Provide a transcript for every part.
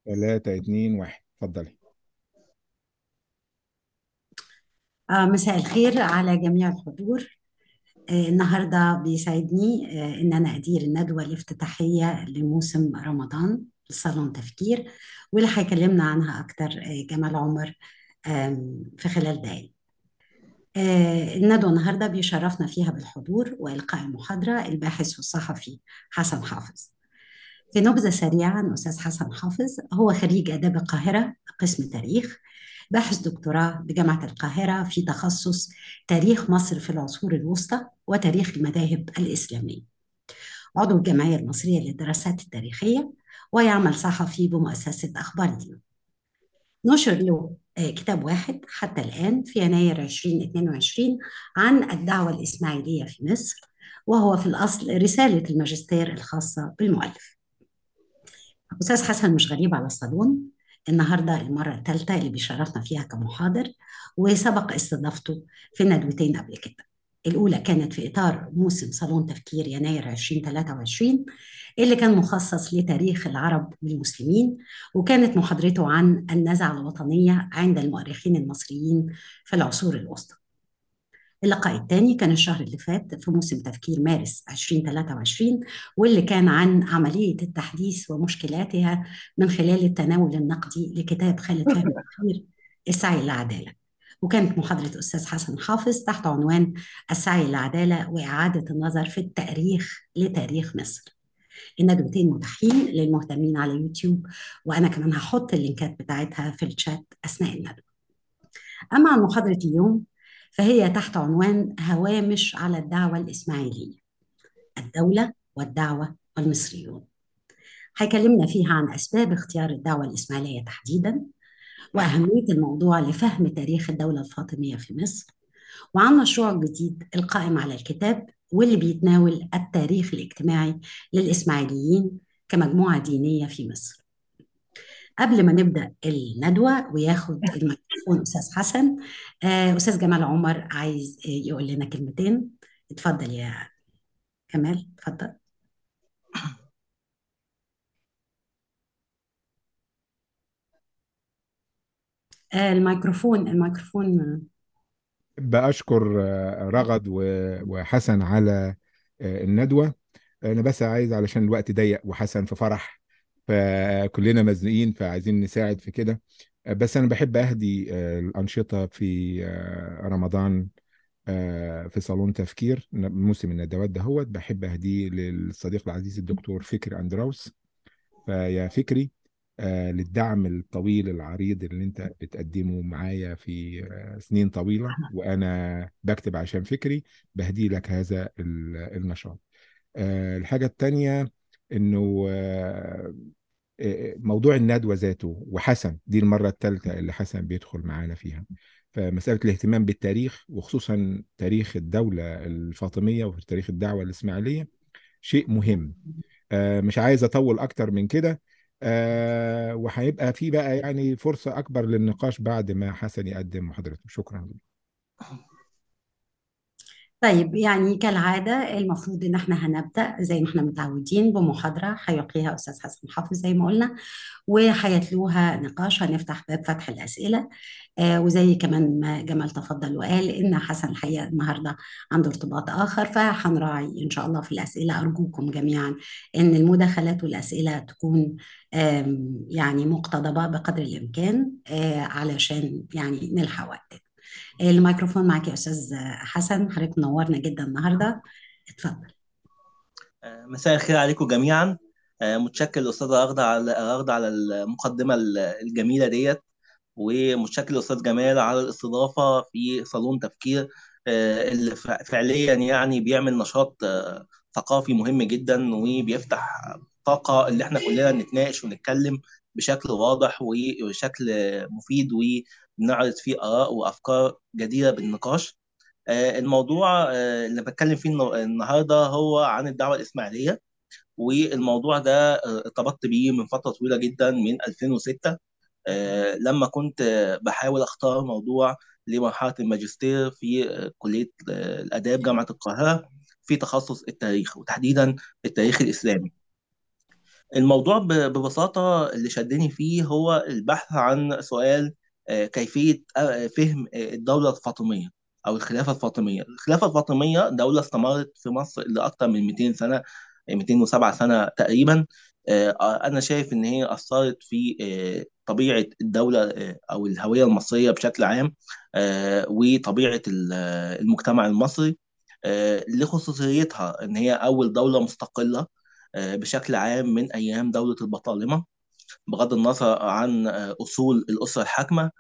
3 2 1 اتفضلي. مساء الخير على جميع الحضور. النهاردة بيسعدني إن أنا أدير الندوة الافتتاحية لموسم رمضان صالون تفكير، واللي هيكلمنا عنها أكتر جمال عمر في خلال دقايق. الندوة النهاردة بيشرفنا فيها بالحضور وإلقاء المحاضرة الباحث والصحفي حسن حافظ. في نبذة سريعة عن أستاذ حسن حافظ، هو خريج آداب القاهرة قسم تاريخ، باحث دكتوراه بجامعة القاهرة في تخصص تاريخ مصر في العصور الوسطى وتاريخ المذاهب الإسلامية، عضو الجمعية المصرية للدراسات التاريخية، ويعمل صحفي بمؤسسة أخبار اليوم. نشر له كتاب واحد حتى الآن في يناير 2022 عن الدعوة الإسماعيلية في مصر، وهو في الأصل رسالة الماجستير الخاصة بالمؤلف. أستاذ حسن مش غريب على الصالون، النهاردة المرة الثالثة اللي بيشرفنا فيها كمحاضر، وسبق استضافته في ندوتين قبل كده. الأولى كانت في إطار موسم صالون تفكير يناير 2023 اللي كان مخصص لتاريخ العرب والمسلمين، وكانت محاضرته عن النزعة الوطنية عند المؤرخين المصريين في العصور الوسطى. اللقاء الثاني كان الشهر اللي فات في موسم تفكير مارس 2023، واللي كان عن عملية التحديث ومشكلاتها من خلال التناول النقدي لكتاب خالد فهمي الأخير السعي للعدالة. وكانت محاضرة أستاذ حسن حافظ تحت عنوان السعي للعدالة وإعادة النظر في التاريخ لتاريخ مصر. الندوتين متاحين للمهتمين على يوتيوب، وأنا كمان هحط اللينكات بتاعتها في الشات أثناء الندوة. أما عن محاضرة اليوم فهي تحت عنوان هوامش على الدعوة الإسماعيلية، الدولة والدعوة والمصريون. هيكلمنا فيها عن أسباب اختيار الدعوة الإسماعيلية تحديدا، وأهمية الموضوع لفهم تاريخ الدولة الفاطمية في مصر، وعن مشروع جديد القائم على الكتاب واللي بيتناول التاريخ الاجتماعي للإسماعيليين كمجموعة دينية في مصر. قبل ما نبدأ الندوة وياخد الميكروفون أستاذ حسن، أستاذ جمال عمر عايز يقول لنا كلمتين. اتفضل يا كمال، اتفضل. الميكروفون. بأشكر رغد وحسن على الندوة. أنا بس عايز علشان الوقت ضيق وحسن في فرح، فكلنا مزنوقين فعايزين نساعد في كده. بس أنا بحب أهدي الأنشطة في رمضان في صالون تفكير موسم الندوات دهوت، بحب أهديه للصديق العزيز الدكتور فكري أندراوس. فيا فكري، للدعم الطويل العريض اللي انت بتقدمه معايا في سنين طويلة، وانا بكتب عشان فكري، بهدي لك هذا النشاط. الحاجة التانية انه موضوع الندوة ذاته، وحسن دي المرة الثالثة اللي حسن بيدخل معانا فيها، فمسألة الاهتمام بالتاريخ وخصوصا تاريخ الدولة الفاطمية وتاريخ الدعوة الإسماعيلية شيء مهم. مش عايز اطول اكتر من كده. وهيبقى في بقى يعني فرصة اكبر للنقاش بعد ما حسن يقدم محاضرته. شكرا. طيب، يعني كالعادة المفروض إن احنا هنبدأ زي ما احنا متعودين بمحاضرة هيلقيها أستاذ حسن حافظ زي ما قلنا، وهيتلوها نقاش، هنفتح باب فتح الأسئلة. وزي كمان ما جمال تفضل وقال إن حسن الحقيقة النهاردة عنده ارتباط آخر، فهنراعي إن شاء الله في الأسئلة. أرجوكم جميعا إن المداخلات والأسئلة تكون يعني مقتضبة بقدر الإمكان، علشان يعني نلحق وقت. الميكروفون معك يا أستاذ حسن، حضرتك منورنا جدا النهاردة. اتفضل. مساء الخير عليكم جميعا. متشكر للأستاذة رغدة على المقدمة الجميلة ديت، ومتشكر للأستاذ جمال على الاستضافة في صالون تفكير، اللي فعليا يعني بيعمل نشاط ثقافي مهم جدا، وبيفتح طاقة اللي احنا كلنا نتناقش ونتكلم بشكل واضح وبشكل مفيد، ونعرض فيه آراء وأفكار جديرة بالنقاش. الموضوع اللي بتكلم فيه النهارده هو عن الدعوة الإسماعيلية، والموضوع ده ارتبطت بيه من فترة طويلة جدا من 2006، لما كنت بحاول أختار موضوع لمرحلة الماجستير في كلية الآداب جامعة القاهرة في تخصص التاريخ، وتحديدا التاريخ الإسلامي. الموضوع ببساطة اللي شدني فيه هو البحث عن سؤال كيفية فهم الدولة الفاطمية أو الخلافة الفاطمية. الخلافة الفاطمية دولة استمرت في مصر لأكثر من 200 سنة، 207 سنة تقريبا. أنا شايف إن هي أثرت في طبيعة الدولة أو الهوية المصرية بشكل عام، وطبيعة المجتمع المصري، لخصوصيتها إن هي أول دولة مستقلة بشكل عام من أيام دولة البطالمة، بغض النظر عن أصول الأسرة الحاكمة.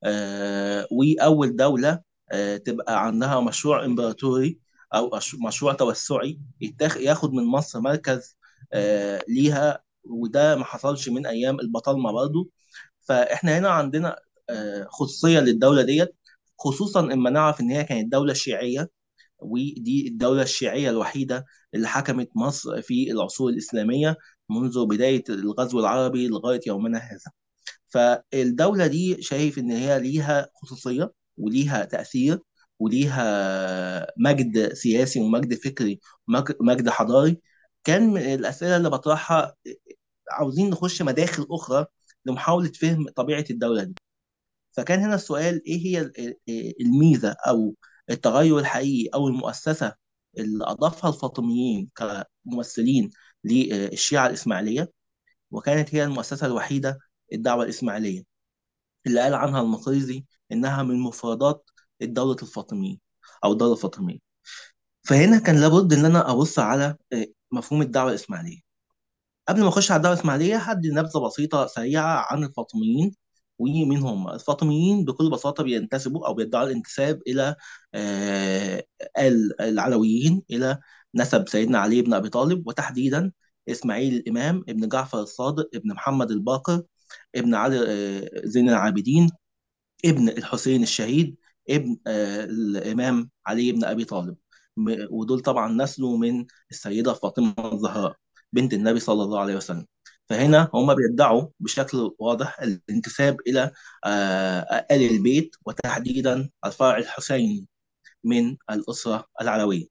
وأول دولة تبقى عندها مشروع إمبراطوري أو مشروع توسعي ياخد من مصر مركز ليها، وده ما حصلش من أيام البطالمة برضو. فإحنا هنا عندنا خصوصية للدولة ديت، خصوصا إما نعرف إن هي كانت دولة شيعية، ودي الدولة الشيعية الوحيدة اللي حكمت مصر في العصور الإسلامية منذ بداية الغزو العربي لغاية يومنا هذا. فالدولة دي شايف إن هي ليها خصوصية وليها تأثير وليها مجد سياسي ومجد فكري ومجد حضاري. كان من الأسئلة اللي بطرحها عاوزين نخش مداخل أخرى لمحاولة فهم طبيعة الدولة دي. فكان هنا السؤال ايه هي الميزه او التغير الحقيقي او المؤسسه اللي اضافها الفاطميين كممثلين للشيعه الاسماعيليه، وكانت هي المؤسسه الوحيده الدعوه الاسماعيليه اللي قال عنها المقريزي انها من مفردات الدوله الفاطميه او الدوله الفاطميه. فهنا كان لابد ان انا ابص على مفهوم الدعوه الاسماعيليه. قبل ما اخش على الدوله الاسماعيليه هدي نبذه بسيطه سريعه عن الفاطميين ومين هم. الفاطميين بكل بساطه بينتسبوا او بيدعوا الانتساب الى آه، العلويين، الى نسب سيدنا علي بن ابي طالب، وتحديدا اسماعيل الامام ابن جعفر الصادق ابن محمد الباقر ابن علي زين العابدين ابن الحسين الشهيد ابن الإمام علي بن أبي طالب. ودول طبعا نسلوا من السيدة فاطمة الزهراء بنت النبي صلى الله عليه وسلم. فهنا هم بيدعوا بشكل واضح الانتساب إلى آل البيت، وتحديدا الفرع الحسيني من الأسرة العلوية.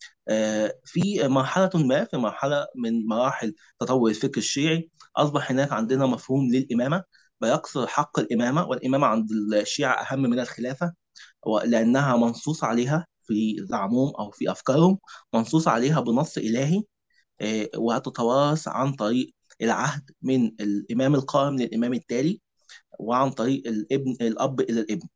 في مرحلة ما، في مرحلة من مراحل تطور الفكر الشيعي، أصبح هناك عندنا مفهوم للإمامة بيقصر حق الإمامة، والإمامة عند الشيعة أهم من الخلافة، لأنها منصوص عليها في زعمهم أو في أفكارهم، منصوص عليها بنص إلهي، وتتوارث عن طريق العهد من الإمام القائم للإمام التالي، وعن طريق الأب إلى الابن.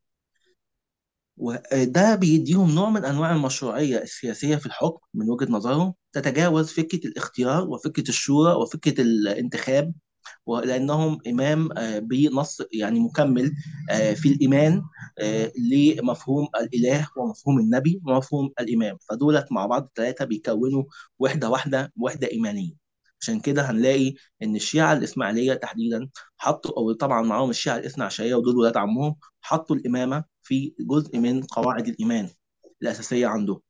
وده بيديهم نوع من انواع المشروعيه السياسيه في الحكم من وجهه نظرهم، تتجاوز فكره الاختيار وفكره الشورى وفكره الانتخاب، ولانهم امام بنص يعني مكمل في الايمان لمفهوم الاله ومفهوم النبي ومفهوم الامام. فدولت مع بعض الثلاثه بيكونوا وحده واحده، وحده ايمانيه. عشان كده هنلاقي ان الشيعه الاسماعيليه تحديدا حطوا، او طبعا معاهم الشيعه الاثنى عشريه ودول ولاد عمهم، حطوا الامامه في جزء من قواعد الايمان الاساسيه عندهم.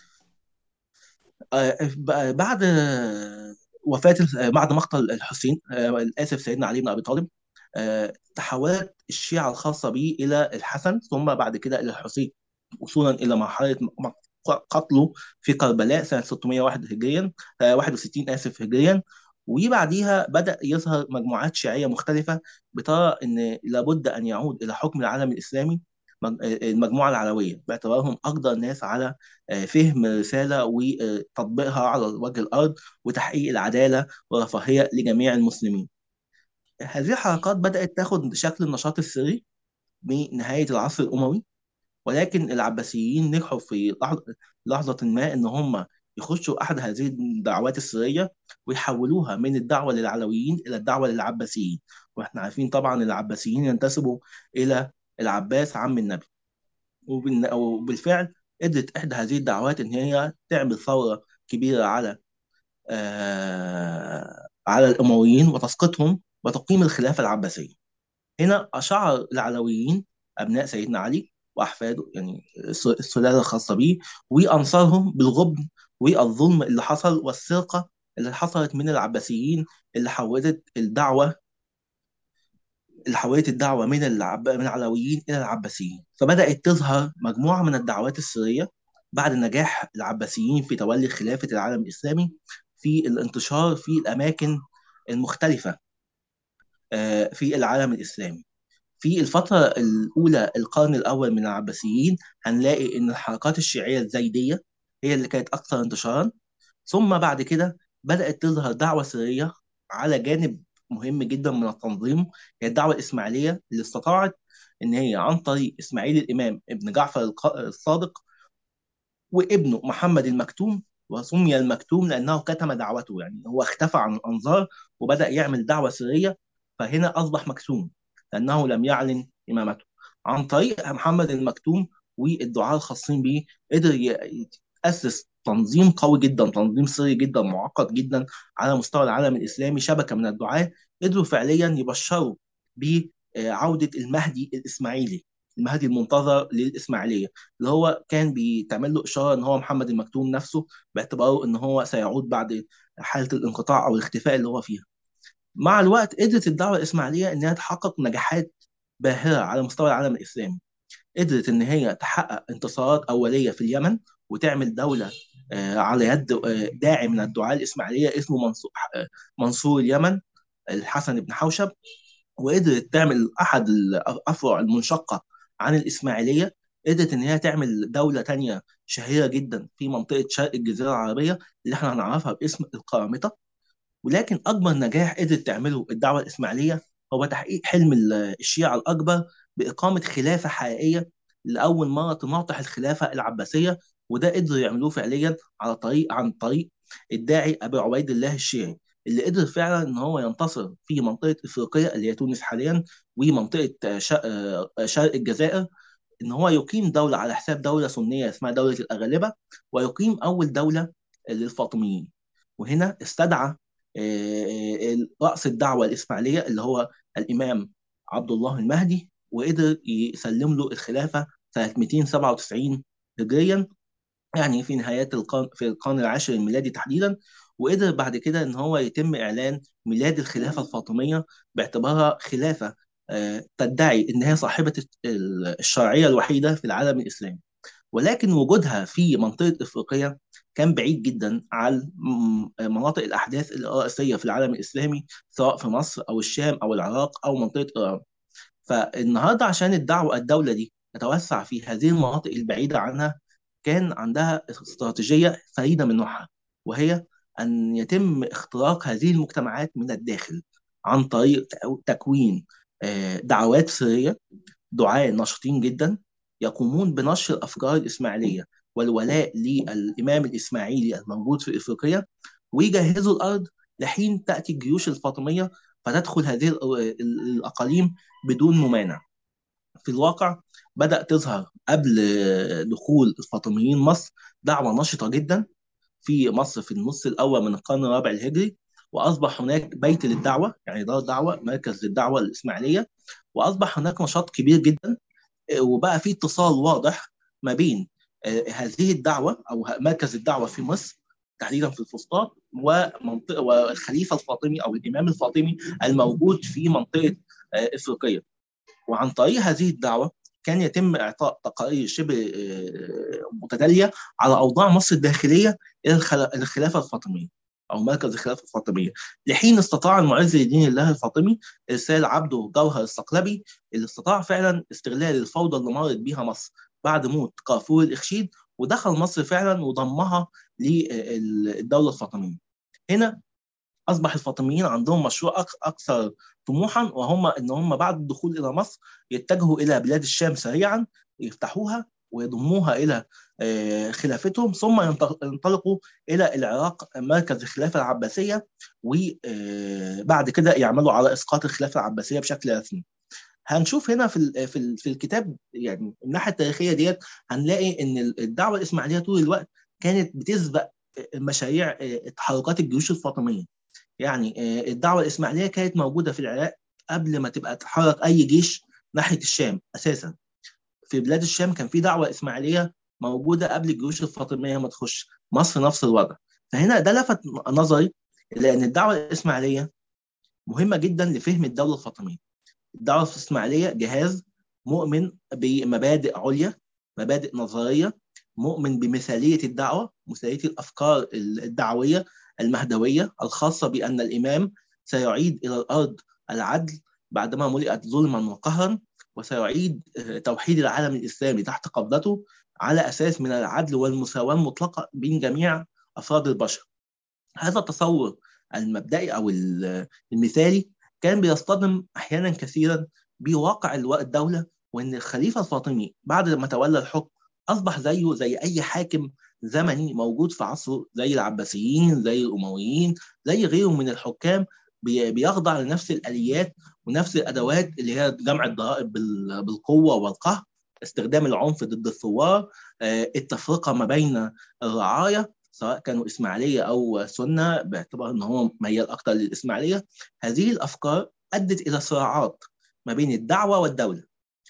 بعد وفاة بعد مقتل الحسين، آسف، سيدنا علي بن أبي طالب، تحولت الشيعة الخاصة به إلى الحسن، ثم بعد كده إلى الحسين، وصولا إلى مرحلة قتله في كربلاء سنة 601 هجريا، 61 آسف هجريا. وبعديها بدأ يظهر مجموعات شيعية مختلفة بترى أن لابد أن يعود إلى حكم العالم الإسلامي المجموعة العلوية، باعتبارهم أقدر الناس على فهم رسالة وتطبيقها على وجه الأرض، وتحقيق العدالة والرفاهية لجميع المسلمين. هذه الحركات بدأت تاخد شكل النشاط السري بنهاية العصر الأموي، ولكن العباسيين نجحوا في لحظة ما إن هم يخشوا أحد هذه الدعوات السرية ويحولوها من الدعوة للعلويين إلى الدعوة للعباسيين. وإحنا عارفين طبعا العباسيين ينتسبوا إلى العباس عم النبي. وبالفعل قدرت إحدى هذه الدعوات إن هي تعمل ثورة كبيرة على الأمويين وتسقطهم وتقيم الخلافة العباسية. هنا أشعر العلويين أبناء سيدنا علي وأحفاده، يعني السلالة الخاصة به، وأنصارهم بالغبن والظلم اللي حصل والسرقة اللي حصلت من العباسيين، اللي حولت الدعوة من العلويين إلى العباسيين. فبدأت تظهر مجموعة من الدعوات السرية بعد نجاح العباسيين في تولي خلافة العالم الإسلامي في الانتشار في الأماكن المختلفة في العالم الإسلامي. في الفترة الأولى القرن الأول من العباسيين هنلاقي إن الحركات الشيعية الزيدية هي اللي كانت أكثر انتشارا. ثم بعد كده بدأت تظهر دعوة سرية على جانب مهم جدا من التنظيم، هي الدعوة الإسماعيلية، اللي استطاعت إن هي عن طريق إسماعيل الإمام ابن جعفر الصادق وابنه محمد المكتوم. وسمي المكتوم لأنه كتم دعوته، يعني هو اختفى عن الأنظار وبدأ يعمل دعوة سرية، فهنا أصبح مكتوم لأنه لم يعلن إمامته. عن طريق محمد المكتوم والدعاة الخاصين به قدر يأسس تنظيم قوي جدا، تنظيم سري جدا معقد جدا على مستوى العالم الإسلامي. شبكة من الدعاة قدروا فعليا يبشروا بعودة المهدي الإسماعيلي، المهدي المنتظر للإسماعيلية، اللي هو كان بيتعمل له إشارة إن هو محمد المكتوم نفسه، باعتباره إن هو سيعود بعد حالة الانقطاع أو الاختفاء اللي هو فيها. مع الوقت قدرت الدعوة الإسماعيلية إنها تحقق نجاحات باهرة على مستوى العالم الإسلامي. قدرت إن هي تحقق انتصارات أولية في اليمن وتعمل دولة على يد داعي من الدعاة الإسماعيلية اسمه منصور اليمن الحسن بن حوشب. وقدرت تعمل أحد الأفرع المنشقة عن الإسماعيلية، قدرت إن هي تعمل دولة تانية شهيرة جدا في منطقة شرق الجزيرة العربية اللي احنا هنعرفها باسم القرامطة. ولكن أكبر نجاح قدرت تعمله الدعوة الإسماعيلية هو تحقيق حلم الشيعة الأكبر بإقامة خلافة حقيقية لأول مرة تناطح الخلافة العباسية. وده قدروا يعملوه فعليا عن طريق الداعي أبي عبيد الله الشيعي، اللي قدر فعلا إن هو ينتصر في منطقة إفريقيا اللي هي تونس حاليا ومنطقة شرق الجزائر، إن هو يقيم دولة على حساب دولة سنية اسمها دولة الأغالبة، ويقيم أول دولة للفاطميين. وهنا استدعى رأس الدعوة الإسماعيلية اللي هو الإمام عبد الله المهدي، وقدر يسلم له الخلافة سنة 297 هجريا، يعني في نهايات في القرن العاشر الميلادي تحديدا. وقدر بعد كده ان هو يتم اعلان ميلاد الخلافه الفاطميه باعتبارها خلافه تدعي ان هي صاحبه الشرعيه الوحيده في العالم الاسلامي. ولكن وجودها في منطقه افريقيا كان بعيد جدا عن مناطق الاحداث الرئيسيه في العالم الاسلامي، سواء في مصر او الشام او العراق او منطقه ايران. فالنهارده عشان الدولة دي تتوسع في هذه المناطق البعيدة عنها، كان عندها استراتيجية فريدة من نوعها، وهي أن يتم اختراق هذه المجتمعات من الداخل عن طريق تكوين دعوات سرية، دعاة نشطين جدا يقومون بنشر الأفكار الإسماعيلية والولاء للإمام الإسماعيلي الموجود في إفريقيا، ويجهزوا الأرض لحين تأتي الجيوش الفاطمية فتدخل هذه الأقاليم بدون ممانع. في الواقع بدأ تظهر قبل دخول الفاطميين مصر دعوة نشطة جدا في مصر في النص الأول من القرن الرابع الهجري، وأصبح هناك بيت للدعوة، يعني دار دعوة، مركز للدعوة الإسماعيلية، وأصبح هناك نشاط كبير جدا. وبقى في اتصال واضح ما بين هذه الدعوة أو مركز الدعوة في مصر تحديدا في الفسطاط ومنطقة والخليفة الفاطمي أو الإمام الفاطمي الموجود في منطقة إفريقيا. وعن طريق هذه الدعوة كان يتم إعطاء تقارير شبه متتالية على أوضاع مصر الداخلية إلى الخلافة الفاطمية أو مركز الخلافة الفاطمية، لحين استطاع المعز لدين الله الفاطمي إرسال عبده جوهر الصقلبي، اللي استطاع فعلا استغلال الفوضى اللي مرت بيها مصر بعد موت كافور الإخشيد، ودخل مصر فعلا وضمها للدولة الفاطمية. هنا اصبح الفاطميين عندهم مشروع اكثر طموحا، وهم ان هم بعد الدخول الى مصر يتجهوا الى بلاد الشام سريعا، يفتحوها ويضموها الى خلافتهم، ثم ينطلقوا الى العراق مركز الخلافه العباسيه، وبعد كده يعملوا على اسقاط الخلافه العباسيه بشكل رسمي. هنشوف هنا في الكتاب، يعني من الناحيه التاريخيه ديت هنلاقي ان الدعوه الاسماعيليه طول الوقت كانت بتسبق مشاريع تحركات الجيوش الفاطميه. يعني الدعوة الإسماعيلية كانت موجودة في العراق قبل ما تبقى تحرك أي جيش ناحية الشام أساسا. في بلاد الشام كان في دعوة إسماعيلية موجودة قبل الجيوش الفاطمية ما تخش مصر، نفس الوضع. فهنا ده لفت نظري، لأن الدعوة الإسماعيلية مهمة جدا لفهم الدولة الفاطمية. الدعوة الإسماعيلية جهاز مؤمن بمبادئ عليا، مبادئ نظرية، مؤمن بمثالية الدعوة، مثالية الأفكار الدعوية المهدوية الخاصة بأن الإمام سيعيد إلى الأرض العدل بعدما ملئت ظلما وقهرا، وسيعيد توحيد العالم الإسلامي تحت قبضته على أساس من العدل والمساواة المطلقة بين جميع أفراد البشر. هذا التصور المبدئي أو المثالي كان بيصطدم أحيانا كثيرا بواقع الدولة، وأن الخليفة الفاطمي بعد ما تولى الحكم أصبح زيه زي أي حاكم زمني موجود في عصره، زي العباسيين، زي الأمويين، زي غيرهم من الحكام، بيخضع لنفس الآليات ونفس الأدوات اللي هي جمع الضرائب بالقوة والقهر، استخدام العنف ضد الثوار، التفرقة ما بين الرعاية سواء كانوا إسماعيلية أو سنة، باعتبار أنه هو ميال أكثر للإسماعيلية. هذه الأفكار أدت إلى صراعات ما بين الدعوة والدولة،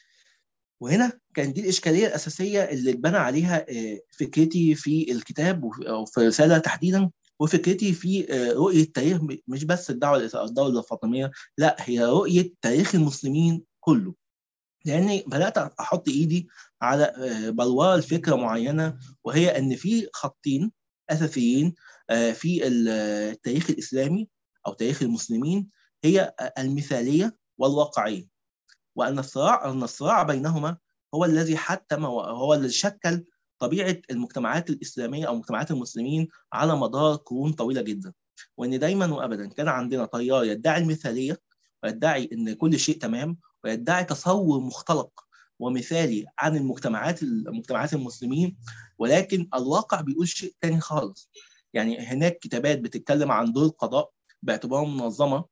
وهنا كان دي الإشكالية الأساسية اللي اتبنى عليها فكرتي في الكتاب أو في رسالة تحديدا، وفكرتي في رؤية تاريخ مش بس الدولة الفاطمية، لا، هي رؤية تاريخ المسلمين كله. لأني بدأت أحط إيدي على بلوار الفكرة معينة، وهي أن في خطين أساسيين في التاريخ الإسلامي أو تاريخ المسلمين، هي المثالية والواقعية، وأن الصراع بينهما هو الذي حتم وهو الذي شكل طبيعة المجتمعات الإسلامية أو مجتمعات المسلمين على مدار قرون طويلة جدا. وأن دايما وأبدا كان عندنا تيار يدعي المثالية ويدعي أن كل شيء تمام، ويدعي تصور مختلق ومثالي عن المجتمعات المسلمين، ولكن الواقع بيقول شيء تاني خالص. يعني هناك كتابات بتتكلم عن دور القضاء باعتباره منظمة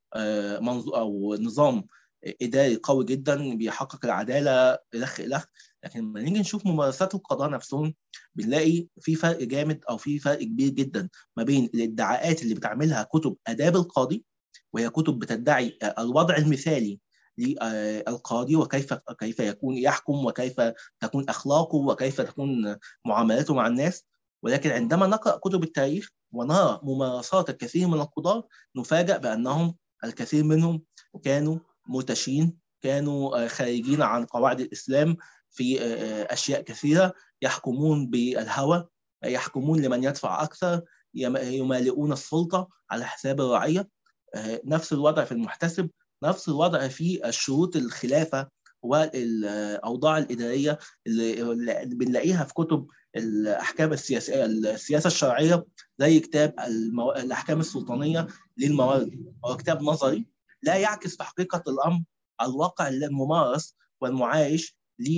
أو نظام إداري قوي جدا بيحقق العدالة إلخ، لكن لما نيجي نشوف ممارسات القضاء نفسهم بنلاقي في فرق جامد أو في فرق كبير جدا ما بين الادعاءات اللي بتعملها كتب آداب القاضي، وهي كتب بتدعي الوضع المثالي للقاضي وكيف يكون يحكم، وكيف تكون أخلاقه، وكيف تكون معاملاته مع الناس. ولكن عندما نقرأ كتب التاريخ ونرى ممارسات الكثير من القضاة نفاجأ بأنهم الكثير منهم كانوا مرتشين، كانوا خارجين عن قواعد الإسلام في أشياء كثيرة، يحكمون بالهوى، يحكمون لمن يدفع أكثر، يمالئون السلطة على حساب الرعية. نفس الوضع في المحتسب، نفس الوضع في الشروط الخلافة والأوضاع الإدارية اللي بنلاقيها في كتب الأحكام السياسية السياسة الشرعية، زي كتاب الأحكام السلطانية للموارد. هو كتاب نظري لا يعكس في حقيقة الأمر الواقع الممارس والمعايش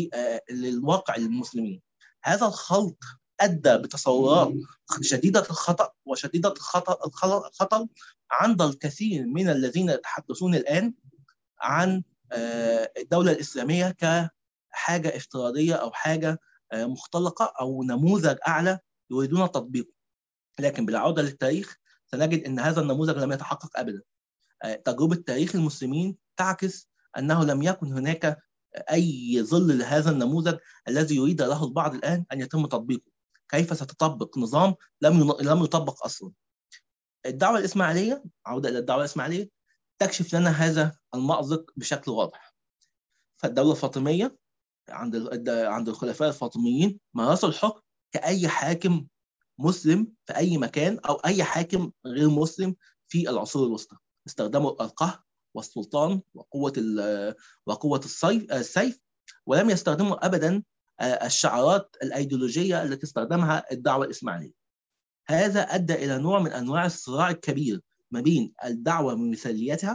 للواقع المسلمين. هذا الخلط أدى بتصورات شديدة الخطأ وشديدة الخطر عند الكثير من الذين يتحدثون الآن عن الدولة الإسلامية كحاجة افتراضية أو حاجة مختلقة أو نموذج أعلى يريدون تطبيقه. لكن بالعودة للتاريخ سنجد أن هذا النموذج لم يتحقق أبدا. تجربة تاريخ المسلمين تعكس أنه لم يكن هناك أي ظل لهذا النموذج الذي يريد له البعض الآن أن يتم تطبيقه. كيف ستطبق نظام لم يطبق أصلا؟ الدعوة الإسماعيلية، عودة إلى الدعوة الإسماعيلية، تكشف لنا هذا المأزق بشكل واضح. فالدولة الفاطمية عند الخلفاء الفاطميين مارسوا الحكم كأي حاكم مسلم في أي مكان أو أي حاكم غير مسلم في العصور الوسطى. استخدموا القهر والسلطان وقوة السيف، ولم يستخدموا أبدا الشعارات الأيديولوجية التي استخدمها الدعوة الإسماعيلية. هذا أدى إلى نوع من أنواع الصراع الكبير ما بين الدعوة بمثاليتها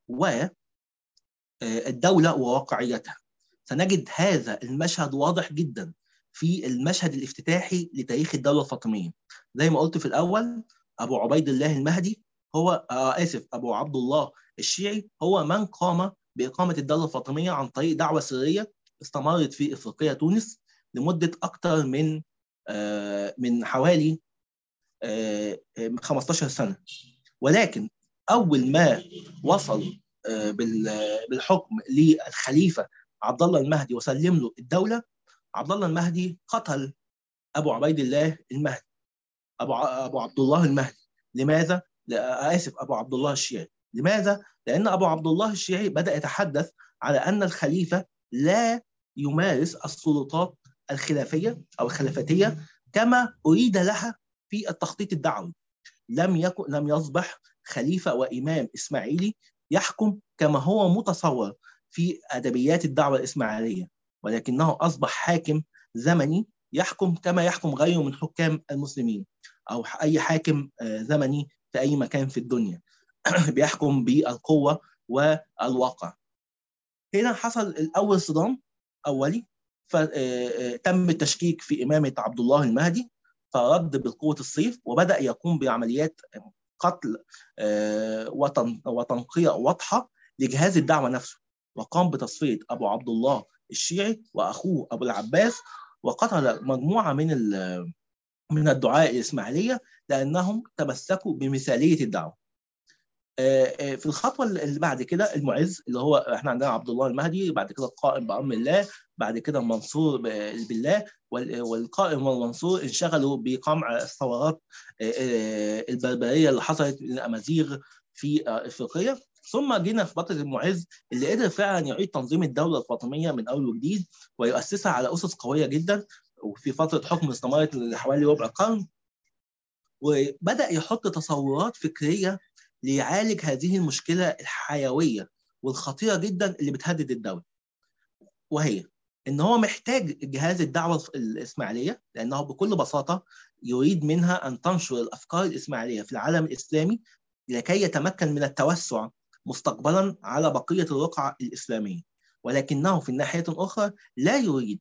والدولة وواقعيتها. سنجد هذا المشهد واضح جدا في المشهد الافتتاحي لتاريخ الدولة الفاطمية. زي ما قلت في الأول، أبو عبيد الله المهدي أبو عبد الله الشيعي هو من قام بإقامة الدولة الفاطمية عن طريق دعوة سرية استمرت في إفريقيا تونس لمدة أكثر من حوالي 15 سنة. ولكن أول ما وصل بالحكم للخليفة عبد الله المهدي وسلم له الدولة، عبد الله المهدي قتل أبو عبيد الله المهدي، أبو عبد الله المهدي. لماذا؟ أبو عبد الله الشيعي. لماذا؟ لأن أبو عبد الله الشيعي بدأ يتحدث على أن الخليفة لا يمارس السلطات الخلافية أو الخلافتية كما أريد لها في التخطيط الدعوي. لم يصبح خليفة وإمام إسماعيلي يحكم كما هو متصور في أدبيات الدعوة الإسماعيلية، ولكنه أصبح حاكم زمني يحكم كما يحكم غيره من حكام المسلمين أو أي حاكم زمني في أي مكان في الدنيا بيحكم بالقوة والواقع. هنا حصل الأول صدام أولي، فتم التشكيك في إمامة عبد الله المهدي، فرد بالقوة السيف وبدأ يقوم بعمليات قتل وتنقية واضحة لجهاز الدعوة نفسه، وقام بتصفية أبو عبد الله الشيعي وأخوه أبو العباس، وقتل مجموعة من الدعاة الإسماعيلية لأنهم تمسكوا بمثالية الدعوة. في الخطوه اللي بعد كده المعز، اللي هو احنا عندنا عبد الله المهدي، بعد كده القائم بامر الله، بعد كده المنصور بالله، والقائم والمنصور انشغلوا بقمع الثورات البربريه اللي حصلت للامازيغ في افريقيا. ثم جينا في فتره المعز اللي قدر فعلا يعيد تنظيم الدوله الفاطميه من اول وجديد ويؤسسها على اسس قويه جدا، وفي فتره حكم استمرت لحوالي ربع قرن، وبدا يحط تصورات فكريه ليعالج هذه المشكلة الحيوية والخطيرة جدا اللي بتهدد الدولة، وهي إن هو محتاج جهاز الدعوة الإسماعيلية، لأنه بكل بساطة يريد منها أن تنشر الأفكار الإسماعيلية في العالم الإسلامي لكي يتمكن من التوسع مستقبلا على بقية الرقعة الإسلامية. ولكنه في الناحية الأخرى لا يريد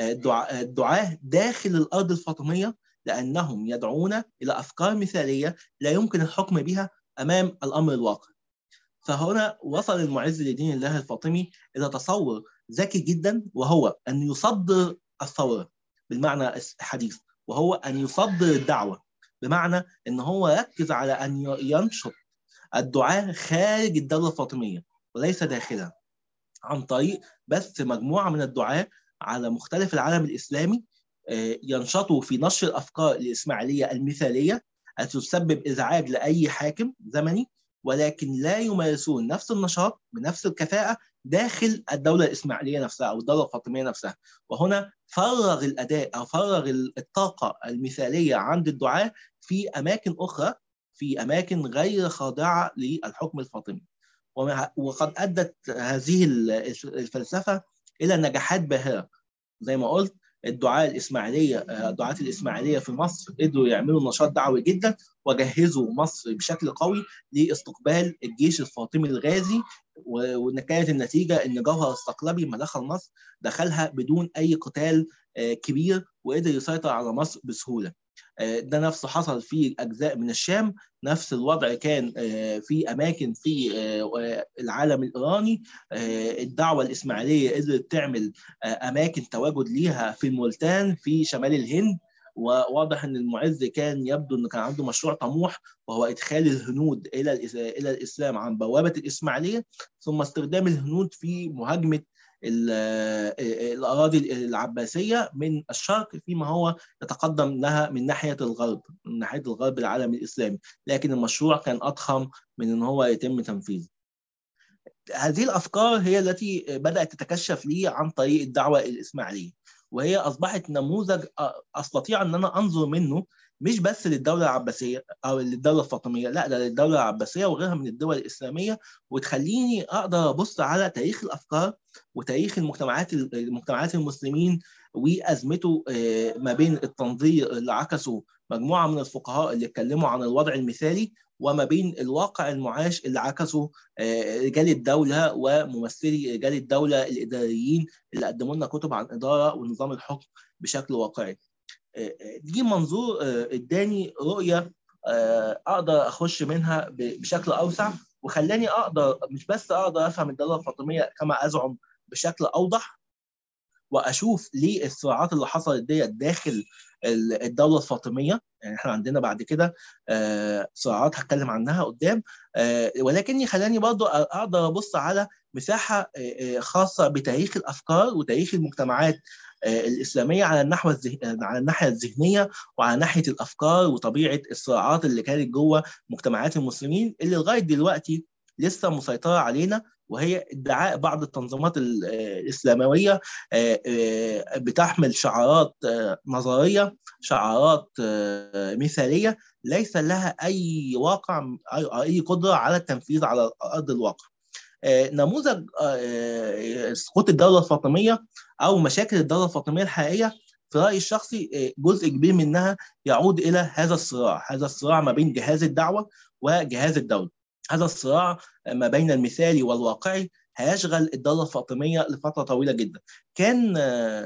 الدعاة داخل الأرض الفاطمية، لأنهم يدعون إلى أفكار مثالية لا يمكن الحكم بها أمام الأمر الواقع. فهنا وصل المعز لدين الله الفاطمي إلى تصور ذكي جدا، وهو أن يصدر الثورة بالمعنى الحديث، وهو أن يصدر الدعوة، بمعنى أن هو يركز على أن ينشط الدعاة خارج الدولة الفاطمية وليس داخلها، عن طريق بث مجموعة من الدعاة على مختلف العالم الإسلامي ينشطوا في نشر الأفكار الإسماعيلية المثالية التي تسبب إزعاج لأي حاكم زمني، ولكن لا يمارسون نفس النشاط بنفس الكفاءة داخل الدولة الإسماعيلية نفسها أو الدولة الفاطمية نفسها. وهنا فرغ الأداء أو فرغ الطاقة المثالية عند الدعاة في أماكن أخرى، في أماكن غير خاضعة للحكم الفاطمي. وقد أدت هذه الفلسفة إلى نجاحات باهرة. زي ما قلت، الدعاة الإسماعيلية في مصر قدروا يعملوا نشاط دعوي جدا، وجهزوا مصر بشكل قوي لاستقبال الجيش الفاطمي الغازي، وكانت النتيجة إن جوهر الصقلبي لما دخل مصر دخلها بدون أي قتال كبير، وقدر يسيطر على مصر بسهولة. ده نفسه حصل في أجزاء من الشام، نفس الوضع كان في أماكن في العالم الإيراني. الدعوة الإسماعيلية قدرت تعمل أماكن تواجد ليها في الملتان في شمال الهند، وواضح أن المعز كان يبدو أنه كان عنده مشروع طموح، وهو إدخال الهنود إلى الإسلام عن بوابة الإسماعيلية، ثم استخدام الهنود في مهاجمة الأراضي العباسية من الشرق فيما هو يتقدم لها من ناحية الغرب العالم الإسلامي. لكن المشروع كان أضخم من أن هو يتم تنفيذه. هذه الأفكار هي التي بدأت تتكشف لي عن طريق الدعوة الإسماعيلية، وهي أصبحت نموذج أستطيع أن أنا أنظر منه مش بس للدولة العباسية أو للدولة الفاطمية، لا، ده للدولة العباسية وغيرها من الدول الإسلامية، وتخليني أقدر أبص على تاريخ الأفكار وتاريخ المجتمعات المسلمين وأزمته ما بين التنظير اللي عكسوا مجموعة من الفقهاء اللي اتكلموا عن الوضع المثالي، وما بين الواقع المعاش اللي عكسوا رجال الدولة وممثلي رجال الدولة الإداريين اللي قدموا لنا كتب عن إدارة ونظام الحكم بشكل واقعي. دي منظور اداني رؤية أقدر أخش منها بشكل أوسع، وخلاني مش بس أقدر أفهم الدولة الفاطمية كما أزعم بشكل أوضح، واشوف ليه الصراعات اللي حصلت دي داخل الدوله الفاطميه. يعني احنا عندنا بعد كده صراعات هتكلم عنها قدام، ولكني خلاني برضو اقدر ابص على مساحه خاصه بتاريخ الافكار وتاريخ المجتمعات الاسلاميه على الناحيه الذهنيه، وعلى ناحيه الافكار وطبيعه الصراعات اللي كانت جوه مجتمعات المسلمين اللي لغايه دلوقتي لسه مسيطره علينا وهي ادعاء بعض التنظيمات الإسلاموية بتحمل شعارات نظرية، شعارات مثالية ليس لها أي واقع، أي قدرة على التنفيذ على أرض الواقع. نموذج سقوط الدولة الفاطمية أو مشاكل الدولة الفاطمية الحقيقية في رأيي الشخصي جزء كبير منها يعود إلى هذا الصراع ما بين جهاز الدعوة وجهاز الدولة. هذا الصراع ما بين المثالي والواقعي هيشغل الدولة الفاطمية لفترة طويلة جدا. كان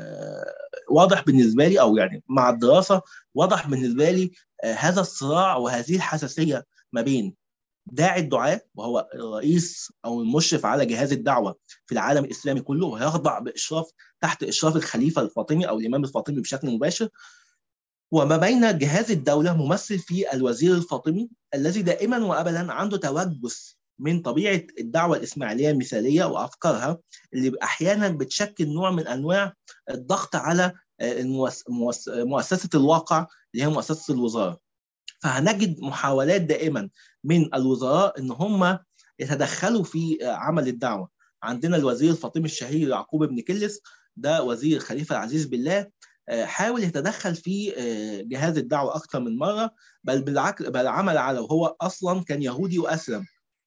واضح بالنسبة لي، أو يعني مع الدراسة واضح بالنسبة لي هذا الصراع وهذه الحساسية ما بين داعي الدعاة، وهو الرئيس أو المشرف على جهاز الدعوة في العالم الإسلامي كله، ويخضع تحت إشراف الخليفة الفاطمي أو الإمام الفاطمي بشكل مباشر، وما بين جهاز الدولة ممثل في الوزير الفاطمي الذي دائما وأبدا عنده توجس من طبيعة الدعوة الإسماعيلية المثالية وأفكارها، اللي أحيانا بتشكل نوع من أنواع الضغط على مؤسسة الواقع اللي هي مؤسسة الوزارة. فهنجد محاولات دائما من الوزراء ان هم يتدخلوا في عمل الدعوه. عندنا الوزير الفاطمي الشهير يعقوب بن كلس، ده وزير خليفه العزيز بالله، حاول يتدخل في جهاز الدعوه اكثر من مره، بل بالعكس بل عمل على، وهو اصلا كان يهودي واسلم،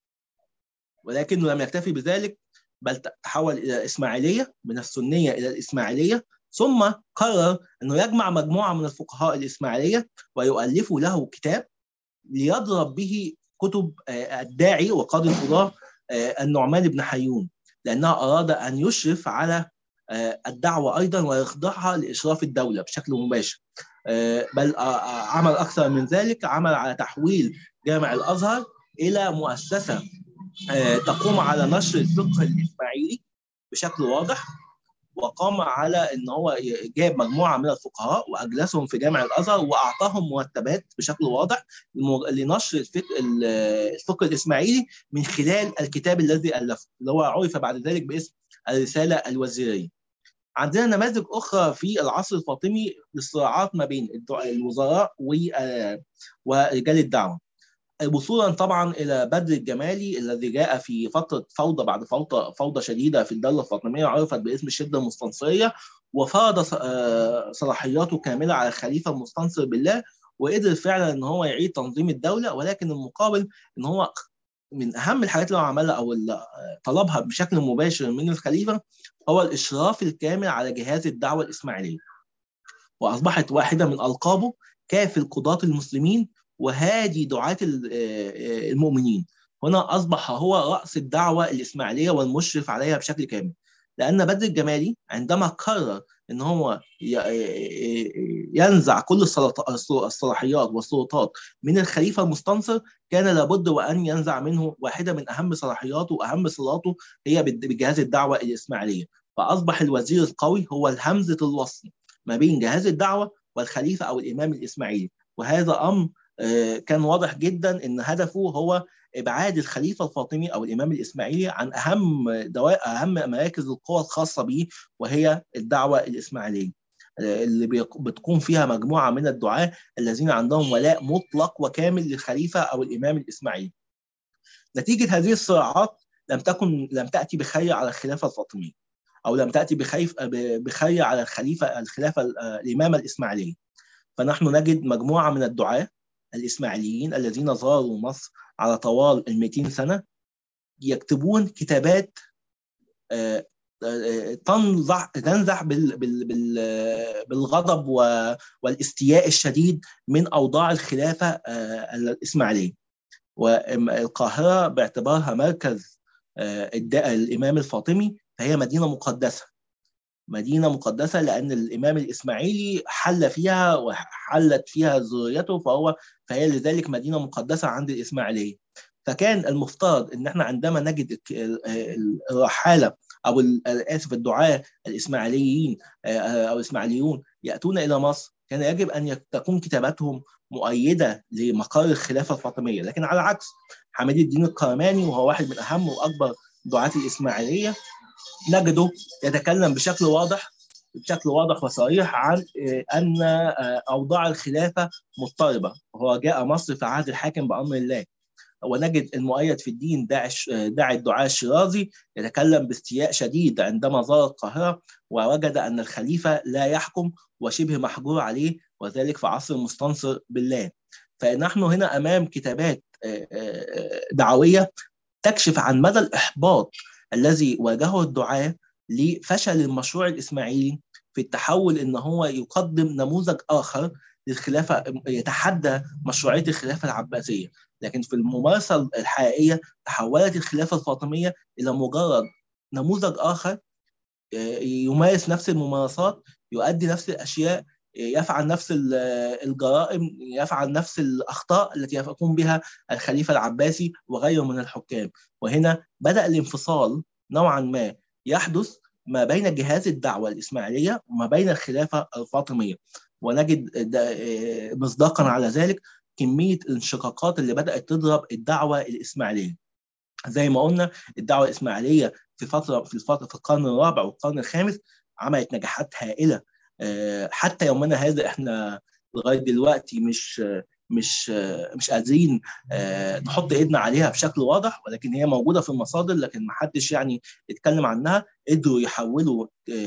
ولكنه لم يكتفي بذلك بل تحول الى اسماعيليه، من السنيه الى الاسماعيليه، ثم قرر انه يجمع مجموعه من الفقهاء الاسماعيليه ويؤلفوا له كتاب ليضرب به كتب الداعي وقاضي القضاة النعمان بن حيون، لأنها أراد أن يشرف على الدعوة أيضا ويخضعها لإشراف الدولة بشكل مباشر. بل عمل أكثر من ذلك، عمل على تحويل جامع الأزهر إلى مؤسسة تقوم على نشر الفقه الإسماعيلي بشكل واضح، وقام على ان هو جاب مجموعه من الفقهاء واجلسهم في جامع الازهر واعطاهم مرتبات بشكل واضح لنشر الفقه الاسماعيلي من خلال الكتاب الذي الفه، اللي هو عرف بعد ذلك باسم الرساله الوزيريه. عندنا نماذج اخرى في العصر الفاطمي للصراعات ما بين الوزراء ورجال الدعوه، وصولا طبعا الى بدر الجمالي الذي جاء في فتره فوضى بعد فوضى شديده في الدوله الفاطميه عرفت باسم الشده المستنصريه، وفرض صلاحياته كامله على الخليفه المستنصر بالله، وقدر فعلا ان هو يعيد تنظيم الدوله. ولكن المقابل ان هو من اهم الحاجات اللي هو عملها او اللي طلبها بشكل مباشر من الخليفه هو الاشراف الكامل على جهاز الدعوه الاسماعيليه، واصبحت واحده من القابه كافل قضاة المسلمين وهادي دعاة المؤمنين. هنا أصبح هو رأس الدعوة الإسماعيلية والمشرف عليها بشكل كامل، لأن بدر الجمالي عندما قرر أن هو ينزع كل الصلاحيات والسلطات من الخليفة المستنصر، كان لابد وأن ينزع منه واحدة من أهم صلاحياته وأهم صلاته هي بجهاز الدعوة الإسماعيلية. فأصبح الوزير القوي هو الهمزة الوصل ما بين جهاز الدعوة والخليفة أو الإمام الإسماعيلي، وهذا أمر كان واضح جدا ان هدفه هو ابعاد الخليفه الفاطمي او الامام الاسماعيلي عن اهم مراكز القوى الخاصه به، وهي الدعوه الاسماعيليه اللي بتقوم فيها مجموعه من الدعاه الذين عندهم ولاء مطلق وكامل للخليفه او الامام الاسماعيلي. نتيجه هذه الصراعات لم تاتي بخير على الخلافه الفاطميه، او لم تاتي بخير على الخلافه الامامه الاسماعيليه. فنحن نجد مجموعه من الدعاه الإسماعيليين الذين زاروا مصر على طوال 200 سنة يكتبون كتابات تنزح بالغضب والاستياء الشديد من أوضاع الخلافة الإسماعيلية. والقاهرة باعتبارها مركز الإمام الفاطمي فهي مدينة مقدسة لأن الإمام الإسماعيلي حل فيها وحلت فيها ذريته، فهي لذلك مدينة مقدسة عند الإسماعيلية. فكان المفترض إن احنا عندما نجد الرحالة أو الدعاة الإسماعيليين أو الإسماعيليون يأتون إلى مصر، كان يجب أن تكون كتاباتهم مؤيدة لمقر الخلافة الفاطمية. لكن على العكس، حميد الدين القرماني وهو واحد من أهم وأكبر دعاة الإسماعيلية نجده يتكلم بشكل واضح وصريح عن أن أوضاع الخلافة مضطربة، وهو جاء مصر في عهد الحاكم بأمر الله. ونجد المؤيد في الدين داعي الدعاء الشيرازي يتكلم باستياء شديد عندما زار القاهرة ووجد أن الخليفة لا يحكم وشبه محجور عليه، وذلك في عصر المستنصر بالله. فنحن هنا أمام كتابات دعوية تكشف عن مدى الإحباط الذي واجهه الدعاة لفشل المشروع الإسماعيلي في التحول إن هو يقدم نموذج آخر للخلافة، يتحدى مشروعية الخلافة العباسية. لكن في الممارسة الحقيقية تحولت الخلافة الفاطمية إلى مجرد نموذج آخر يمارس نفس الممارسات، يؤدي نفس الأشياء، يفعل نفس الجرائم، يفعل نفس الأخطاء التي يقوم بها الخليفة العباسي وغيره من الحكام. وهنا بدأ الانفصال نوعا ما يحدث ما بين جهاز الدعوة الإسماعيلية وما بين الخلافة الفاطمية، ونجد مصداقا على ذلك كمية الانشقاقات اللي بدأت تضرب الدعوة الإسماعيلية. زي ما قلنا الدعوة الإسماعيلية في القرن الرابع والقرن الخامس عملت نجاحات هائلة. حتى يومنا هذا احنا لغاية دلوقتي مش قادرين نحط ايدنا عليها بشكل واضح، ولكن هي موجودة في المصادر لكن ما حدش يعني يتكلم عنها. قدروا يحولوا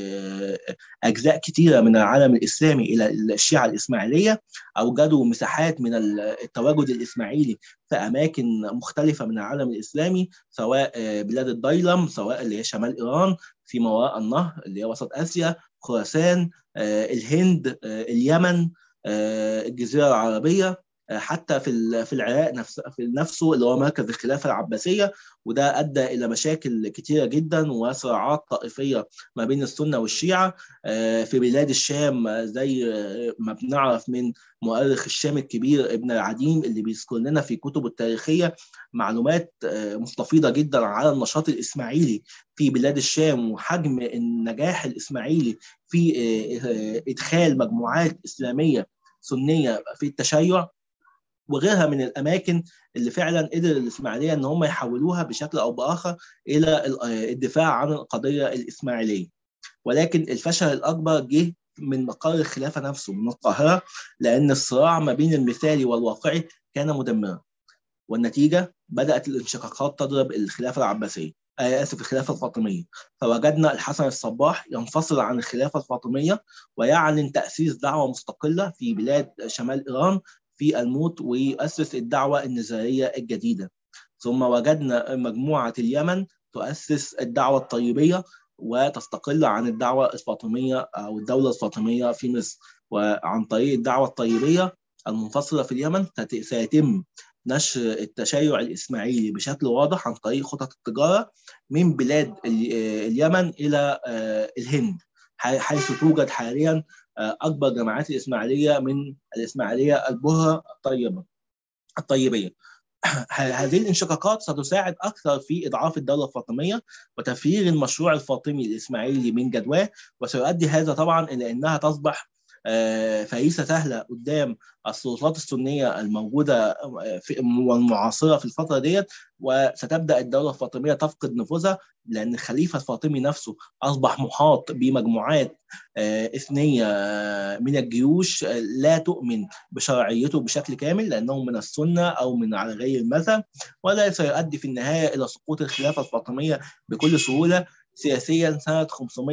أجزاء كتيرة من العالم الإسلامي إلى الشيعة الإسماعيلية، أوجدوا مساحات من التواجد الإسماعيلي في أماكن مختلفة من العالم الإسلامي، سواء بلاد الديلم، سواء اللي هي شمال إيران، في ما وراء النهر اللي هي وسط آسيا، خراسان، الهند، اليمن، الجزيرة العربية، حتى في العراق نفسه اللي هو مركز الخلافة العباسية. وده أدى إلى مشاكل كتيرة جدا وصراعات طائفية ما بين السنة والشيعة. في بلاد الشام زي ما بنعرف من مؤرخ الشام الكبير ابن العديم اللي بيذكر لنا في كتبه التاريخية معلومات مستفيضة جدا على النشاط الإسماعيلي في بلاد الشام وحجم النجاح الإسماعيلي في إدخال مجموعات إسلامية سنية في التشيع وغيرها من الأماكن اللي فعلا قدر الإسماعيلية أن هم يحولوها بشكل أو بآخر إلى الدفاع عن القضية الإسماعيلية. ولكن الفشل الأكبر جه من مقر الخلافة نفسه من القاهرة، لأن الصراع ما بين المثالي والواقعي كان مدمرا، والنتيجة بدأت الانشقاقات تضرب الخلافة العباسية، الخلافة الفاطمية. فوجدنا الحسن الصباح ينفصل عن الخلافة الفاطمية ويعلن تأسيس دعوة مستقلة في بلاد شمال إيران في الموت، ويؤسس الدعوة النزارية الجديدة. ثم وجدنا مجموعة اليمن تؤسس الدعوة الطيبية وتستقل عن الدعوة الفاطمية أو الدولة الفاطمية في مصر. وعن طريق الدعوة الطيبية المنفصلة في اليمن سيتم نشر التشيع الإسماعيلي بشكل واضح عن طريق خطط التجارة من بلاد اليمن إلى الهند، حيث توجد حاليا أكبر جماعات الإسماعيلية من الإسماعيلية البهرة الطيبية. هذه الانشقاقات ستساعد أكثر في إضعاف الدولة الفاطمية وتفريغ المشروع الفاطمي الإسماعيلي من جدواه، وسيؤدي هذا طبعا إلى أنها تصبح فريسة سهلة قدام السلطات السنية الموجودة والمعاصرة في الفترة ديت، وستبدأ الدولة الفاطمية تفقد نفوذها، لأن الخليفة الفاطمي نفسه أصبح محاط بمجموعات إثنية من الجيوش لا تؤمن بشرعيته بشكل كامل لأنهم من السنة أو من على غير المذهب، ولا سيؤدي في النهاية إلى سقوط الخلافة الفاطمية بكل سهولة سياسيا سنة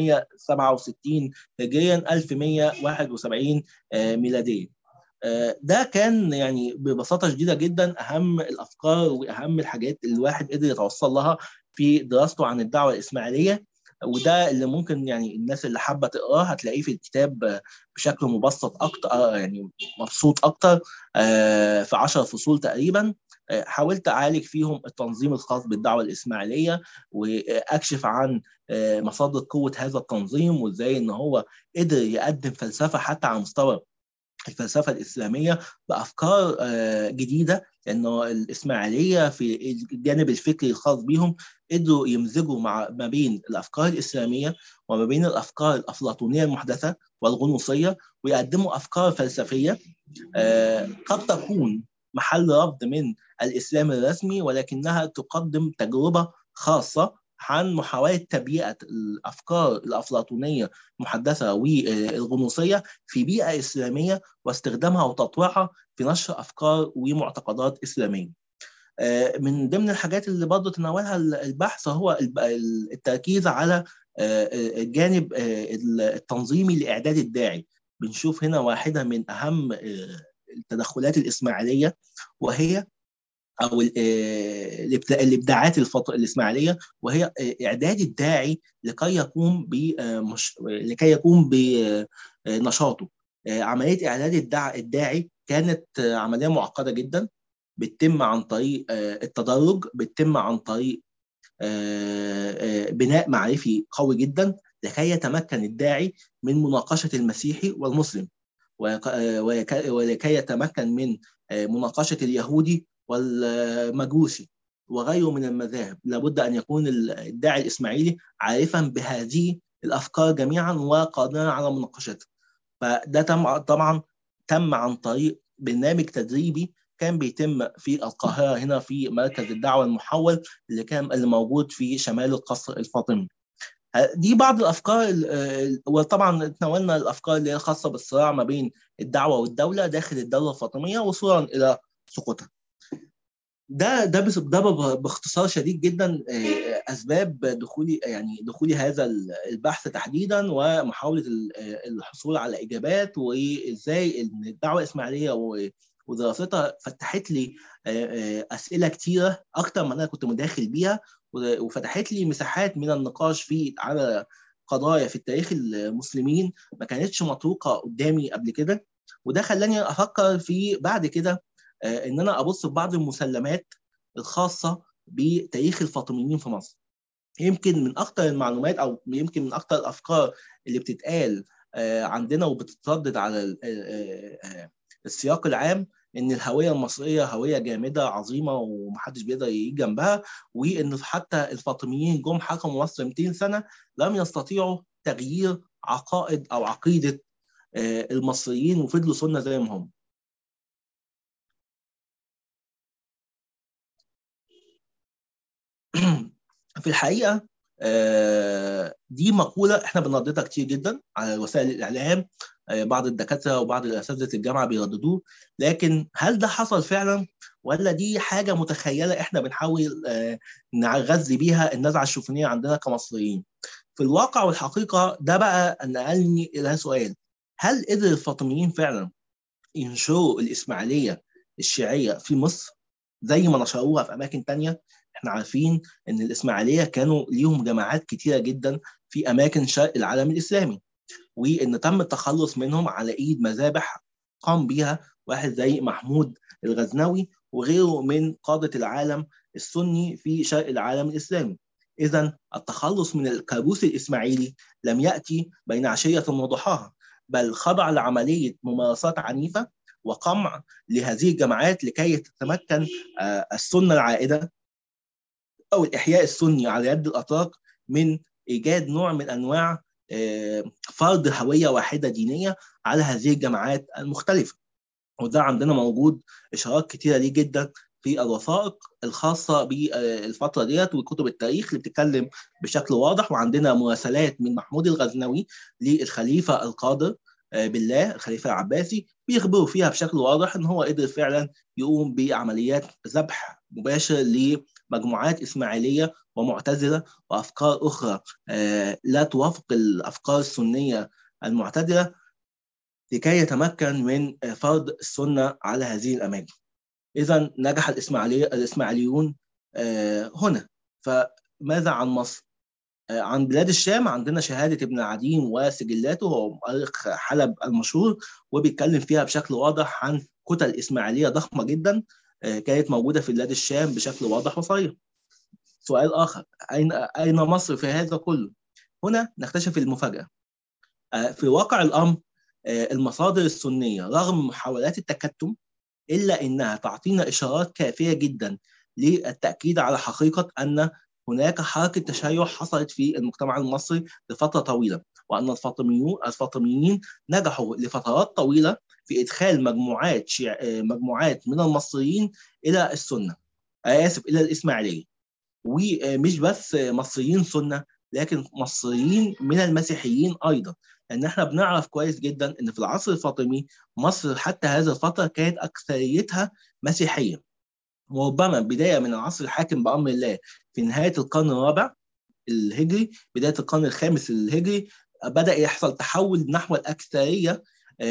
567 هجريا 1171 ميلاديا. ده كان يعني ببساطة شديدة جدا أهم الأفكار وأهم الحاجات اللي الواحد قدر يتوصل لها في دراسته عن الدعوة الإسماعيلية. وده اللي ممكن يعني الناس اللي حابة تقراه هتلاقيه في الكتاب بشكل مبسط أكتر، يعني مبسوط أكتر، في 10 فصول تقريبا. حاولت أعالج فيهم التنظيم الخاص بالدعوة الإسماعيلية وأكشف عن مصادر قوة هذا التنظيم وإزاي إن هو قدر يقدم فلسفة حتى على مستوى الفلسفة الإسلامية بأفكار جديدة، لأنه الإسماعيلية في الجانب الفكري الخاص بهم قدروا يمزجوا ما بين الأفكار الإسلامية وما بين الأفكار الأفلاطونية المحدثة والغنوصية، ويقدموا أفكار فلسفية قد تكون محل رفض من الإسلام الرسمي، ولكنها تقدم تجربة خاصة عن محاولة تبيئة الأفكار الأفلاطونية المحدثة والغنوصية في بيئة إسلامية واستخدامها وتطويعها في نشر أفكار ومعتقدات إسلامية. من ضمن الحاجات اللي برضه تناولها البحث هو التركيز على الجانب التنظيمي لإعداد الداعي. بنشوف هنا واحدة من أهم التدخلات الإسماعيلية، وهي أو الإبداعات الإسماعيلية، وهي إعداد الداعي لكي يقوم بنشاطه. عملية إعداد الداعي كانت عملية معقدة جدا، بتتم عن طريق التدرج، بتتم عن طريق بناء معرفي قوي جدا لكي يتمكن الداعي من مناقشة المسيحي والمسلم، ولكي يتمكن من مناقشة اليهودي والمجوسي وغيره من المذاهب. لابد أن يكون الداعي الإسماعيلي عارفا بهذه الأفكار جميعا وقادرا على مناقشتها. فده طبعا تم عن طريق برنامج تدريبي كان بيتم في القاهرة، هنا في مركز الدعوة المحول اللي موجود في شمال القصر الفاطمي. دي بعض الأفكار، وطبعا تناولنا الأفكار اللي هي خاصة بالصراع ما بين الدعوة والدولة داخل الدولة الفاطمية وصولا إلى سقوطها. ده باختصار شديد جدا اسباب دخولي هذا البحث تحديدا، ومحاوله الحصول على اجابات، وازاي ان الدعوه الاسماعيليه ودراستها فتحت لي اسئله كتيره اكتر من انا كنت مداخل بيها، وفتحت لي مساحات من النقاش على قضايا في التاريخ المسلمين ما كانتش مطروقه قدامي قبل كده. وده خلاني افكر في بعد كده ان انا ابص في بعض المسلمات الخاصه بتاريخ الفاطميين في مصر. يمكن من اكثر المعلومات، او يمكن من اكثر الافكار اللي بتتقال عندنا وبتتردد على السياق العام، ان الهويه المصريه هويه جامده عظيمه ومحدش بيقدر يجي جنبها، وان حتى الفاطميين جم حكموا مصر 200 سنه لم يستطيعوا تغيير عقائد او عقيده المصريين، وفضلوا سنه زي ما هم. في الحقيقة دي مقولة احنا بنرددها كتير جدا على وسائل الإعلام، بعض الدكاترة وبعض الأساتذة الجامعة بيرددوه، لكن هل ده حصل فعلا ولا دي حاجة متخيلة احنا بنحاول نغذي بيها النزعة الشوفينية عندنا كمصريين؟ في الواقع والحقيقة ده بقى نقلني إلى سؤال: هل قدر الفاطميين فعلا ينشروا الإسماعيلية الشيعية في مصر زي ما نشروها في أماكن تانية؟ احنا عارفين ان الإسماعيلية كانوا ليهم جماعات كتيرة جدا في أماكن شرق العالم الإسلامي، وإن تم التخلص منهم على إيد مذابح قام بيها واحد زي محمود الغزنوي وغيره من قادة العالم السني في شرق العالم الإسلامي. إذن التخلص من الكابوس الإسماعيلي لم يأتي بين عشية وضحاها، بل خضع لعملية ممارسات عنيفة وقمع لهذه الجماعات لكي تتمكن السنة العائدة أو الإحياء السني على يد الأتراك من إيجاد نوع من أنواع فرض هوية واحدة دينية على هذه الجماعات المختلفة. وده عندنا موجود إشارات كتيرة ليه جدا في الوثائق الخاصة بالفترة ديت وكتب التاريخ اللي بتتكلم بشكل واضح. وعندنا مراسلات من محمود الغزنوي للخليفة القادر بالله، الخليفة العباسي، بيخبروا فيها بشكل واضح ان هو قدر فعلا يقوم بعمليات ذبح مباشر لمجموعات إسماعيلية ومعتزلة وأفكار أخرى لا توافق الأفكار السنية المعتدلة، لكي يتمكن من فرض السنة على هذه الأماكن. إذا نجح الإسماعيليون هنا. فماذا عن مصر؟ عن بلاد الشام عندنا شهادة ابن عديم وسجلاته، هو مؤرخ حلب المشهور، وبيتكلم فيها بشكل واضح عن كتل إسماعيلية ضخمة جدا كانت موجودة في بلاد الشام بشكل واضح وصريح. سؤال آخر: أين مصر في هذا كله؟ هنا نكتشف المفاجأة. في واقع الأمر المصادر السنية رغم محاولات التكتم إلا أنها تعطينا إشارات كافية جدا للتأكيد على حقيقة أن هناك حركة تشيع حصلت في المجتمع المصري لفترة طويلة، وأن الفاطميين نجحوا لفترات طويلة في إدخال مجموعات من المصريين إلى السنة، إلى الإسماعيلية. ومش بس مصريين سنة، لكن مصريين من المسيحيين أيضا، لأن احنا بنعرف كويس جدا أن في العصر الفاطمي مصر حتى هذه الفترة كانت أكثريتها مسيحية، وربما بداية من العصر الحاكم بأمر الله في نهاية القرن الرابع الهجري، بداية القرن الخامس الهجري، بدأ يحصل تحول نحو الأكثرية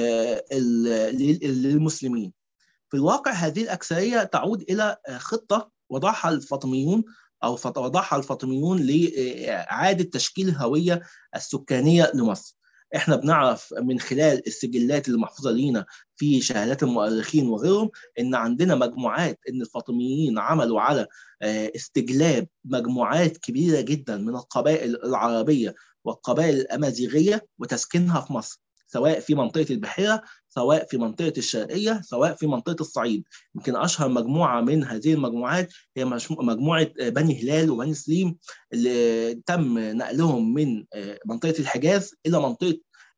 للمسلمين. في الواقع هذه الأكثرية تعود إلى خطة وضعها الفاطميون وضعها الفاطميون لإعادة تشكيل الهوية السكانية لمصر. احنا بنعرف من خلال السجلات اللي محفوظة لينا في شهادات المؤرخين وغيرهم ان عندنا مجموعات، ان الفاطميين عملوا على استجلاب مجموعات كبيرة جدا من القبائل العربية والقبائل الأمازيغية وتسكينها في مصر، سواء في منطقة البحيرة، سواء في منطقة الشرقية، سواء في منطقة الصعيد. يمكن أشهر مجموعة من هذه المجموعات هي مجموعة بني هلال وبني سليم، اللي تم نقلهم من منطقة الحجاز إلى منطقة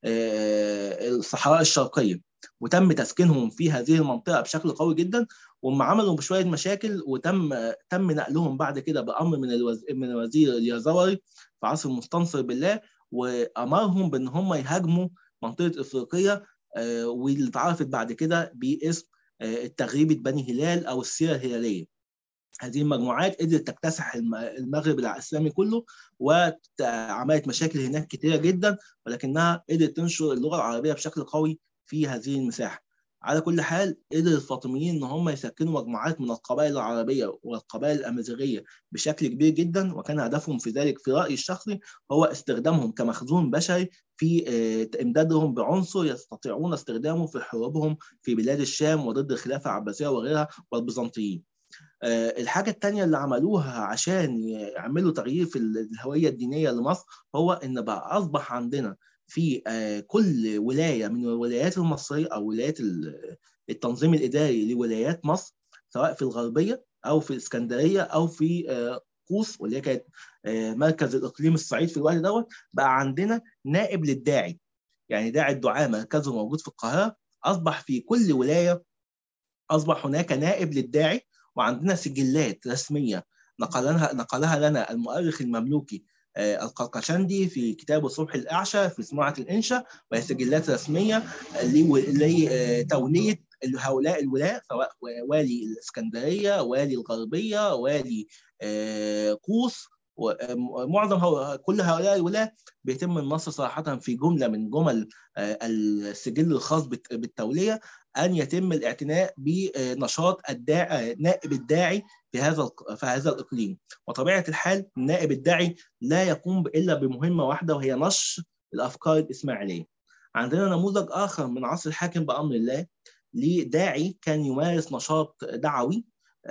الصحراء الشرقية، وتم تسكينهم في هذه المنطقة بشكل قوي جدا، وهم عملوا بشوية مشاكل، وتم نقلهم بعد كده بأمر من الوزير اليزوري في عصر المستنصر بالله، وأمرهم بأن هم يهاجموا منطقة إفريقية، واللي اتعرفت بعد كده باسم التغريبة بني هلال أو السيرة الهلالية. هذه المجموعات قدرت تكتسح المغرب الإسلامي كله، وعملت مشاكل هناك كتيرة جدا، ولكنها قدرت تنشر اللغة العربية بشكل قوي في هذه المساحة. على كل حال، قدر الفاطميين ان هم يسكنوا مجموعات من القبائل العربيه والقبائل الامازيغيه بشكل كبير جدا، وكان هدفهم في ذلك في رايي الشخصي هو استخدامهم كمخزون بشري في امدادهم بعنصر يستطيعون استخدامه في حروبهم في بلاد الشام وضد الخلافه العباسيه وغيرها والبيزنطيين. الحاجة التانية اللي عملوها عشان يعملوا تغيير في الهوية الدينية لمصر هو إن بقى أصبح عندنا في كل ولاية من الولايات المصرية أو ولايات التنظيم الإداري لولايات مصر، سواء في الغربية أو في الإسكندرية أو في قوس، واللي كانت مركز الإقليم الصعيد في الوقت دوت، بقى عندنا نائب للداعي. يعني داعي الدعاء مركزه موجود في القاهرة، أصبح في كل ولاية أصبح هناك نائب للداعي، وعندنا سجلات رسمية نقلها لنا المؤرخ المملوكي القرقشندي في كتابه صبح الأعشى في صناعة الإنشاء، وهي سجلات رسمية لتولية هؤلاء الولاة، سواء والي الإسكندرية، والي الغربية، والي قوس، ومعظم كل هؤلاء الولاة بيتم النص صراحة في جملة من جمل السجل الخاص بالتولية أن يتم الاعتناء بنشاط نائب الداعي في هذا الإقليم. وطبيعة الحال نائب الداعي لا يقوم إلا بمهمة واحدة، وهي نشر الأفكار الإسماعيلية. عندنا نموذج آخر من عصر الحاكم بأمر الله لداعي كان يمارس نشاط دعوي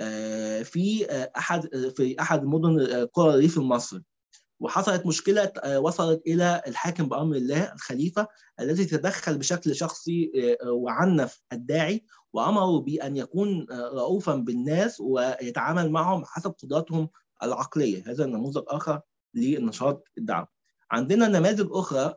في أحد مدن قرى الريف المصري، وحصلت مشكلة وصلت إلى الحاكم بأمر الله الخليفة، الذي تدخل بشكل شخصي وعنف الداعي، وأمروا بأن يكون رؤوفا بالناس ويتعامل معهم حسب قدراتهم العقلية. هذا نموذج آخر للنشاط الدعوي. عندنا نماذج أخرى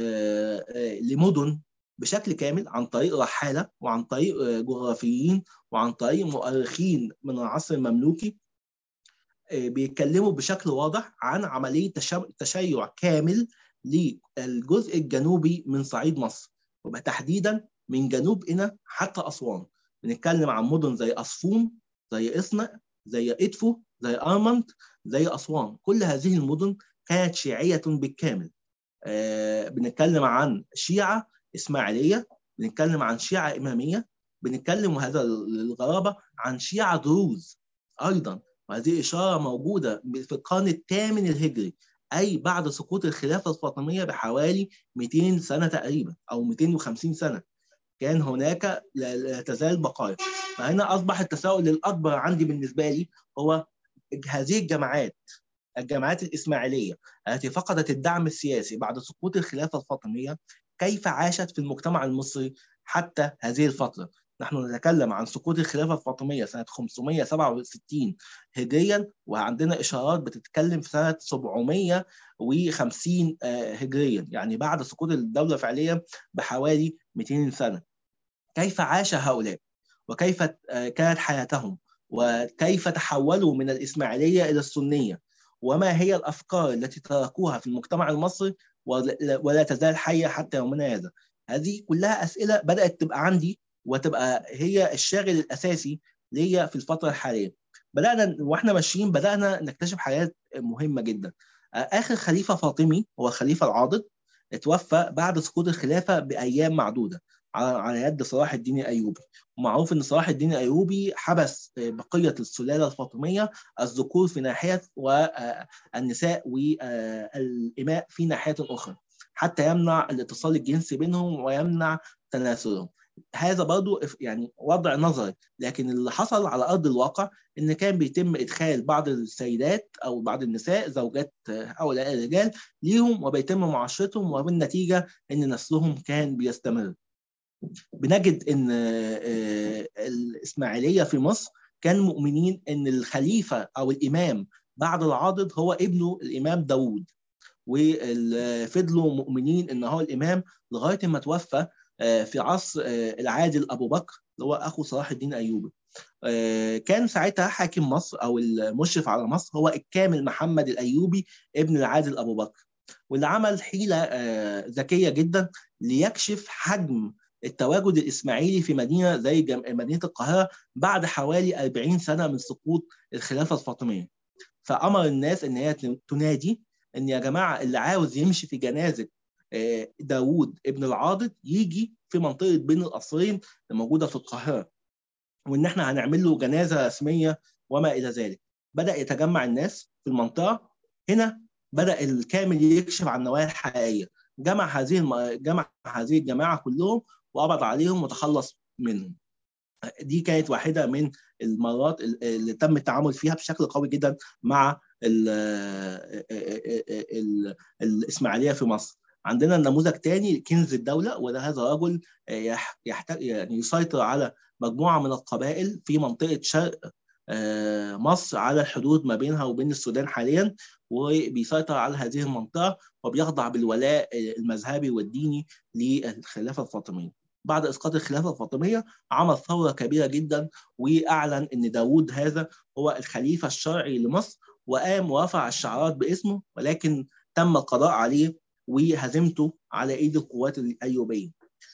لمدن بشكل كامل عن طريق رحالة وعن طريق جغرافيين وعن طريق مؤرخين من العصر المملوكي بيتكلموا بشكل واضح عن عملية تشيع كامل للجزء الجنوبي من صعيد مصر، وتحديدا من جنوب قنا حتى أسوان. بنتكلم عن مدن زي أصفون، زي إصنع، زي إدفو، زي أرمنت، زي أسوان. كل هذه المدن كانت شيعية بالكامل. بنتكلم عن شيعة إسماعيلية، بنتكلم عن شيعة إمامية، بنتكلم وهذا الغرابة عن شيعة دروز أيضا، وهذه إشارة موجودة في القرن الثامن الهجري، أي بعد سقوط الخلافة الفاطمية بحوالي 200 سنة تقريبا أو 250 سنة كان هناك لا تزال بقايا. فهنا أصبح التساؤل الأكبر عندي بالنسبة لي هو هذه الجماعات الإسماعيلية التي فقدت الدعم السياسي بعد سقوط الخلافة الفاطمية، كيف عاشت في المجتمع المصري حتى هذه الفترة؟ نحن نتكلم عن سقوط الخلافة الفاطمية سنة 567 هجريا، وعندنا إشارات بتتكلم في سنة 750 هجريا، يعني بعد سقوط الدولة فعليا بحوالي 200 سنة. كيف عاش هؤلاء؟ وكيف كانت حياتهم؟ وكيف تحولوا من الإسماعيلية إلى السنية؟ وما هي الأفكار التي تركوها في المجتمع المصري ولا تزال حية حتى يومنا هذا؟ هذه كلها أسئلة بدأت تبقى عندي وتبقى هي الشاغل الأساسي ليا في الفترة الحالية. بدأنا واحنا ماشيين بدأنا نكتشف حاجات مهمة جدا. آخر خليفة فاطمي هو الخليفة العاضد، اتوفى بعد سقوط الخلافة بأيام معدودة على يد صلاح الدين الأيوبي. ومعروف أن صلاح الدين الأيوبي حبس بقية السلالة الفاطمية، الذكور في ناحية والنساء والإماء في ناحية أخرى، حتى يمنع الاتصال الجنسي بينهم ويمنع تناسلهم. هذا برضو يعني وضع نظري، لكن اللي حصل على أرض الواقع إن كان بيتم إدخال بعض السيدات أو بعض النساء زوجات هؤلاء الرجال ليهم، وبيتم معاشرتهم، وبالنتيجة إن نسلهم كان بيستمر. بنجد إن الإسماعيلية في مصر كان مؤمنين إن الخليفة أو الإمام بعد العاضد هو ابنه الإمام داود، وفضلوا مؤمنين إن هو الإمام لغاية ما توفى في عصر العادل أبو بكر اللي هو أخو صلاح الدين أيوبي. كان ساعتها حاكم مصر أو المشرف على مصر هو الكامل محمد الأيوبي ابن العادل أبو بكر، واللي عمل حيلة ذكية جدا ليكشف حجم التواجد الإسماعيلي في مدينة زي مدينة القاهرة بعد حوالي 40 سنة من سقوط الخلافة الفاطمية. فأمر الناس إن هي تنادي إن يا جماعة اللي عاوز يمشي في جنازة داوود ابن العاضد يجي في منطقة بين القصرين الموجودة في القاهرة، وإن إحنا هنعمل له جنازة رسمية وما إلى ذلك. بدأ يتجمع الناس في المنطقة. هنا بدأ الكامل يكشف عن النوايا الحقيقية، جمع هذه الجماعة كلهم وقبض عليهم وتخلص منهم. دي كانت واحدة من المرات اللي تم التعامل فيها بشكل قوي جدا مع الإسماعيلية في مصر. عندنا نموذج تاني كنز الدولة، وده هذا رجل يعني يسيطر على مجموعة من القبائل في منطقة شرق مصر على الحدود ما بينها وبين السودان حاليا، وبيسيطر على هذه المنطقة وبيخضع بالولاء المذهبي والديني للخلافة الفاطمية. بعد إسقاط الخلافة الفاطمية عمل ثورة كبيرة جدا، وأعلن أن داوود هذا هو الخليفة الشرعي لمصر، وقام ورفع الشعارات باسمه، ولكن تم القضاء عليه وهزيمته على ايد القوات الايوبيه.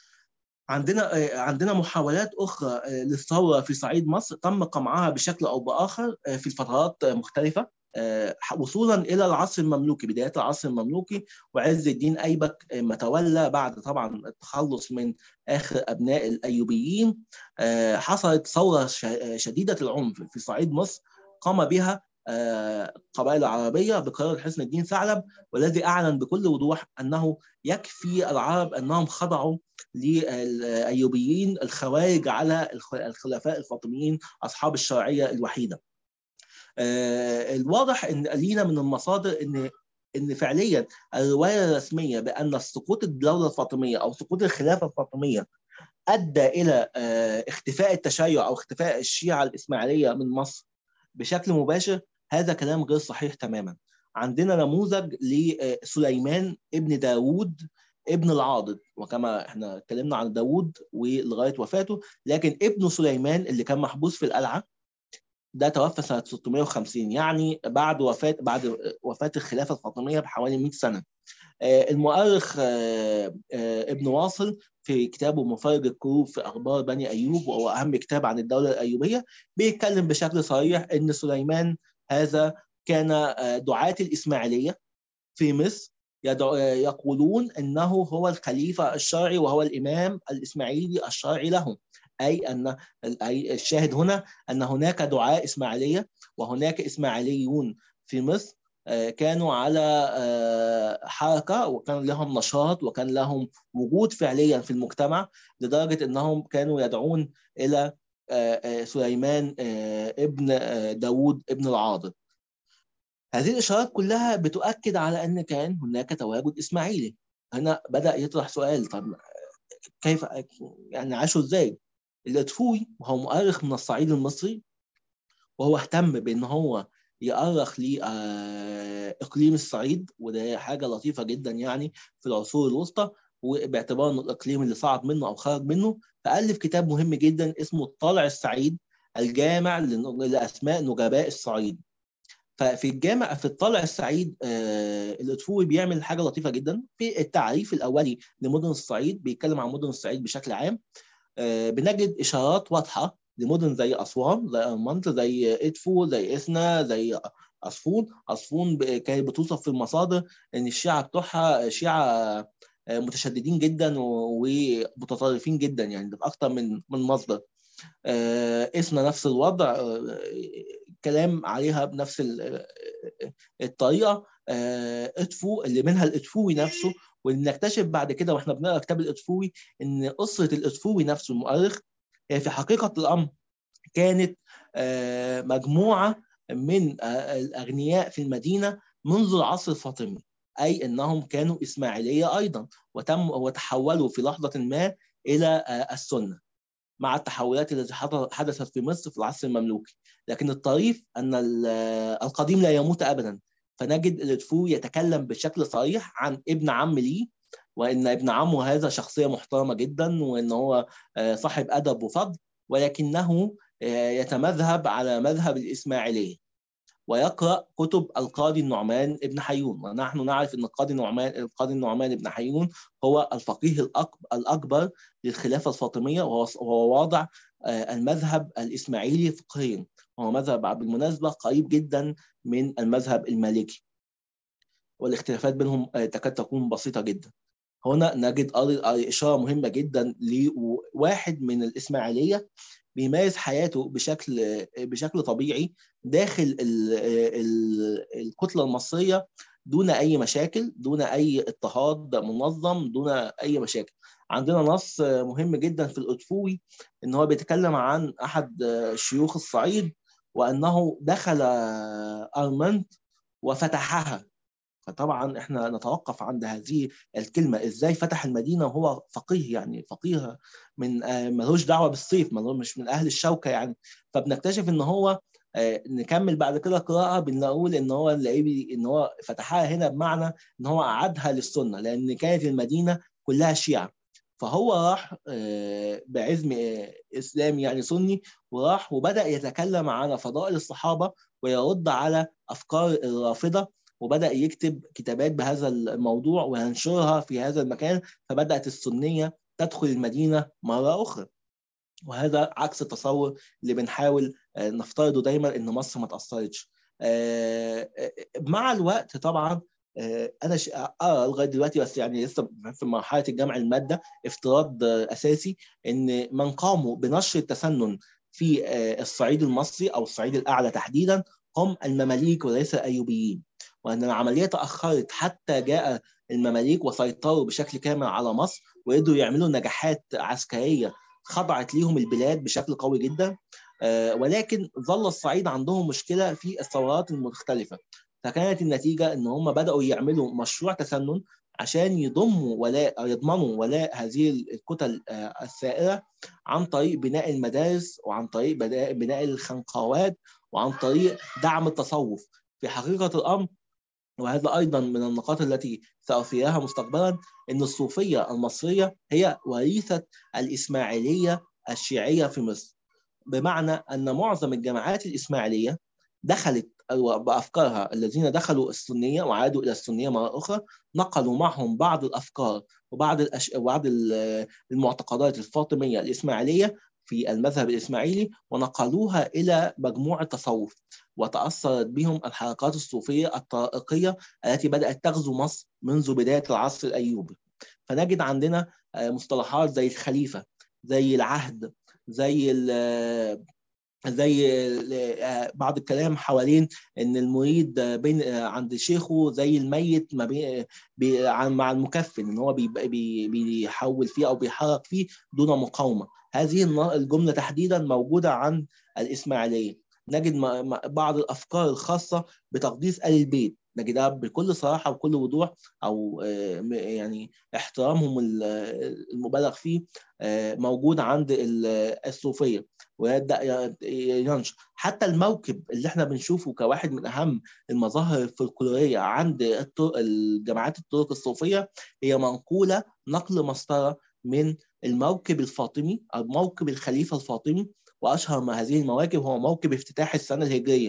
عندنا محاولات اخرى للثوره في صعيد مصر تم قمعها بشكل او باخر في الفترات مختلفه، وصولا الى العصر المملوكي، بدايه العصر المملوكي وعز الدين ايبك ما تولى بعد طبعا التخلص من اخر ابناء الايوبيين. حصلت ثوره شديده العنف في صعيد مصر قام بها القبائل العربية بقرار حسن الدين ثعلب، والذي أعلن بكل وضوح أنه يكفي العرب أنهم خضعوا للأيوبيين الخوارج على الخلفاء الفاطميين أصحاب الشرعية الوحيدة. الواضح أن لينا من المصادر أن فعليا الرواية الرسمية بأن سقوط الدولة الفاطمية أو سقوط الخلافة الفاطمية أدى إلى اختفاء التشيع أو اختفاء الشيعة الإسماعيلية من مصر بشكل مباشر، هذا كلام غير صحيح تماما. عندنا نموذج لسليمان ابن داوود ابن العاضد، وكما احنا اتكلمنا عن داوود ولغاية وفاته، لكن ابن سليمان اللي كان محبوس في القلعة ده توفى سنة 650، يعني بعد وفاة الخلافة الفاطمية بحوالي 100 سنة. المؤرخ ابن واصل في كتابه مفارق الكروب في أخبار بني أيوب، وهو أهم كتاب عن الدولة الأيوبية، بيتكلم بشكل صريح أن سليمان هذا كان دعاة الإسماعيلية في مصر يقولون أنه هو الخليفة الشرعي وهو الإمام الإسماعيلي الشرعي لهم، أي الشاهد هنا أن هناك دعاة إسماعيلية وهناك إسماعيليون في مصر كانوا على حركة، وكان لهم نشاط وكان لهم وجود فعليا في المجتمع، لدرجة أنهم كانوا يدعون إلى سليمان ابن داوود ابن العاضد. هذه الإشارات كلها بتؤكد على أن كان هناك تواجد إسماعيلي. هنا بدأ يطرح سؤال، طب كيف يعني عاشوا إزاي؟ الأطفوي وهو مؤرخ من الصعيد المصري، وهو اهتم بأن هو يؤرخ لإقليم الصعيد، وده حاجة لطيفة جدا يعني في العصور الوسطى، وباعتبار أنه الإقليم اللي صعد منه أو خرج منه، فألف كتاب مهم جدا اسمه الطالع السعيد الجامع لأسماء نجباء الصعيد. في الطالع السعيد الأطفوي بيعمل حاجة لطيفة جدا في التعريف الأولي لمدن الصعيد، بيتكلم عن مدن الصعيد بشكل عام. بنجد إشارات واضحة لمدن زي أسوان، زي أرمنت، زي إدفو، زي إسنا، زي عصفون كانت بتوصف في المصادر إن الشيعة بتوعها شيعة متشددين جدا ومتطرفين جدا، يعني أكتر من مصدر. إسنا نفس الوضع، كلام عليها بنفس الطريقة. إدفو اللي منها الإدفوي نفسه، ونكتشف بعد كده واحنا بنقرا كتاب الإدفوي ان أسرة الإدفوي نفسه المؤرخ هي في حقيقة الأمر كانت مجموعة من الأغنياء في المدينة منذ العصر الفاطمي، أي أنهم كانوا إسماعيلية أيضا وتحولوا في لحظة ما إلى السنة مع التحولات التي حدثت في مصر في العصر المملوكي. لكن الطريف أن القديم لا يموت أبدا، فنجد الإدفوي يتكلم بشكل صريح عن ابن عم ليه، وإن ابن عمه هذا شخصية محترمة جدا، وإن هو صاحب أدب وفضل، ولكنه يتمذهب على مذهب الإسماعيلية ويقرأ كتب القاضي النعمان ابن حيون. ونحن نعرف أن القاضي النعمان ابن حيون هو الفقيه الأكبر للخلافة الفاطمية، وهو واضع المذهب الإسماعيلي فقهيا، وهو مذهب بالمناسبة قريب جدا من المذهب المالكي، والاختلافات بينهم تكاد تكون بسيطة جدا. هنا نجد إشارة مهمة جدا لواحد من الإسماعيلية بيمارس حياته بشكل طبيعي داخل الكتلة المصرية دون أي مشاكل، دون أي اضطهاد منظم، دون أي مشاكل. عندنا نص مهم جدا في الأدفوي إن هو بيتكلم عن أحد شيوخ الصعيد وأنه دخل أرمنت وفتحها. فطبعا احنا نتوقف عند هذه الكلمة، ازاي فتح المدينة وهو فقيه، يعني فقيه من ملوش دعوة بالصيف، مش من اهل الشوكة يعني. فبنكتشف ان هو نكمل بعد كده قراءة بنقول ان هو ان هو فتحها هنا بمعنى ان هو اعادها للسنة، لان كانت المدينة كلها شيعة. فهو راح بعزم اسلامي يعني سني، وراح وبدأ يتكلم على فضائل الصحابة ويرد على افكار الرافضة، وبدأ يكتب كتابات بهذا الموضوع وينشرها في هذا المكان، فبدأت السنية تدخل المدينة مرة أخرى. وهذا عكس التصور اللي بنحاول نفترضه دايما إن مصر ما تأثرتش. مع الوقت طبعا أنا أرى لغاية دلوقتي، بس يعني لسه في مرحلة الجمع المادة، افتراض أساسي إن من قاموا بنشر التسنن في الصعيد المصري أو الصعيد الأعلى تحديدا هم المماليك وليس الأيوبيين، وأن العملية تأخرت حتى جاء المماليك وسيطروا بشكل كامل على مصر وقدروا يعملوا نجاحات عسكرية خضعت ليهم البلاد بشكل قوي جدا. ولكن ظل الصعيد عندهم مشكلة في الثورات المختلفة، فكانت النتيجة ان هم بدأوا يعملوا مشروع تسنن عشان يضمنوا ولاء هذه الكتل الثائرة عن طريق بناء المدارس، وعن طريق بناء الخنقاوات، وعن طريق دعم التصوف. في حقيقة الأمر، وهذا أيضا من النقاط التي سأثيرها مستقبلا، أن الصوفية المصرية هي وريثة الإسماعيلية الشيعية في مصر، بمعنى أن معظم الجماعات الإسماعيلية دخلت بأفكارها، الذين دخلوا السنية وعادوا إلى السنية مرة أخرى نقلوا معهم بعض الأفكار وبعض المعتقدات الفاطمية الإسماعيلية في المذهب الإسماعيلي، ونقلوها إلى مجموع التصوف، وتأثرت بهم الحركات الصوفية الطائقية التي بدأت تغزو مصر منذ بداية العصر الأيوبي. فنجد عندنا مصطلحات زي الخليفة، زي العهد، زي بعض الكلام حوالين ان المريد بين عند شيخه زي الميت ما مع المكفن، ان هو بيحول فيه او بيحرك فيه دون مقاومه. هذه الجمله تحديدا موجوده عند الاسماعيليه. نجد بعض الافكار الخاصه بتقديس ال البيت، نجدها بكل صراحه وكل وضوح، او يعني احترامهم المبالغ فيه موجود عند الصوفيه، ويبدا ينشر. حتى الموكب اللي احنا بنشوفه كواحد من اهم المظاهر الفلكلوريه عند الجماعات الطرق الصوفيه هي منقوله نقل مسطره من الموكب الفاطمي او موكب الخليفه الفاطمي. واشهر ما هذه المواكب هو موكب افتتاح السنه الهجريه،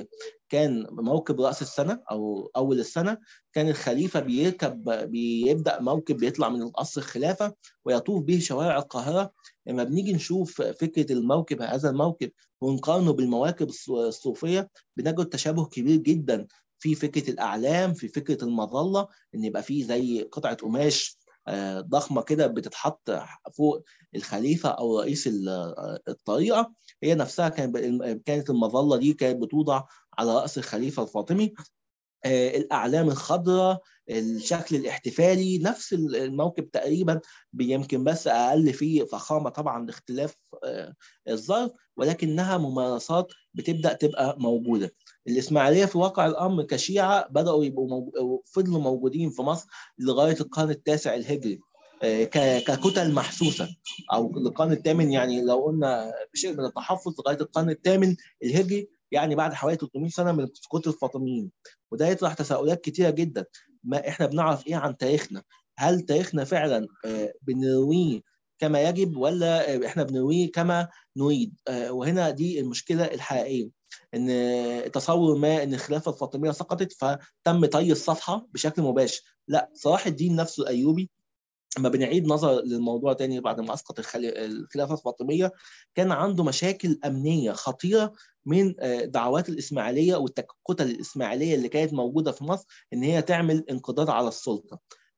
كان موكب رأس السنة أو أول السنة، كان الخليفة بيبدأ موكب بيطلع من قصر الخلافة ويطوف به شوارع القاهرة. لما بنيجي نشوف فكرة الموكب، هذا الموكب، ونقارنه بالمواكب الصوفية، بنجد تشابه كبير جدا في فكرة الأعلام، في فكرة المظلة، إن يبقى فيه زي قطعة قماش ضخمة كده بتتحط فوق الخليفة أو رئيس الطريقة. هي نفسها كانت المظلة دي كانت بتوضع على رأس الخليفة الفاطمي. الأعلام الخضراء، الشكل الاحتفالي، نفس الموكب تقريبا، يمكن بس أقل فيه فخامة طبعا لاختلاف الظرف، ولكنها ممارسات بتبدأ تبقى موجودة. الإسماعيلية في واقع الأمر كشيعة بدأوا يبقوا فضلوا موجودين في مصر لغاية القرن التاسع الهجري ككتل محسوسة، أو القرن الثامن، يعني لو قلنا بشيء من التحفظ لغاية القرن الثامن الهجري، يعني بعد حوالي 300 سنة من سقوط الفاطميين. وده يطرح تساؤلات كتيرة جدا. ما احنا بنعرف ايه عن تاريخنا؟ هل تاريخنا فعلا بنرويه كما يجب، ولا احنا بنرويه كما نريد؟ وهنا دي المشكلة الحقيقية، ان تصور ما ان الخلافة الفاطمية سقطت فتم طي الصفحة بشكل مباشر. لا، صلاح الدين نفسه الأيوبي، لما بنعيد نظر للموضوع تاني بعد ما اسقط الخلافه الفاطميه، كان عنده مشاكل امنيه خطيره من دعوات الاسماعيليه والكتل الاسماعيليه اللي كانت موجوده في مصر ان هي تعمل انقضاض على السلطه.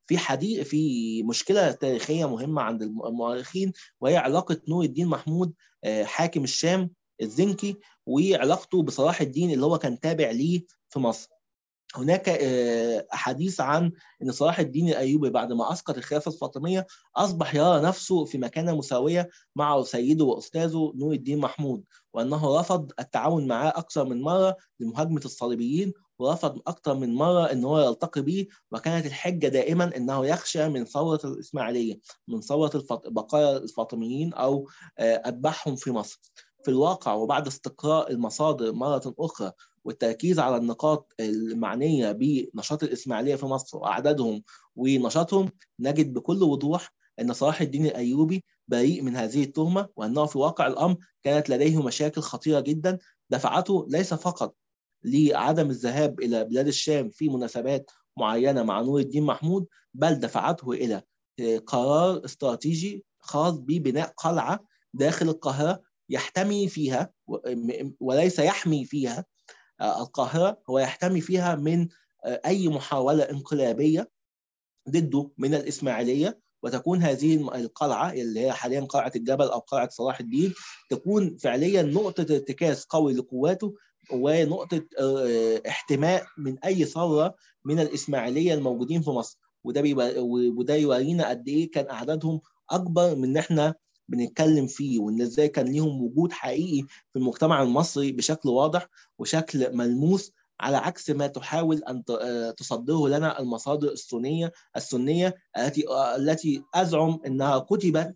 في مشكله تاريخيه مهمه عند المؤرخين، وهي علاقه نور الدين محمود حاكم الشام الزنكي وعلاقته بصلاح الدين اللي هو كان تابع ليه في مصر. هناك أحاديث عن أن صلاح الدين الأيوبي بعد ما أسقط الخلافة الفاطمية أصبح يرى نفسه في مكانة مساوية مع سيده وأستاذه نور الدين محمود، وأنه رفض التعاون معه أكثر من مرة لمهاجمة الصليبيين، ورفض أكثر من مرة أنه يلتقي به، وكانت الحجة دائما أنه يخشى من ثورة الإسماعيلية، من ثورة بقايا الفاطميين أو أتباعهم في مصر. في الواقع وبعد استقراء المصادر مرة أخرى والتركيز على النقاط المعنية بنشاط الإسماعيلية في مصر وأعدادهم ونشاطهم، نجد بكل وضوح أن صلاح الدين الأيوبي بريء من هذه التهمة، وأنه في واقع الأمر كانت لديه مشاكل خطيرة جدا دفعته ليس فقط لعدم الذهاب إلى بلاد الشام في مناسبات معينة مع نور الدين محمود، بل دفعته إلى قرار استراتيجي خاص ببناء قلعة داخل القاهرة يحتمي فيها وليس يحمي فيها القاهرة، هو يحتمي فيها من أي محاولة انقلابية ضده من الإسماعيلية، وتكون هذه القلعة اللي هي حاليا قلعة الجبل أو قلعة صلاح الدين تكون فعليا نقطة ارتكاز قوي لقواته ونقطة احتماء من أي ثورة من الإسماعيلية الموجودين في مصر. وده يورينا قد إيه كان أعدادهم أكبر من احنا بنتكلم فيه، وان ازاي كان ليهم وجود حقيقي في المجتمع المصري بشكل واضح وشكل ملموس، على عكس ما تحاول ان تصدره لنا المصادر السنيه التي ازعم انها كتبت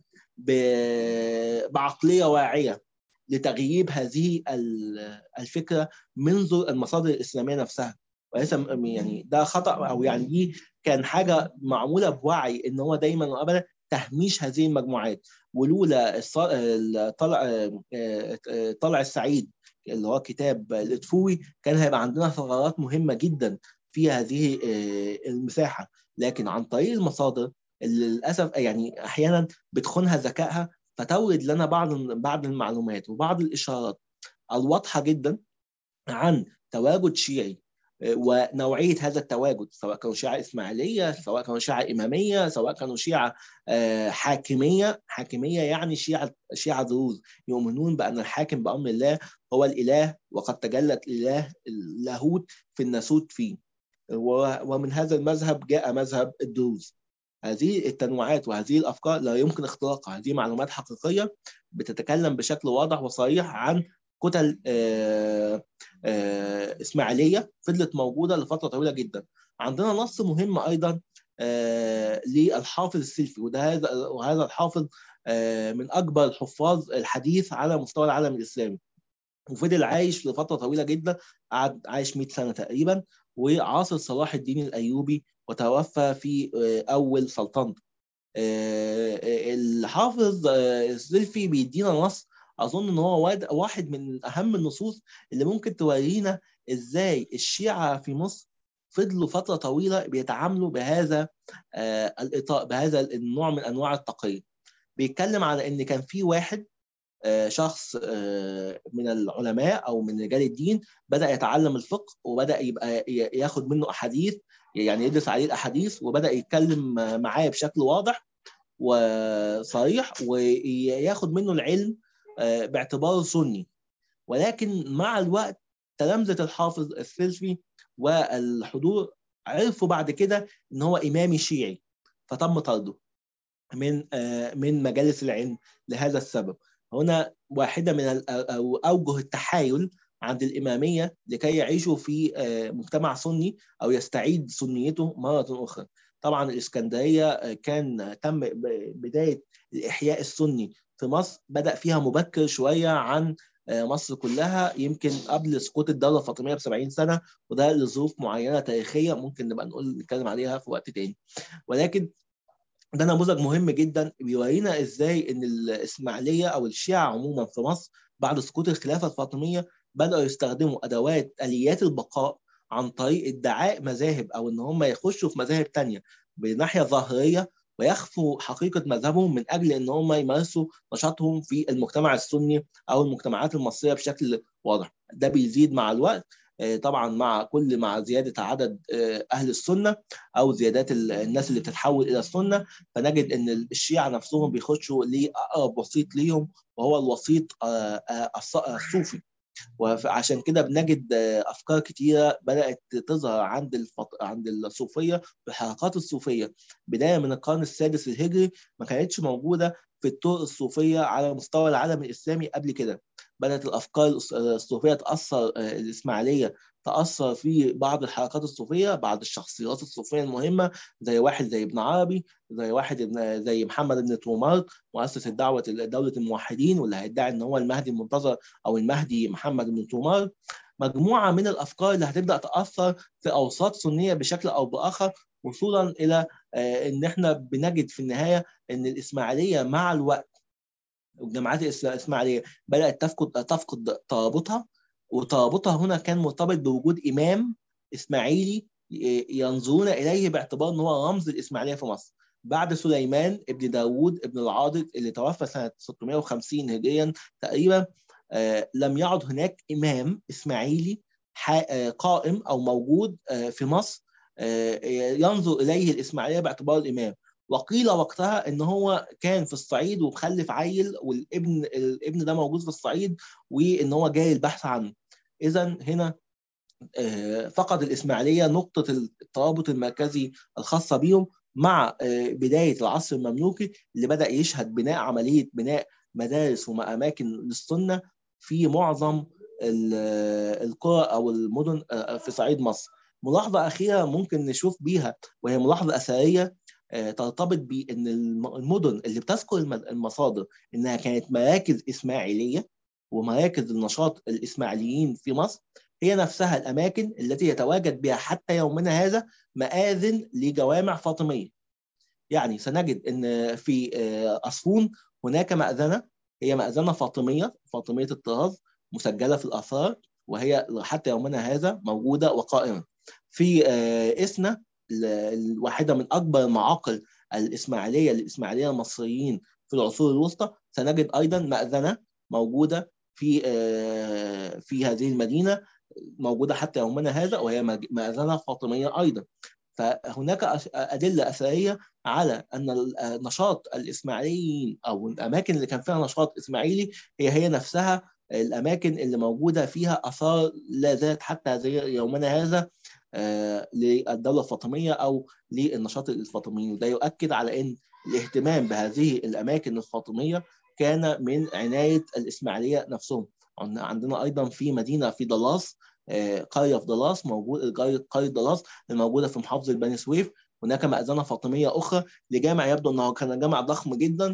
بعقليه واعيه لتغييب هذه الفكره منذ المصادر الاسلاميه نفسها. وليس يعني ده خطا، او يعني دي كان حاجه معموله بوعي ان هو دايما وابدا تهميش هذه المجموعات. ولولا طلع السعيد اللي هو كتاب الإدفوي كان هيبقى عندنا ثغرات مهمة جدا في هذه المساحة. لكن عن طريق المصادر اللي للأسف يعني أحيانا بتخونها ذكائها، فتورد لنا بعض المعلومات وبعض الإشارات الواضحة جدا عن تواجد شيعي ونوعية هذا التواجد، سواء كانوا شيعة إسماعيلية، سواء كانوا شيعة إمامية، سواء كانوا شيعة حاكمية يعني شيعة دروز يؤمنون بأن الحاكم بأمر الله هو الإله، وقد تجلت اللاهوت في الناسوت فيه. ومن هذا المذهب جاء مذهب الدروز. هذه التنوعات وهذه الأفكار لا يمكن اختراقها، هذه معلومات حقيقية بتتكلم بشكل واضح وصريح عن كتل إسماعيلية فضلت موجودة لفترة طويلة جدا. عندنا نص مهم أيضا للحافظ السلفي، وهذا الحافظ من أكبر الحفاظ الحديث على مستوى العالم الإسلامي، وفضل عايش لفترة طويلة جدا، قعد عايش 100 سنة تقريبا، وعاصر صلاح الدين الأيوبي وتوفى في أول سلطنته. الحافظ السلفي بيدينا نص أظن إن هو واحد من أهم النصوص اللي ممكن تورينا إزاي الشيعة في مصر فضلوا فترة طويلة بيتعاملوا بهذا بهذا النوع من أنواع التقية. بيتكلم على إن كان في واحد شخص من العلماء أو من رجال الدين بدأ يتعلم الفقه، وبدأ يبقى ياخد منه أحاديث، يعني يدرس عليه الأحاديث، وبدأ يتكلم معاه بشكل واضح وصريح، وياخد منه العلم باعتباره سني. ولكن مع الوقت تلامذة الحافظ السلفي والحضور عرفوا بعد كده إن هو إمامي شيعي، فتم طرده من مجالس العلم لهذا السبب. هنا واحدة من أوجه التحايل عند الإمامية لكي يعيشوا في مجتمع سني أو يستعيد سنيته مرة أخرى. طبعا الإسكندرية كان تم بداية الإحياء السني في مصر، بدأ فيها مبكر شوية عن مصر كلها، يمكن قبل سقوط الدولة الفاطمية ب70 سنة، وده لظروف معينة تاريخية ممكن نبقى نتكلم عليها في وقت تاني. ولكن ده نموذج مهم جدا بيورينا ازاي ان الاسماعيليه او الشيعه عموما في مصر بعد سقوط الخلافه الفاطميه بداوا يستخدموا ادوات اليات البقاء عن طريق ادعاء مذاهب، او ان هم يخشوا في مذاهب تانية بناحيه ظاهريه ويخفوا حقيقه مذهبهم من اجل ان هم يمارسوا نشاطهم في المجتمع السني او المجتمعات المصريه بشكل واضح. ده بيزيد مع الوقت طبعا مع زياده عدد اهل السنه او زيادات الناس اللي بتتحول الى السنه، فنجد ان الشيعة نفسهم بيخشوا لأقرب وسيط ليهم، وهو الوسيط الصوفي. وعشان كده بنجد افكار كتيره بدات تظهر عند الصوفيه، في الحركات الصوفيه بدايه من القرن السادس الهجري، ما كانتش موجوده في الطرق الصوفيه على مستوى العالم الاسلامي قبل كده. بدات الافكار الصوفيه تاثر، الاسماعيليه تاثر في بعض الحركات الصوفيه، بعض الشخصيات الصوفيه المهمه، زي واحد زي ابن عربي، زي واحد زي محمد بن تومارت مؤسس دوله الموحدين، واللي هيدعي ان هو المهدي المنتظر او المهدي محمد بن تومار. مجموعه من الافكار اللي هتبدا تاثر في اوساط سنيه بشكل او باخر، وصولا الى ان احنا بنجد في النهايه ان الاسماعيليه مع الوقت، الجماعات الاسماعيليه بدات تفقد ترابطها، وترابطها هنا كان مرتبط بوجود امام اسماعيلي ينظرون اليه باعتبار ان هو رمز الاسماعيليه في مصر. بعد سليمان ابن داوود ابن العاضد اللي توفى سنه 650 هجريا تقريبا، لم يعد هناك امام اسماعيلي قائم او موجود في مصر ينظر اليه الاسماعيليه باعتبار الامام. وقيل وقتها ان هو كان في الصعيد ومخلف عيل، الابن ده موجود في الصعيد، وان هو جاي البحث عنه. اذا هنا فقد الاسماعيليه نقطه الترابط المركزي الخاصه بيهم مع بدايه العصر المملوكي، اللي بدا يشهد عمليه بناء مدارس واماكن للسنه في معظم القرى او المدن في صعيد مصر. ملاحظه اخيره ممكن نشوف بيها، وهي ملاحظه اثريه ترتبط بان المدن اللي بتذكر المصادر انها كانت مراكز اسماعيليه ومراكز النشاط الاسماعيليين في مصر، هي نفسها الاماكن التي يتواجد بها حتى يومنا هذا مآذن لجوامع فاطميه. يعني سنجد ان في عصفون هناك مأذنه، هي مأذنه فاطميه الطراز، مسجله في الاثار، وهي حتى يومنا هذا موجوده وقائمه. في إسنا، واحده من اكبر المعاقل الاسماعيليه المصريين في العصور الوسطى، سنجد ايضا مأذنه موجوده في هذه المدينه، موجوده حتى يومنا هذا، وهي مأذنه فاطميه ايضا. فهناك ادله اثريه على ان نشاط الاسماعيليين او الاماكن اللي كان فيها نشاط اسماعيلي هي نفسها الاماكن اللي موجوده فيها اثار لا زالت حتى يومنا هذا للدوله الفاطميه او للنشاط الفاطمي. وده يؤكد على ان الاهتمام بهذه الاماكن الفاطميه كان من عنايه الاسماعيليه نفسهم. عندنا ايضا في مدينه في دلاس، قريه في دلاس، قريه دلاس الموجوده في محافظه بني سويف، هناك مأذنه فاطميه اخرى لجامع يبدو انه كان جامع ضخم جدا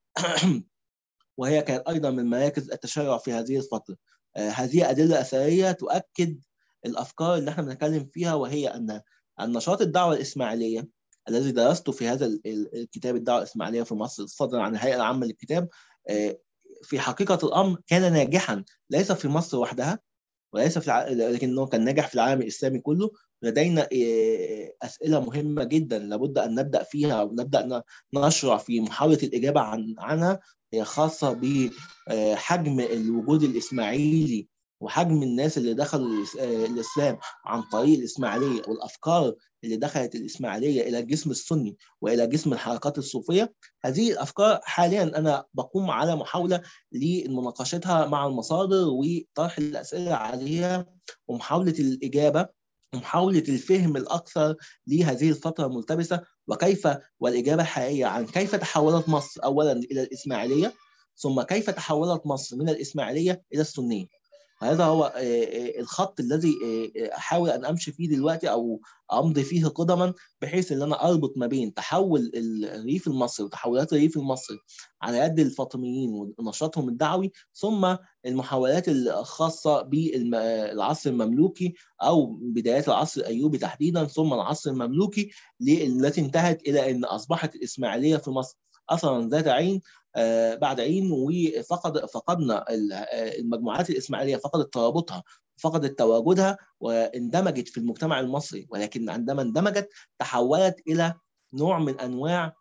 وهي كانت ايضا من مراكز التشيع في هذه الفتره. هذه ادله اثريه تؤكد الافكار اللي احنا بنتكلم فيها، وهي ان النشاط الدعوه الاسماعيليه الذي درسته في هذا الكتاب الدعوه الاسماعيليه في مصر صدر عن الهيئه العامه للكتاب، في حقيقه الامر كان ناجحا ليس في مصر وحدها، وليس لكنه كان ناجح في العالم الإسلامي كله. لدينا أسئلة مهمة جدا لابد أن نبدأ فيها ونبدأ نشرع في محاولة الإجابة عنها. هي خاصة بحجم الوجود الإسماعيلي وحجم الناس اللي دخلوا الإسلام عن طريق الإسماعيلية، والأفكار اللي دخلت الإسماعيلية إلى الجسم السني وإلى جسم الحركات الصوفية. هذه الأفكار حاليا أنا بقوم على محاولة لمناقشتها مع المصادر وطرح الأسئلة عليها ومحاولة الإجابة ومحاولة الفهم الأكثر لهذه الفترة الملتبسة، وكيف والإجابة الحقيقية عن كيف تحولت مصر أولا إلى الإسماعيلية، ثم كيف تحولت مصر من الإسماعيلية إلى السنية. هذا هو الخط الذي أحاول أن أمشي فيه دلوقتي أو أمضي فيه قدما، بحيث أن أنا أربط ما بين تحول الريف المصري وتحولات الريف المصري على يد الفاطميين ونشاطهم الدعوي، ثم المحاولات الخاصة بالعصر المملوكي أو بدايات العصر الأيوبي تحديدا، ثم العصر المملوكي التي انتهت إلى أن أصبحت الإسماعيلية في مصر أثرا ذات عين بعد عين، فقدنا المجموعات الإسماعيلية، فقدت ترابطها، فقدت تواجدها واندمجت في المجتمع المصري، ولكن عندما اندمجت تحولت إلى نوع من أنواع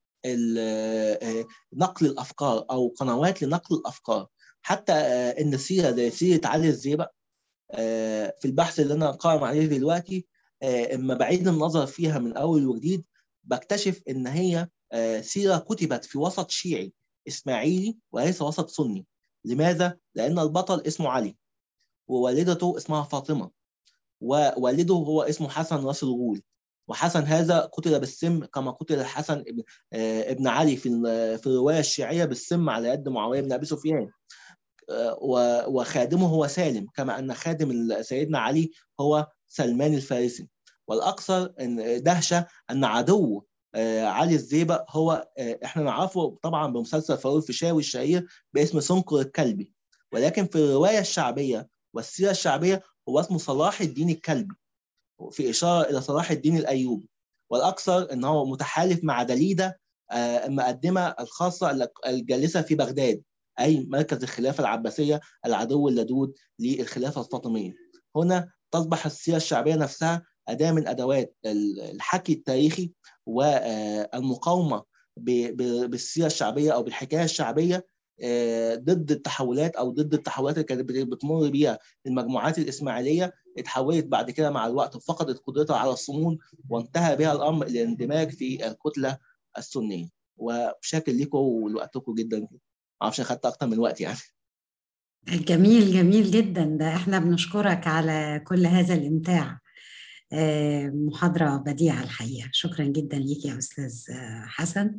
نقل الأفكار أو قنوات لنقل الأفكار. حتى إن سيرة زي سيرة علي الزيبق في البحث اللي أنا قائم عليه دلوقتي، اما بعيد النظر فيها من أول وجديد بكتشف إن هي سيرة كتبت في وسط شيعي إسماعيلي وليس وسط سني. لماذا؟ لأن البطل اسمه علي، ووالدته اسمها فاطمة، ووالده هو اسمه حسن راس الغول، وحسن هذا قتل بالسم كما قتل الحسن ابن علي في الرواية الشيعية بالسم على يد معاوية بن أبي سفيان. وخادمه هو سالم، كما أن خادم سيدنا علي هو سلمان الفارسي. والأكثر دهشة أن عدو علي الزيبق هو احنا نعرفه طبعا بمسلسل فاروق الفيشاوي الشهير باسم سنقر الكلبي، ولكن في الرواية الشعبية والسيرة الشعبية هو اسمه صلاح الدين الكلبي، في إشارة إلى صلاح الدين الأيوبي. والأكثر أنه متحالف مع دليدة المقدمة الخاصة الجالسة في بغداد، أي مركز الخلافة العباسية العدو اللدود للخلافة الفاطمية. هنا تصبح السيرة الشعبية نفسها أداة من أدوات الحكي التاريخي والمقاومة بالسيرة الشعبية أو بالحكاية الشعبية ضد التحولات أو ضد التحولات اللي كانت بتمر بيها المجموعات الإسماعيلية. اتحولت بعد كده مع الوقت وفقدت قدرتها على الصمود، وانتهى بها الأمر الاندماج في الكتلة السنية. وشاكر لكم ولوقتكم جدا، معرفش أخدت أكتر من وقت يعني. جميل جميل جدا، ده احنا بنشكرك على كل هذا الإمتاع. محاضرة بديعة الحقيقة، شكرا جدا ليك يا أستاذ حسن.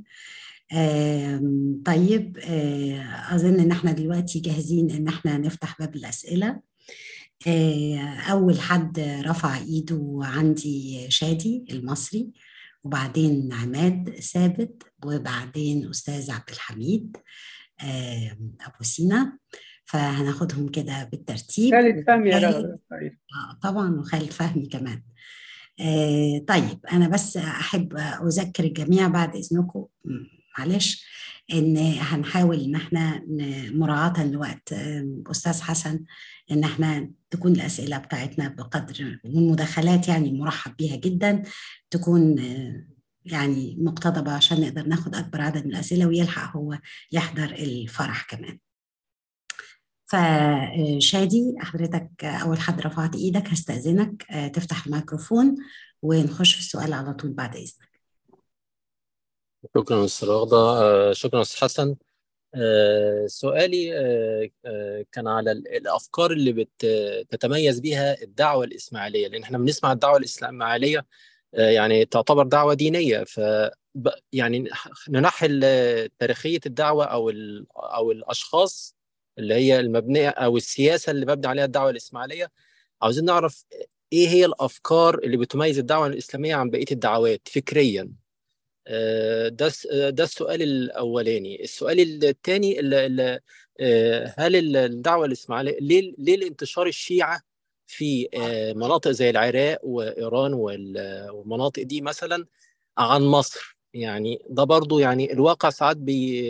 طيب، أظن إن احنا دلوقتي جاهزين إن احنا نفتح باب الأسئلة. أول حد رفع إيده عندي شادي المصري، وبعدين عماد ثابت، وبعدين أستاذ عبد الحميد أبو سينا. فهناخدهم كده بالترتيب. خالد فهمي يا رغد. طبعا، وخالد فهمي كمان. طيب، أنا بس أحب أذكر الجميع بعد إذنكم، معلش، إن هنحاول إن احنا مراعاة لوقت أستاذ حسن، إن احنا تكون الأسئلة بتاعتنا بقدر والمداخلات يعني مرحب بيها جدا، تكون يعني مقتضبة عشان نقدر ناخد أكبر عدد من الأسئلة ويلحق هو يحضر الفرح كمان. فشادي، حضرتك أول حد رفعت إيدك، هستأذنك تفتح الميكروفون ونخش في السؤال على طول بعد إذنك. شكرا أستاذ رغدة. شكرا أستاذ حسن. سؤالي كان على الأفكار اللي بتتميز بها الدعوة الإسماعيلية، لأن احنا بنسمع الدعوة الإسماعيلية يعني تعتبر دعوة دينية، يعني ننحل تاريخية الدعوة أو الأشخاص اللي هي المبنية أو السياسة اللي مبني عليها الدعوة الإسماعيلية. عاوزين نعرف إيه هي الأفكار اللي بتميز الدعوة الإسلامية عن بقية الدعوات فكرياً. ده السؤال الأولاني. السؤال الثاني، هل الدعوة الإسماعيلية ليه الانتشار الشيعة في مناطق زي العراق وإيران والمناطق دي مثلا عن مصر؟ يعني ده برضو يعني الواقع ساعات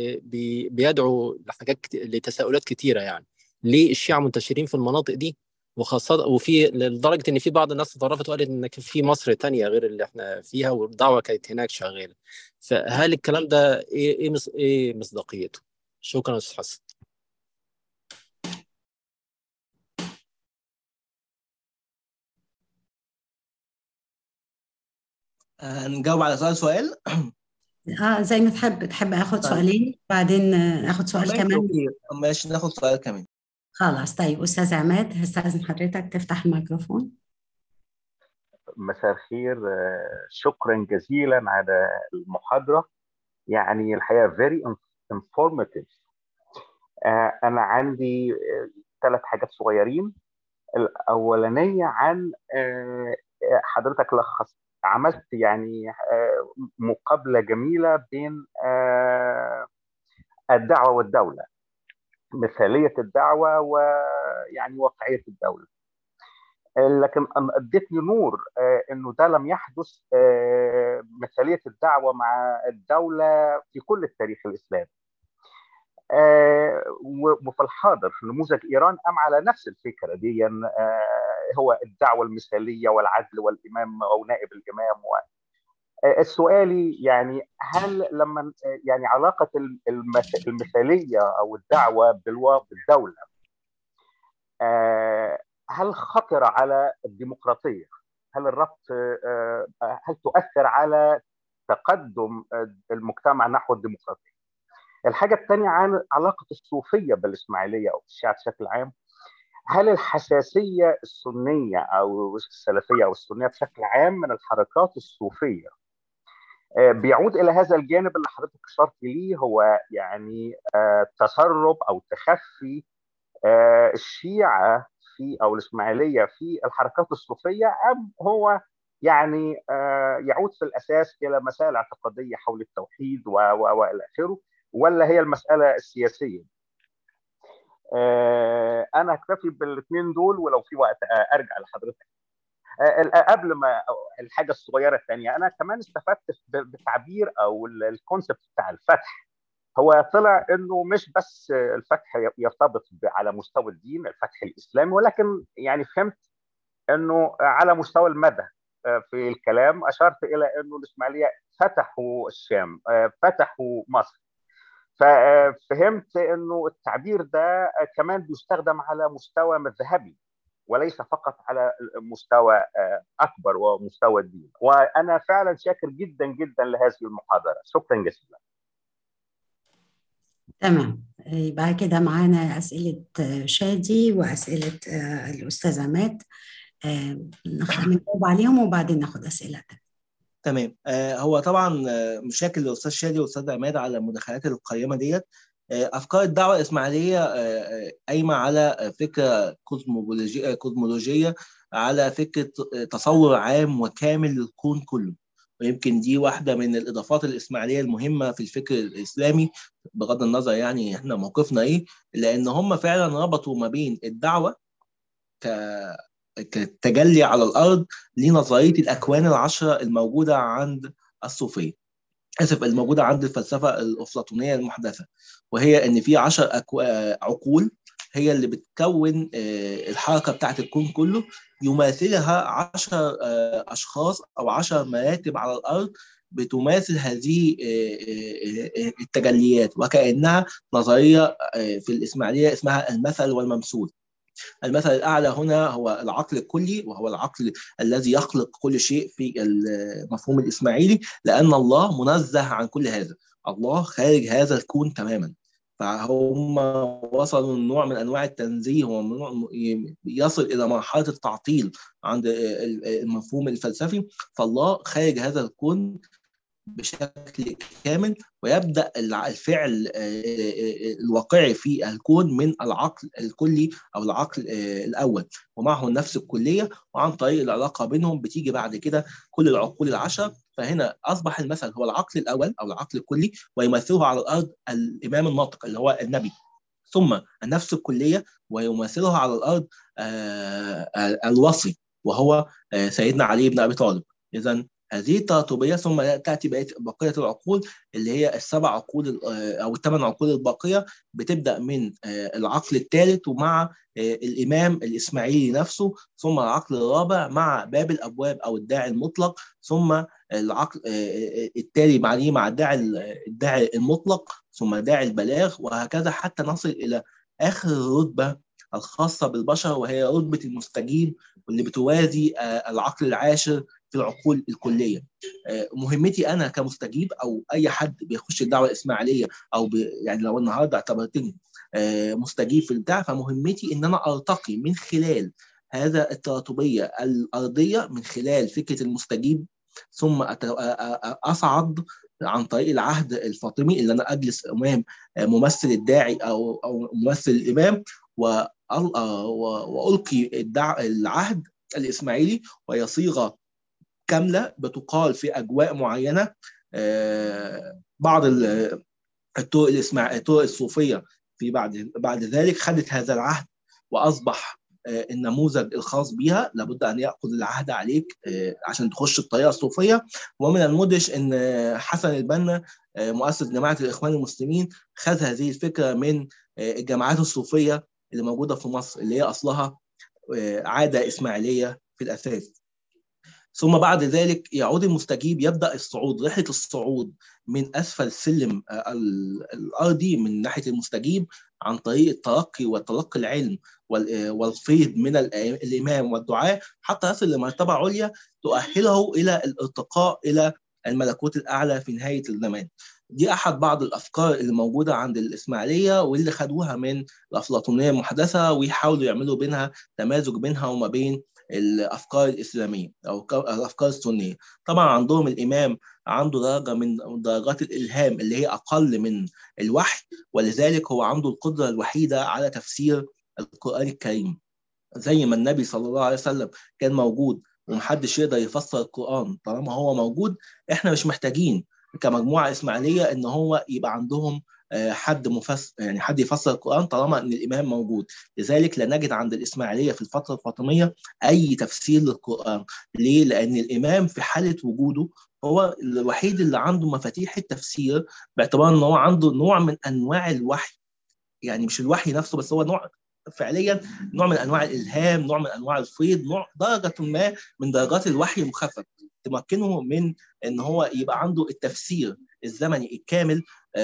بيدعو لتساؤلات كتيرة. يعني ليه الشيعة منتشرين في المناطق دي وخاصة وفي لدرجة إن في بعض الناس تطرفت وقالت إن في مصر تانية غير اللي إحنا فيها والدعوة كانت هناك شغالة. فهل الكلام ده إيه مصداقيته؟ شكرا أستاذ حسن. هنجاوب على سؤال. زي ما تحب اخد طيب سؤالين بعدين اخد سؤال ماشي، كمان. اوكي، ماشي، ناخد سؤال كمان. خلاص طيب، استاذ عماد هستأذن حضرتك تفتح الميكروفون. مساء الخير. شكرا جزيلا على المحاضرة، يعني الحقيقة very informative. أنا عندي 3 حاجات صغيرين. الأولانية عن حضرتك عملت يعني مقابلة جميلة بين الدعوة والدولة، مثالية الدعوة ويعني واقعية الدولة. لكن ادتني نور انه ده لم يحدث مثاليه الدعوه مع الدوله في كل التاريخ الاسلامي. وفي الحاضر نموذج ايران قام على نفس الفكره دي، هو الدعوه المثاليه والعدل والامام او نائب الامام. السؤالي يعني هل لما يعني علاقه المثاليه او الدعوه بالدوله هل خطر على الديمقراطية؟ هل الربط هل تؤثر على تقدم المجتمع نحو الديمقراطية؟ الحاجة الثانية عن علاقة الصوفية بالإسماعيلية أو الشيعة بشكل عام. هل الحساسية السنية أو السلفية أو السنية بشكل عام من الحركات الصوفية بيعود إلى هذا الجانب اللي حضرتك أشرت ليه، هو يعني تسرب أو تخفي الشيعة في او الاسماعيليه في الحركات الصوفيه، ام هو يعني يعود في الاساس الى مسائل اعتقاديه حول التوحيد والى اخره، ولا هي المساله السياسيه؟ انا اكتفي بالاثنين دول، ولو في وقت ارجع لحضرتك. قبل ما الحاجه الصغيره الثانيه، انا كمان استفدت بتعبير او الكونسبت بتاع الفتح. هو طلع انه مش بس الفتح يرتبط على مستوى الدين، الفتح الاسلامي، ولكن يعني فهمت انه على مستوى المدى. في الكلام اشرت الى انه الاسماعيليه فتحوا الشام، فتحوا مصر. ففهمت انه التعبير ده كمان بيستخدم على مستوى مذهبي وليس فقط على مستوى اكبر ومستوى الدين. وانا فعلا شاكر جدا جدا لهذه المحاضره، شكرا جزيلا. تمام، يبقى كده معانا أسئلة شادي وأسئلة الأستاذ عماد، نجاوب عليهم وبعدين ناخد أسئلة. تمام. هو طبعا مشاكل الاستاذ شادي والاستاذ عماد على المداخلات القيمه ديت. افكار الدعوه الاسماعيليه قايمه على فكره كوزمولوجيه، على فكره تصور عام وكامل للكون كله. ويمكن دي واحده من الاضافات الاسماعيليه المهمه في الفكر الاسلامي، بغض النظر يعني احنا موقفنا ايه، لان هم فعلا ربطوا ما بين الدعوه كتجلي على الأرض لنظرية الأكوان العشرة الموجودة عند الصوفية، الموجودة عند الفلسفة الأفلاطونية المحدثة، وهي إن في 10 عقول هي اللي بتكون الحركة بتاعت الكون كله، يماثلها 10 أشخاص أو 10 مراتب على الأرض بتماثل هذه التجليات، وكأنها نظرية في الإسماعيلية اسمها المثل والممثول. المثل الأعلى هنا هو العقل الكلي، وهو العقل الذي يخلق كل شيء في المفهوم الإسماعيلي، لأن الله منزه عن كل هذا، الله خارج هذا الكون تماما. فهم وصلوا لنوع من أنواع التنزيه يصل إلى مرحلة التعطيل عند المفهوم الفلسفي، فالله خارج هذا الكون بشكل كامل، ويبدأ الفعل الواقعي في الكون من العقل الكلي أو العقل الأول، ومعه النفس الكلية، وعن طريق العلاقة بينهم بتيجي بعد كده كل العقول العشرة. فهنا أصبح المثل هو العقل الأول أو العقل الكلي، ويمثله على الأرض الإمام الناطق اللي هو النبي، ثم النفس الكلية، ويمثله على الأرض الوصي وهو سيدنا علي بن أبي طالب. إذن هذه التراتبية ثم تأتي بقية العقول اللي هي السبع عقول أو الثمان عقول الباقية، بتبدأ من العقل الثالث ومع الإمام الإسماعيلي نفسه، ثم العقل الرابع مع باب الأبواب أو الداعي المطلق، ثم العقل التالي بعديه مع الداعي المطلق، ثم داعي البلاغ، وهكذا حتى نصل إلى آخر الرتبة الخاصة بالبشر وهي رتبة المستجيب، واللي بتوازي العقل العاشر في العقول الكلية. مهمتي أنا كمستجيب أو أي حد بيخش الدعوة الإسماعيلية أو يعني لو النهاردة اعتبرتني مستجيب في البتاع، فمهمتي إن أنا أرتقي من خلال هذا التراتبية الأرضية من خلال فكرة المستجيب، ثم أصعد عن طريق العهد الفاطمي اللي أنا أجلس أمام ممثل الداعي أو ممثل الإمام وألقي العهد الإسماعيلي، وهي صيغة كاملة بتقال في أجواء معينة. بعض الطرق الصوفية في بعد ذلك خدت هذا العهد وأصبح النموذج الخاص بها لابد أن يأخذ العهد عليك عشان تخش الطريقة الصوفية. ومن المدهش أن حسن البنا مؤسس جماعة الإخوان المسلمين خذ هذه الفكرة من الجماعات الصوفية اللي موجودة في مصر اللي هي أصلها عادة إسماعيلية في الأساس. ثم بعد ذلك يعود المستجيب، يبدأ الصعود، رحلة الصعود من أسفل السلم الأرضي من ناحية المستجيب عن طريق الترقي وتلقي العلم والفيض من الإمام والدعاء حتى يصل لمرتبة عليا تؤهله إلى الارتقاء إلى الملكوت الأعلى في نهاية الزمان. دي أحد بعض الأفكار اللي موجودة عند الإسماعيلية واللي خدوها من الأفلاطونية المحدثة ويحاولوا يعملوا بينها تمازج بينها وما بين الافكار الاسلاميه او الافكار السنيه. طبعا عندهم الامام عنده درجه من درجات الالهام اللي هي اقل من الوحي، ولذلك هو عنده القدره الوحيده على تفسير القران الكريم. زي ما النبي صلى الله عليه وسلم كان موجود ومحدش يقدر يفسر القران طالما هو موجود، احنا مش محتاجين كمجموعه اسماعيليه ان هو يبقى عندهم حد مفسر، يعني حد يفسر القرآن طالما ان الامام موجود. لذلك لا نجد عند الاسماعيليه في الفتره الفاطميه اي تفسير للقرآن. ليه؟ لان الامام في حاله وجوده هو الوحيد اللي عنده مفاتيح التفسير، باعتبار ان هو عنده نوع من انواع الوحي، يعني مش الوحي نفسه بس هو نوع فعليا نوع من انواع الالهام، نوع من انواع الفيض، نوع درجه ما من درجات الوحي المخفف تمكنه من ان هو يبقى عنده التفسير الزمني الكامل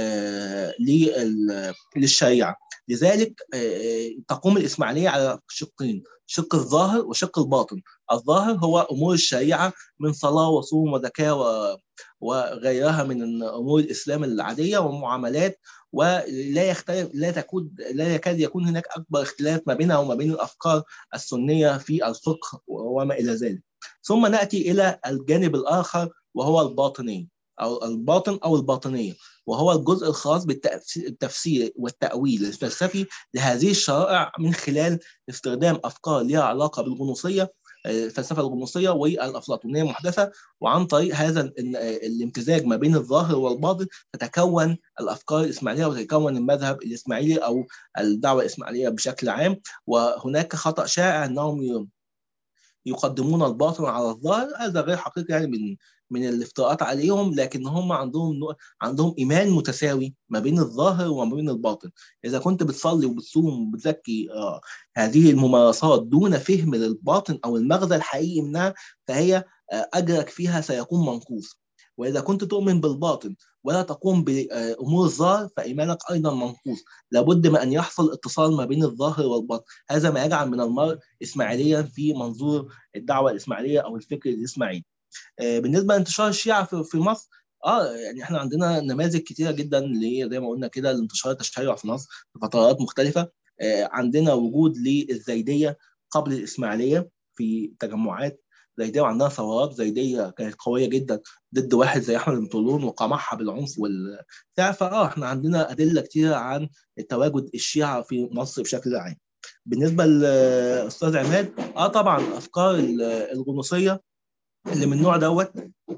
للشريعه. لذلك تقوم الاسماعيليه على شقين، شق الظاهر وشق الباطن. الظاهر هو امور الشريعه من صلاه وصوم وزكاه وغيرها من امور الاسلام العاديه ومعاملات، ولا يختلف لا يكاد يكون هناك اكبر اختلاف ما بينها وما بين الافكار السنيه في الفقه وما الى ذلك. ثم ناتي الى الجانب الاخر وهو الباطني او الباطن او الباطنية، وهو الجزء الخاص بالتفسير والتأويل الفلسفي لهذه الشرائع من خلال استخدام أفكار لها علاقة بالغنوصية، الفلسفة الغنوصية والأفلاطونية المحدثة، وعن طريق هذا الامتزاج ما بين الظاهر والباطن تتكون الأفكار الإسماعيلية وتتكون المذهب الإسماعيلي أو الدعوة الإسماعيلية بشكل عام. وهناك خطأ شائع أنهم يقدمون الباطن على الظاهر، هذا غير حقيقي يعني من الافتراءات عليهم، لكن هم عندهم ايمان متساوي ما بين الظاهر وما بين الباطن. اذا كنت بتصلي وبتصوم وبتزكي هذه الممارسات دون فهم للباطن او المغزى الحقيقي منها، فهي اجرك فيها سيكون منقوص. واذا كنت تؤمن بالباطن ولا تقوم بامور الظاهر فايمانك ايضا منقوص. لابد من ان يحصل اتصال ما بين الظاهر والباطن. هذا ما يجعل من المرء اسماعيليا في منظور الدعوه الاسماعيليه او الفكر الاسماعيلي. بالنسبه لانتشار الشيعه في مصر، يعني احنا عندنا نماذج كتيره جدا اللي زي ما قلنا كده لانتشار التشيع في مصر في فترات مختلفه. عندنا وجود للزيديه قبل الاسماعيليه في تجمعات زيديه، وعندنا ثورات زيديه كانت قويه جدا ضد واحد زي احمد بن طولون وقمعها بالعنف والبتاع. احنا عندنا ادله كتيره عن تواجد الشيعه في مصر بشكل عام. بالنسبه للاستاذ عماد، طبعا افكار الغنوصيه اللي من النوع دوت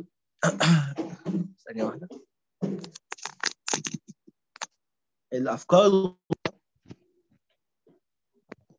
ثانيه واحده. الافكار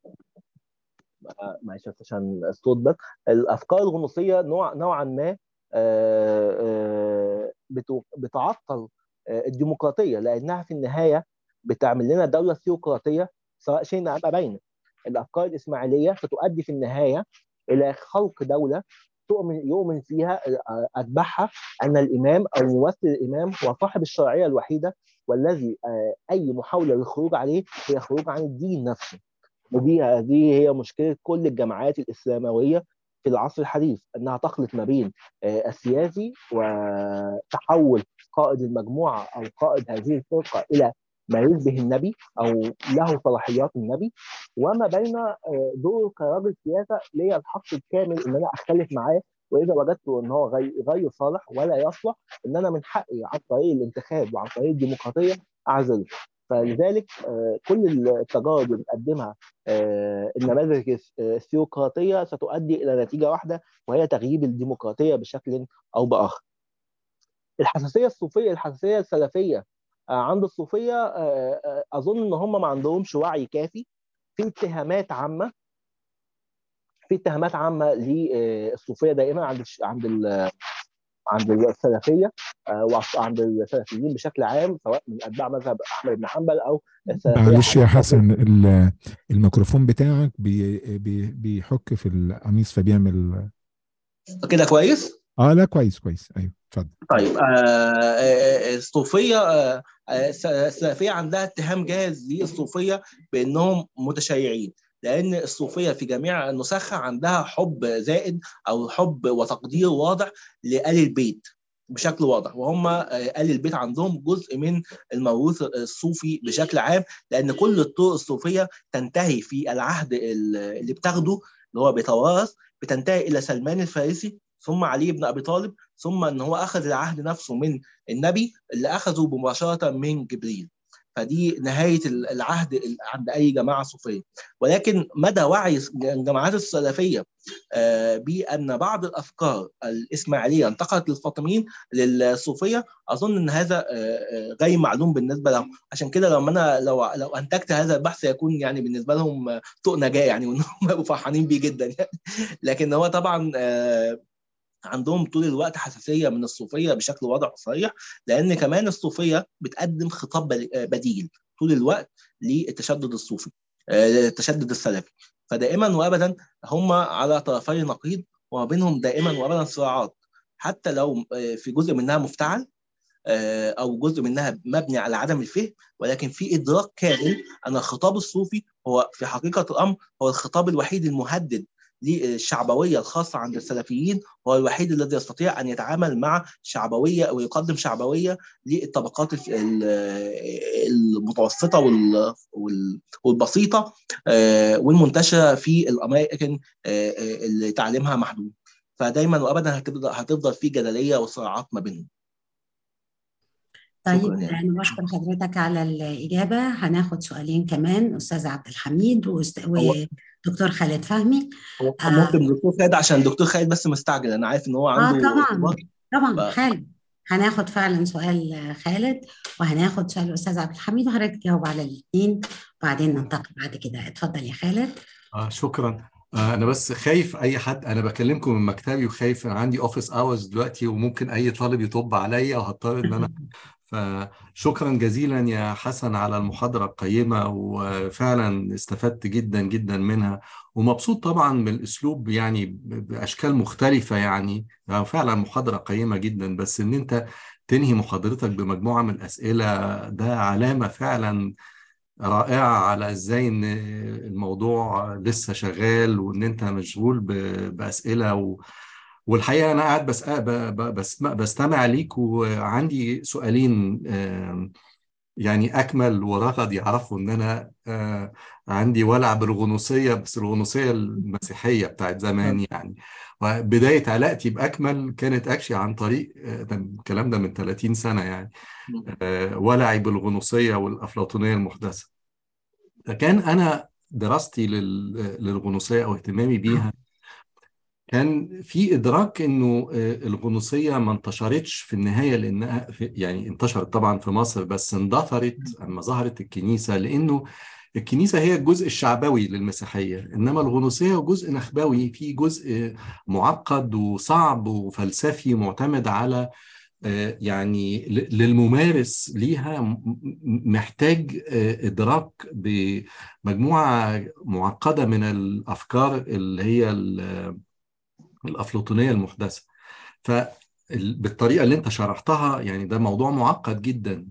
معلش عشان الصوت بس. الافكار الغنوصيه نوعا ما بتعطل الديمقراطيه، لانها في النهايه بتعمل لنا دوله ثيوقراطيه سواء شئنا ام ابينا. الافكار الاسماعيليه ستؤدي في النهايه الى خلق دوله يؤمن فيها اتباعها ان الامام او ممثل الامام هو صاحب الشرعيه الوحيده، والذي اي محاوله للخروج عليه هي خروج عن الدين نفسه. ودي هي مشكله كل الجماعات الاسلامويه في العصر الحديث، انها تخلط ما بين السياسي وتحول قائد المجموعه او قائد هذه الفرقه الى ما يشبه النبي او له صلاحيات النبي، وما بين دوره كراجل سياسه ليا الحق الكامل ان انا اختلف معاه، واذا وجدت ان هو غير صالح ولا يصلح ان انا من حقي عن طريق الانتخاب وعن طريق الديمقراطيه اعزله. فلذلك كل التجارب اللي بتقدمها النماذج الثيوقراطيه ستؤدي الى نتيجه واحده، وهي تغييب الديمقراطيه بشكل او باخر. الحساسيه الصوفيه، الحساسيه السلفيه عند الصوفيه اظن ان هم ما عندهمش وعي كافي في اتهامات عامه، للصوفيه دائما عند السلفيه وعند السلفيين بشكل عام، سواء من اتباع مذهب احمد بن حنبل او السلفيه. معلش يا حسن، الميكروفون بتاعك بيحك في القميص فبيعمل كده كويس؟ لا كويس ايوه اتفضل. طيب الصوفيه السلفيه عندها اتهام جاهز للصوفيه بانهم متشيعين، لان الصوفيه في جميع نسخها عندها حب زائد او حب وتقدير واضح لآل البيت بشكل واضح، وهم آل البيت عندهم جزء من الموروث الصوفي بشكل عام، لان كل الطرق الصوفيه تنتهي في العهد اللي بتاخده اللي هو بيتوارث، بتنتهي الى سلمان الفارسي ثم علي بن ابي طالب، ثم ان هو اخذ العهد نفسه من النبي اللي اخذه مباشره من جبريل. فدي نهايه العهد عند اي جماعه صوفيه. ولكن مدى وعي الجماعات السلفيه بان بعض الافكار الاسماعيليه انتقلت للفاطميين للصوفيه، اظن ان هذا غير معلوم بالنسبه لهم. عشان كده لو انتجت هذا البحث يكون يعني بالنسبه لهم طوق نجاه، يعني وانهم يبقوا فرحانين بيه جدا يعني. لكن هو طبعا عندهم طول الوقت حساسيه من الصوفيه بشكل واضح وصريح، لان كمان الصوفيه بتقدم خطاب بديل طول الوقت للتشدد الصوفي، التشدد السلفي. فدائما وابدا هم على طرفي نقيض، وما بينهم دائما وابدا صراعات، حتى لو في جزء منها مفتعل او جزء منها مبني على عدم الفهم، ولكن في ادراك كامل ان الخطاب الصوفي هو في حقيقه الامر هو الخطاب الوحيد المهدد للشعبويه الخاصه عند السلفيين، هو الوحيد الذي يستطيع ان يتعامل مع شعبويه ويقدم شعبويه للطبقات المتوسطه والبسيطه والمنتشره في الاماكن اللي تعليمها محدود. فدايما وابدا هتفضل في جدليه وصراعات ما بينهم. طيب أنا بشكر حضرتك على الإجابة. هناخد سؤالين كمان، أستاذ عبد الحميد ودكتور خالد فهمي. ممكن دكتور خالد، عشان دكتور خالد بس مستعجل، أنا عارف إن هو عنده طبعا حالا هناخد فعلا سؤال خالد، وهناخد سؤال الأستاذ عبد الحميد، وحضرتك تجاوب على الاثنين وبعدين ننتقل بعد كده. اتفضل يا خالد. شكرا. انا بس خايف اي حد، انا بكلمكم من مكتبي وخايف، انا عندي اوفيس اورز دلوقتي وممكن اي طالب يطب عليا وهضطر ان انا فشكرا جزيلا يا حسن على المحاضرة القيمة، وفعلا استفدت جدا جدا منها، ومبسوط طبعا من الاسلوب يعني باشكال مختلفة يعني فعلا محاضرة قيمة جدا. بس ان انت تنهي محاضرتك بمجموعة من الاسئلة ده علامة فعلا رائعة على ازاي ان الموضوع لسه شغال وان انت مشغول بأسئلة والحقيقة أنا قاعد بستمع ليك، وعندي سؤالين يعني أكمل ورغد يعرفوا إن أنا عندي ولع بالغنوصية، بس الغنوصية المسيحية بتاعت زمان يعني. وبداية علاقتي بأكمل كانت أكشي عن طريق الكلام ده من 30 سنة يعني، ولعي بالغنوصية والأفلاطونية المحدثة. كان أنا دراستي للغنوصية أو اهتمامي بيها كان في إدراك إنه الغنوصية ما انتشرتش في النهاية، لأنها يعني انتشرت طبعا في مصر بس اندثرت أما ظهرت الكنيسة، لأنه الكنيسة هي الجزء الشعبوي للمسيحية، إنما الغنوصية جزء نخبوي، في جزء معقد وصعب وفلسفي معتمد على يعني للممارس ليها محتاج إدراك بمجموعة معقدة من الأفكار اللي هي الأفلاطونية المحدثة. فبالطريقة اللي أنت شرحتها يعني ده موضوع معقد جدا.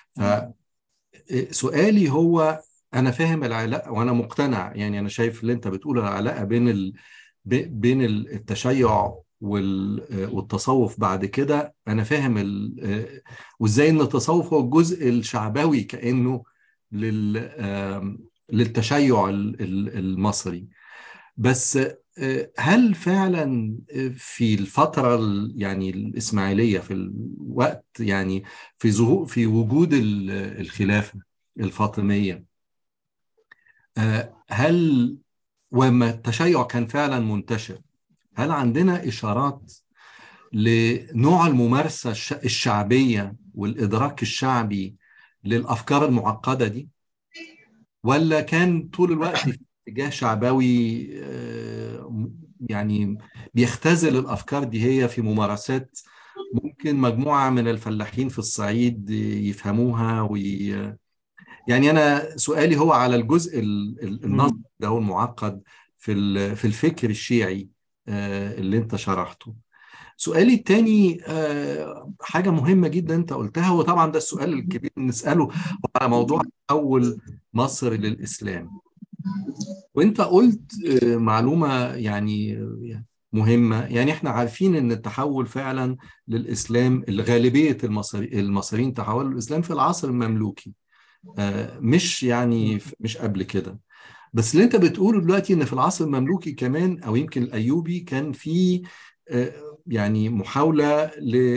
فسؤالي هو، أنا فاهم العلاقة وأنا مقتنع، يعني أنا شايف اللي أنت بتقول العلاقة بين التشيع والتصوف بعد كده. أنا فاهم وإزاي إن التصوف هو الجزء الشعبوي كأنه للتشيع المصري. بس هل فعلا في الفترة يعني الإسماعيلية، في الوقت يعني في وجود الخلافة الفاطمية، هل وما التشيع كان فعلا منتشر، هل عندنا إشارات لنوع الممارسة الشعبية والإدراك الشعبي للأفكار المعقدة دي، ولا كان طول الوقت في اتجاه شعبوي يعني بيختزل الأفكار دي هي في ممارسات ممكن مجموعة من الفلاحين في الصعيد يفهموها يعني أنا سؤالي هو على الجزء النظري ده هو المعقد في الفكر الشيعي اللي انت شرحته. سؤالي الثاني حاجة مهمة جدا انت قلتها، وطبعا ده السؤال الكبير نسأله على موضوع تحول مصر للإسلام. وانت قلت معلومة يعني مهمة، يعني احنا عارفين ان التحول فعلا للإسلام، غالبية المصريين تحولوا للإسلام في العصر المملوكي، مش يعني مش قبل كده. بس اللي انت بتقوله دلوقتي ان في العصر المملوكي كمان او يمكن الايوبي كان في يعني محاولة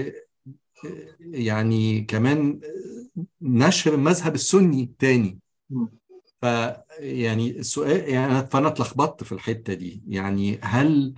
يعني كمان نشر المذهب السني تاني. فيعني السؤال يعني فانا اتلخبطت في الحتة دي، يعني هل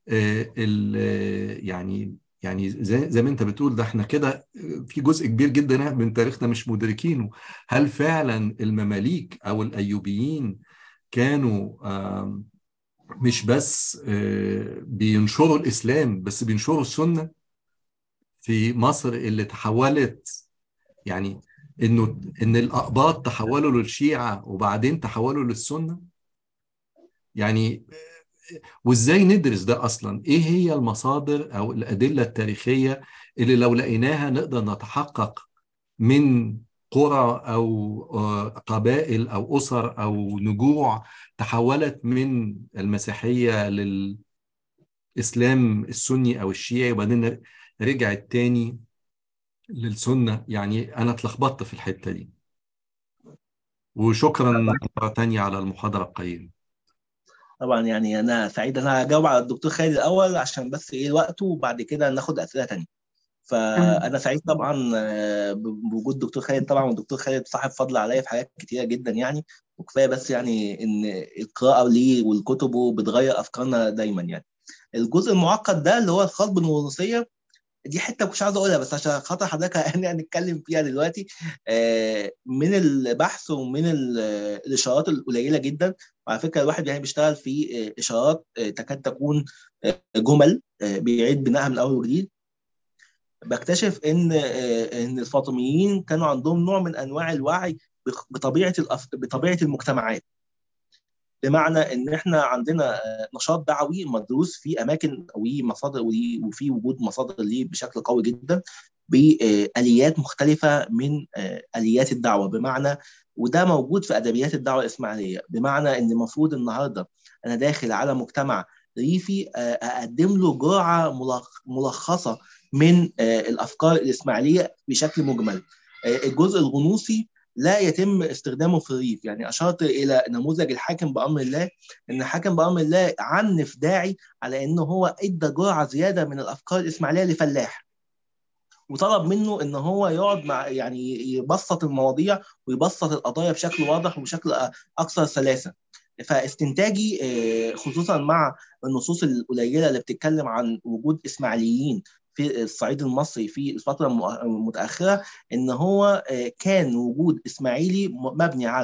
يعني زي ما انت بتقول ده احنا كده في جزء كبير جدا من تاريخنا مش مدركينه. هل فعلا المماليك او الايوبيين كانوا مش بس بينشروا الإسلام، بس بينشروا السنة في مصر اللي تحولت، يعني إن الأقباط تحولوا للشيعة وبعدين تحولوا للسنة؟ يعني وإزاي ندرس ده أصلا؟ إيه هي المصادر أو الأدلة التاريخية اللي لو لقيناها نقدر نتحقق من قرى أو قبائل أو أسر أو نجوع تحولت من المسيحية للإسلام السني أو الشيعي وبعدين رجعت تاني للسنة؟ يعني أنا اتلخبطت في الحتة دي. وشكرا مرة تانية على المحاضرة القيمة. طبعا يعني أنا سعيد أنا هجاوب على الدكتور خالد الأول عشان بس إيه وقته، وبعد كده ناخد أسئلة تانية. فأنا سعيد طبعا بوجود دكتور خالد طبعا، والدكتور خالد صاحب فضل عليا في حاجات كتيرة جدا يعني، وكفاية بس يعني إن القراءة ليه والكتبه بتغير أفكارنا دايما. يعني الجزء المعقد ده اللي هو الخاص بالوراثية، دي حته مش عاوز اقولها بس عشان خاطر حضرتك هنتكلم فيها دلوقتي. من البحث ومن الاشارات القليله جدا، وعلى فكره الواحد يعني بيشتغل في اشارات تكاد تكون جمل بيعيد بنائها من اول وجديد، بكتشف ان الفاطميين كانوا عندهم نوع من انواع الوعي بطبيعه المجتمعات. بمعنى ان احنا عندنا نشاط دعوي مدروس في اماكن ومصادر وفي وجود مصادر ليه بشكل قوي جدا باليات مختلفه من اليات الدعوه. بمعنى وده موجود في ادبيات الدعوه الاسماعيليه، بمعنى ان المفروض النهارده انا داخل على مجتمع ريفي اقدم له جرعه ملخصه من الافكار الاسماعيليه بشكل مجمل. الجزء الغنوصي لا يتم استخدامه في الريف. يعني أشرت إلى نموذج الحاكم بأمر الله، إن الحاكم بأمر الله عنف داعي على إنه هو إدى جرعة زيادة من الأفكار الإسماعيلية لفلاح، وطلب منه إن هو يقعد مع يعني يبسط المواضيع ويبسط القضايا بشكل واضح وبشكل أكثر سلاسة. فاستنتاجي خصوصا مع النصوص القليلة اللي بتتكلم عن وجود إسماعيليين في الصعيد المصري في الفترة المتأخرة، إن هو كان وجود إسماعيلي مبني على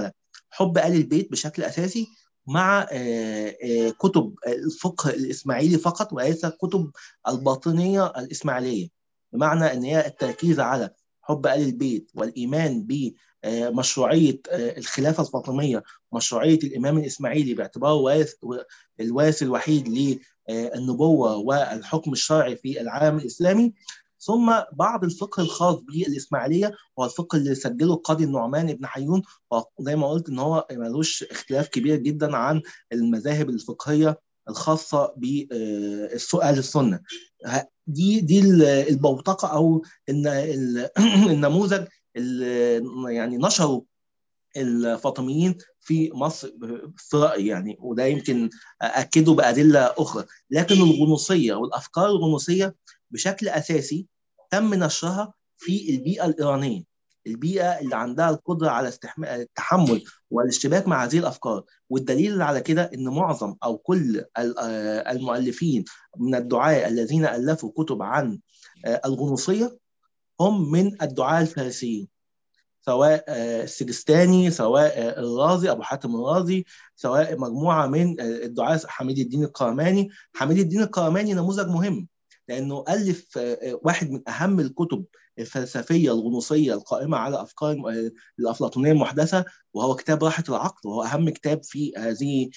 حب آل البيت بشكل أساسي، مع كتب الفقه الإسماعيلي فقط وليس كتب الباطنية الإسماعيلية، بمعنى أن هي التركيز على حب آل البيت والإيمان بمشروعية الخلافة الفاطمية، مشروعية الإمام الإسماعيلي باعتباره الوارث الوحيد للنبوة والحكم الشرعي في العالم الإسلامي. ثم بعض الفقه الخاص بالإسماعيلية هو الفقه اللي سجله القاضي النعمان بن حيون، وزي ما قلت إن هو ملوش اختلاف كبير جدا عن المذاهب الفقهية الخاصة بالسؤال السنة. دي البوتقة أو النموذج اللي يعني نشروا الفاطميين في مصر في رأيي يعني، وده يمكن أكده بأدلة أخرى. لكن الغنوصية والأفكار الغنوصية بشكل أساسي تم نشرها في البيئة الإيرانية، البيئة اللي عندها القدرة على التحمل والاشتباك مع هذه الأفكار. والدليل على كده إن معظم أو كل المؤلفين من الدعاة الذين ألفوا كتب عن الغنوصية هم من الدعاة الفارسيين، سواء السجستاني، سواء الرازي أبو حاتم الرازي، سواء مجموعة من الدعاة حميد الدين القرماني. حميد الدين القرماني نموذج مهم لأنه ألف واحد من أهم الكتب الفلسفية الغنوصية القائمة على أفكار الأفلاطونية المحدثة، وهو كتاب راحة العقل، وهو أهم كتاب في هذه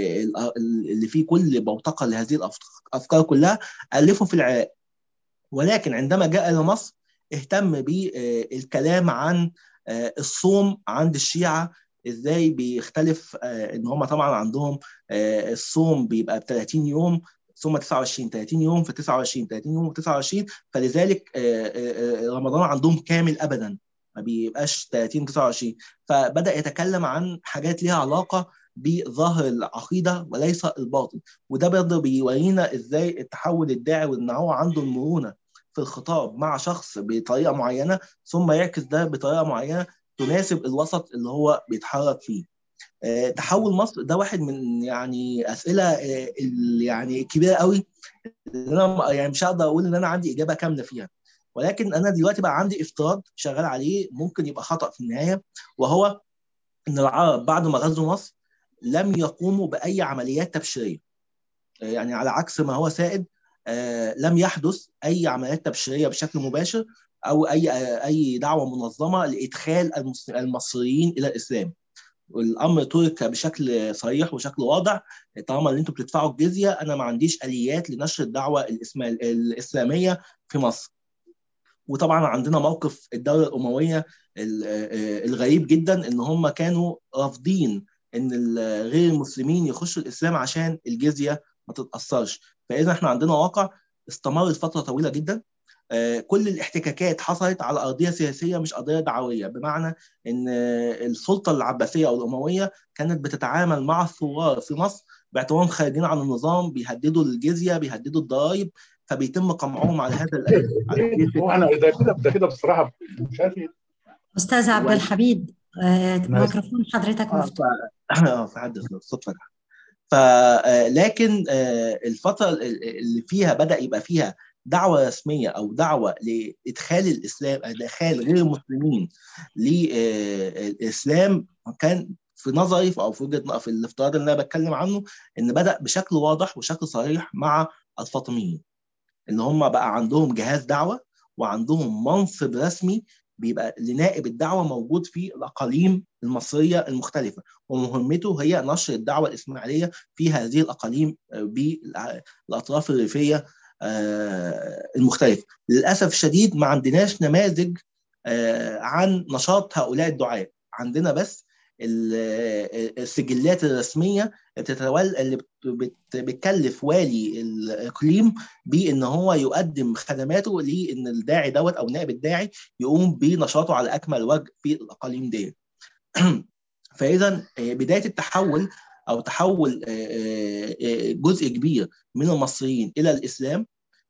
اللي فيه كل بوتقة لهذه الأفكار كلها، ألفه في العراق. ولكن عندما جاء إلى مصر اهتم بالكلام عن الصوم عند الشيعة، ازاي بيختلف، ان هم طبعا عندهم الصوم بيبقى ب 30 يوم ثم 29 30 يوم في 29 30 يوم في 29، فلذلك رمضان عندهم كامل ابدا ما بيبقاش 30 29. فبدأ يتكلم عن حاجات ليها علاقة بظاهر العقيدة وليس الباطن، وده برضه بيورينا ازاي التحول الداعي وان هو عنده المرونة في الخطاب مع شخص بطريقة معينة، ثم يعكس ده بطريقة معينة تناسب الوسط اللي هو بيتحرك فيه. تحول مصر ده واحد من يعني أسئلة يعني كبيرة قوي، أنا يعني مش هقدر أقول إن أنا عندي إجابة كاملة فيها، ولكن أنا دلوقتي بقى عندي افتراض شغال عليه ممكن يبقى خطأ في النهاية، وهو إن العرب بعد ما غزوا مصر لم يقوموا بأي عمليات تبشيرية. يعني على عكس ما هو سائد، لم يحدث أي عمليات تبشيرية بشكل مباشر أو أي دعوة منظمة لإدخال المصريين إلى الإسلام. الأمر ترك بشكل صريح وشكل واضح، طالما اللي أنتم بتدفعوا الجزية أنا ما عنديش آليات لنشر الدعوة الإسلامية في مصر. وطبعا عندنا موقف الدولة الأموية الغريب جدا، إن هم كانوا رافضين إن غير المسلمين يخشوا الإسلام عشان الجزية ما تتأثرش. فإذا احنا عندنا واقع استمر فترة طويلة جدا، كل الاحتكاكات حصلت على أرضية سياسية مش قضية دعوية، بمعنى إن السلطة العباسية أو الأموية كانت بتتعامل مع الثوار في مصر باعتبارهم خارجين عن النظام، بيهددوا الجزية، بيهددوا الضرائب، فبيتم قمعهم على هذا هو انا ده كده بصراحه مش عارف أستاذ عبد الحميد، ميكروفون حضرتك مفتوح. في حدث الصوت فتح. لكن الفترة اللي فيها بدأ يبقى فيها دعوة رسمية أو دعوة لإدخال الإسلام، إدخال غير المسلمين للإسلام، كان في نظري أو في وجهة في الافتراض اللي أنا بتكلم عنه إن بدأ بشكل واضح وشكل صريح مع الفاطميين، إن هم بقى عندهم جهاز دعوة وعندهم منصب رسمي بيبقى لنائب الدعوة موجود في الأقاليم المصرية المختلفة، ومهمته هي نشر الدعوة الإسماعيلية في هذه الأقاليم بالأطراف الريفية المختلفة. للأسف الشديد ما عندناش نماذج عن نشاط هؤلاء الدعاة، عندنا بس السجلات الرسمية اللي بتكلف والي الإقليم بأن هو يقدم خدماته لأن الداعي دوت أو نائب الداعي يقوم بنشاطه على أكمل وجه في الأقاليم دي. فإذا بداية التحول أو تحول جزء كبير من المصريين إلى الإسلام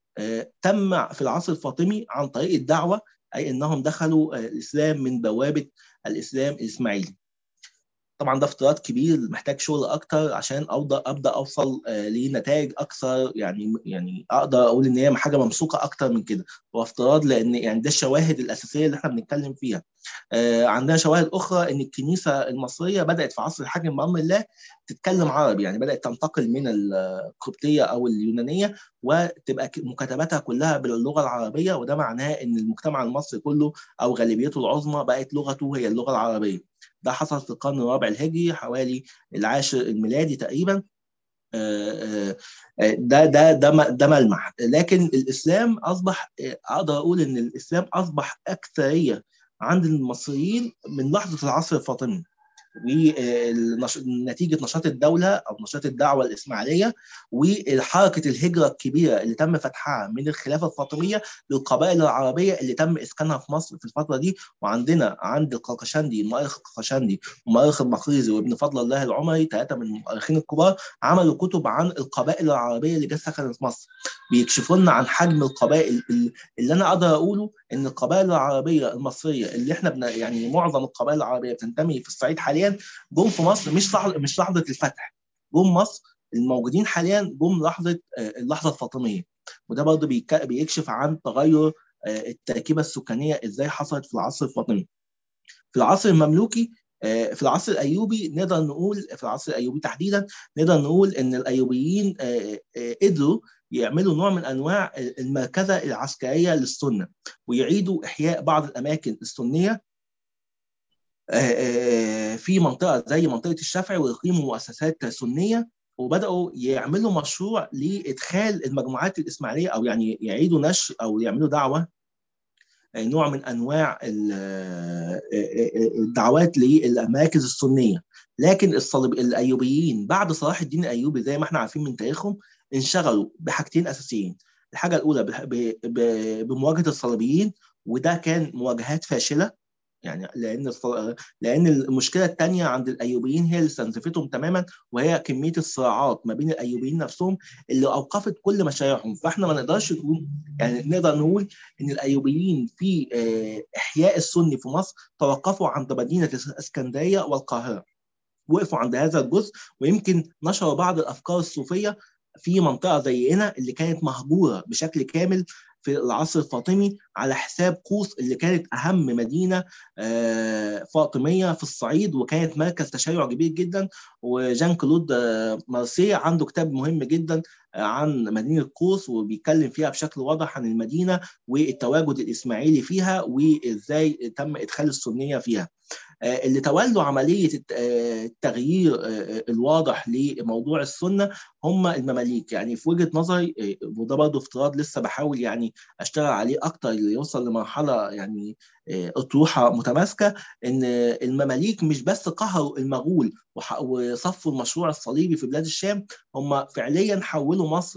تم في العصر الفاطمي عن طريق الدعوة، أي أنهم دخلوا الإسلام من بوابة الإسلام الإسماعيلي. طبعا ده افتراض كبير محتاج شغل اكتر عشان ابدا اوصل لنتائج اكثر، يعني اقدر اقول ان هي حاجه ممسوكه اكتر من كده. هو افتراض لان يعني ده الشواهد الاساسيه اللي احنا بنتكلم فيها. عندنا شواهد اخرى ان الكنيسه المصريه بدات في عصر الحاكم بامر الله تتكلم عربي، يعني بدات تنتقل من القبطيه او اليونانيه وتبقى مكاتباتها كلها باللغه العربيه، وده معناه ان المجتمع المصري كله او غالبيته العظمى بقت لغته هي اللغه العربيه. ده حصل في القرن الرابع الهجري حوالي العاشر الميلادي تقريبا. ده ملمح. لكن الاسلام اصبح، اقدر اقول ان الاسلام اصبح اكثريه عند المصريين من لحظه العصر الفاطمي، ونتيجه نشاط الدوله او نشاط الدعوه الاسماعيليه وحركه الهجره الكبيره اللي تم فتحها من الخلافه الفاطميه للقبائل العربيه اللي تم اسكانها في مصر في الفتره دي. وعندنا عند القرقشندي، المؤرخ القرقشندي والمؤرخ المقريزي وابن فضل الله العمري، 3 من المؤرخين الكبار، عملوا كتب عن القبائل العربيه اللي جت سكنت في مصر، بيكشفوا لنا عن حجم القبائل. اللي انا اقدر اقوله ان القبائل العربيه المصريه اللي احنا يعني معظم القبائل العربيه بتنتمي في الصعيد حاليا جم في مصر مش لحظه الفتح، جم مصر الموجودين حاليا جم اللحظه الفاطميه. وده برضه بيكشف عن تغير التركيبه السكانيه ازاي حصلت في العصر الفاطمي. في العصر المملوكي، في العصر الايوبي نقدر نقول، في العصر الايوبي تحديدا نقدر نقول ان الايوبيين قدروا يعملوا نوع من انواع المركزه العسكريه للسنه، ويعيدوا احياء بعض الاماكن السنيه في منطقه زي منطقه الشافعي، ويقيموا مؤسسات سنيه، وبداوا يعملوا مشروع لادخال المجموعات الاسماعيليه، او يعني يعيدوا نشر او يعملوا دعوه، نوع من انواع الدعوات للمراكز السنيه. لكن الايوبيين بعد صلاح الدين الايوبي زي ما احنا عارفين من تاريخهم انشغلوا بحاجتين اساسيين. الحاجه الاولى بمواجهه الصليبيين، وده كان مواجهات فاشله، يعني لان المشكله الثانيه عند الايوبيين هي اللي استنزفتهم تماما، وهي كميه الصراعات ما بين الايوبيين نفسهم اللي اوقفت كل مشاريعهم. فاحنا ما نقدرش نقول، يعني نقدر نقول ان الايوبيين في احياء السني في مصر توقفوا عند مدينه الاسكندريه والقاهره، وقفوا عند هذا الجزء، ويمكن نشروا بعض الافكار الصوفيه في منطقه زي هنا اللي كانت مهجوره بشكل كامل في العصر الفاطمي على حساب قوس اللي كانت اهم مدينه فاطميه في الصعيد، وكانت مركز تشيع كبير جدا. وجان كلود مارسيه عنده كتاب مهم جدا عن مدينه قوس، وبيتكلم فيها بشكل واضح عن المدينه والتواجد الاسماعيلي فيها وازاي تم ادخال السنيه فيها. اللي تولوا عملية التغيير الواضح لموضوع السنة هم المماليك. يعني في وجهة نظري، وده برضه افتراض لسه بحاول يعني اشتغل عليه اكتر يوصل لمرحلة يعني اطروحة متماسكة، ان المماليك مش بس قهروا المغول وصفوا المشروع الصليبي في بلاد الشام، هم فعليا حولوا مصر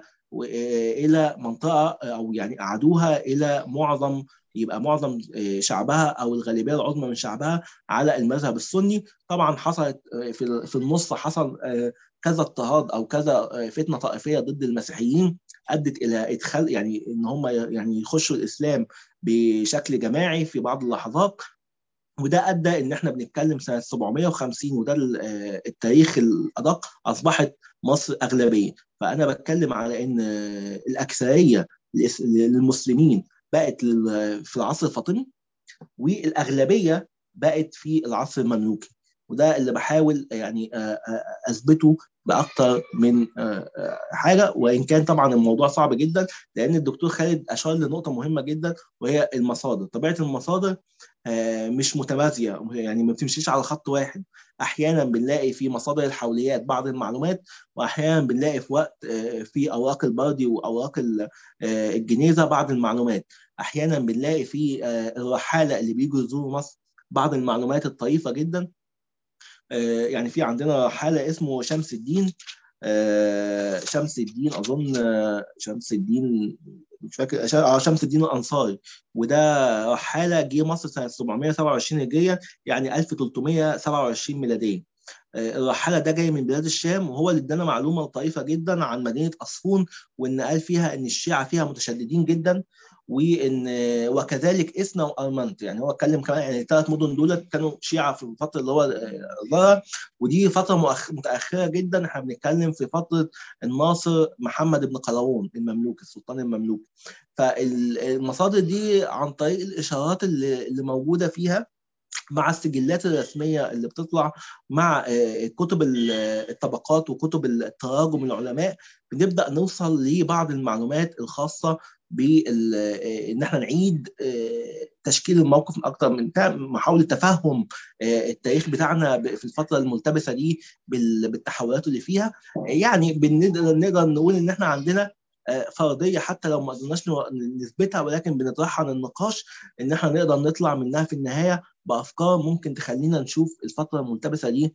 الى منطقة، او يعني اعادوها الى يبقى معظم شعبها او الغالبيه العظمى من شعبها على المذهب السني. طبعا حصلت في النص حصل كذا اضطهاد او كذا فتنه طائفيه ضد المسيحيين ادت الى ادخال، يعني ان هم يعني يخشوا الاسلام بشكل جماعي في بعض اللحظات، وده ادى ان احنا بنتكلم سنه 750، وده التاريخ الادق، اصبحت مصر اغلبيه. فانا بتكلم على ان الاكثريه للمسلمين بقت في العصر الفاطمي، والاغلبيه بقت في العصر المملوكي. وده اللي بحاول يعني اثبته باكثر من حاجه، وان كان طبعا الموضوع صعب جدا، لان الدكتور خالد اشار لنقطه مهمه جدا، وهي المصادر. طبيعه المصادر مش متوازيه، يعني ما بتمشيش على خط واحد. احيانا بنلاقي في مصادر الحوليات بعض المعلومات، واحيانا بنلاقي في وقت في اوراق البردي واوراق الجنيزه بعض المعلومات. احيانا بنلاقي في الرحاله اللي بيجوا يزوروا مصر بعض المعلومات الطريفه جدا. يعني في عندنا حاله اسمه شمس الدين، اظن شمس الدين، مش فاكر، شمس الدين الانصاري. وده رحاله جه مصر سنه 727 هجريه، يعني 1327 ميلاديه. الرحاله ده جاي من بلاد الشام، وهو اللي ادانا معلومه طريفه جدا عن مدينه اصفون، وان قال فيها ان الشيعه فيها متشددين جدا، وكذلك إسنا وأرمنت. يعني هو اتكلم كمان يعني الثلاث مدن دول كانوا شيعة في الفترة اللي هو ظهر، ودي فترة متأخرة جدا. احنا بنتكلم في فترة الناصر محمد بن قلاوون المملوكي، السلطان المملوكي. فالمصادر دي عن طريق الإشارات اللي موجودة فيها مع السجلات الرسمية اللي بتطلع مع كتب الطبقات وكتب التراجم العلماء، بنبدأ نوصل لبعض المعلومات الخاصة بان احنا نعيد تشكيل الموقف من اكتر من محاوله تفهم التاريخ بتاعنا في الفتره الملتبسه دي بالتحولات اللي فيها. يعني نقدر نقول ان احنا عندنا فرضيه حتى لو ما قدرناش نثبتها، ولكن بنطرحها للنقاش ان احنا نقدر نطلع منها في النهايه بافكار ممكن تخلينا نشوف الفتره الملتبسه دي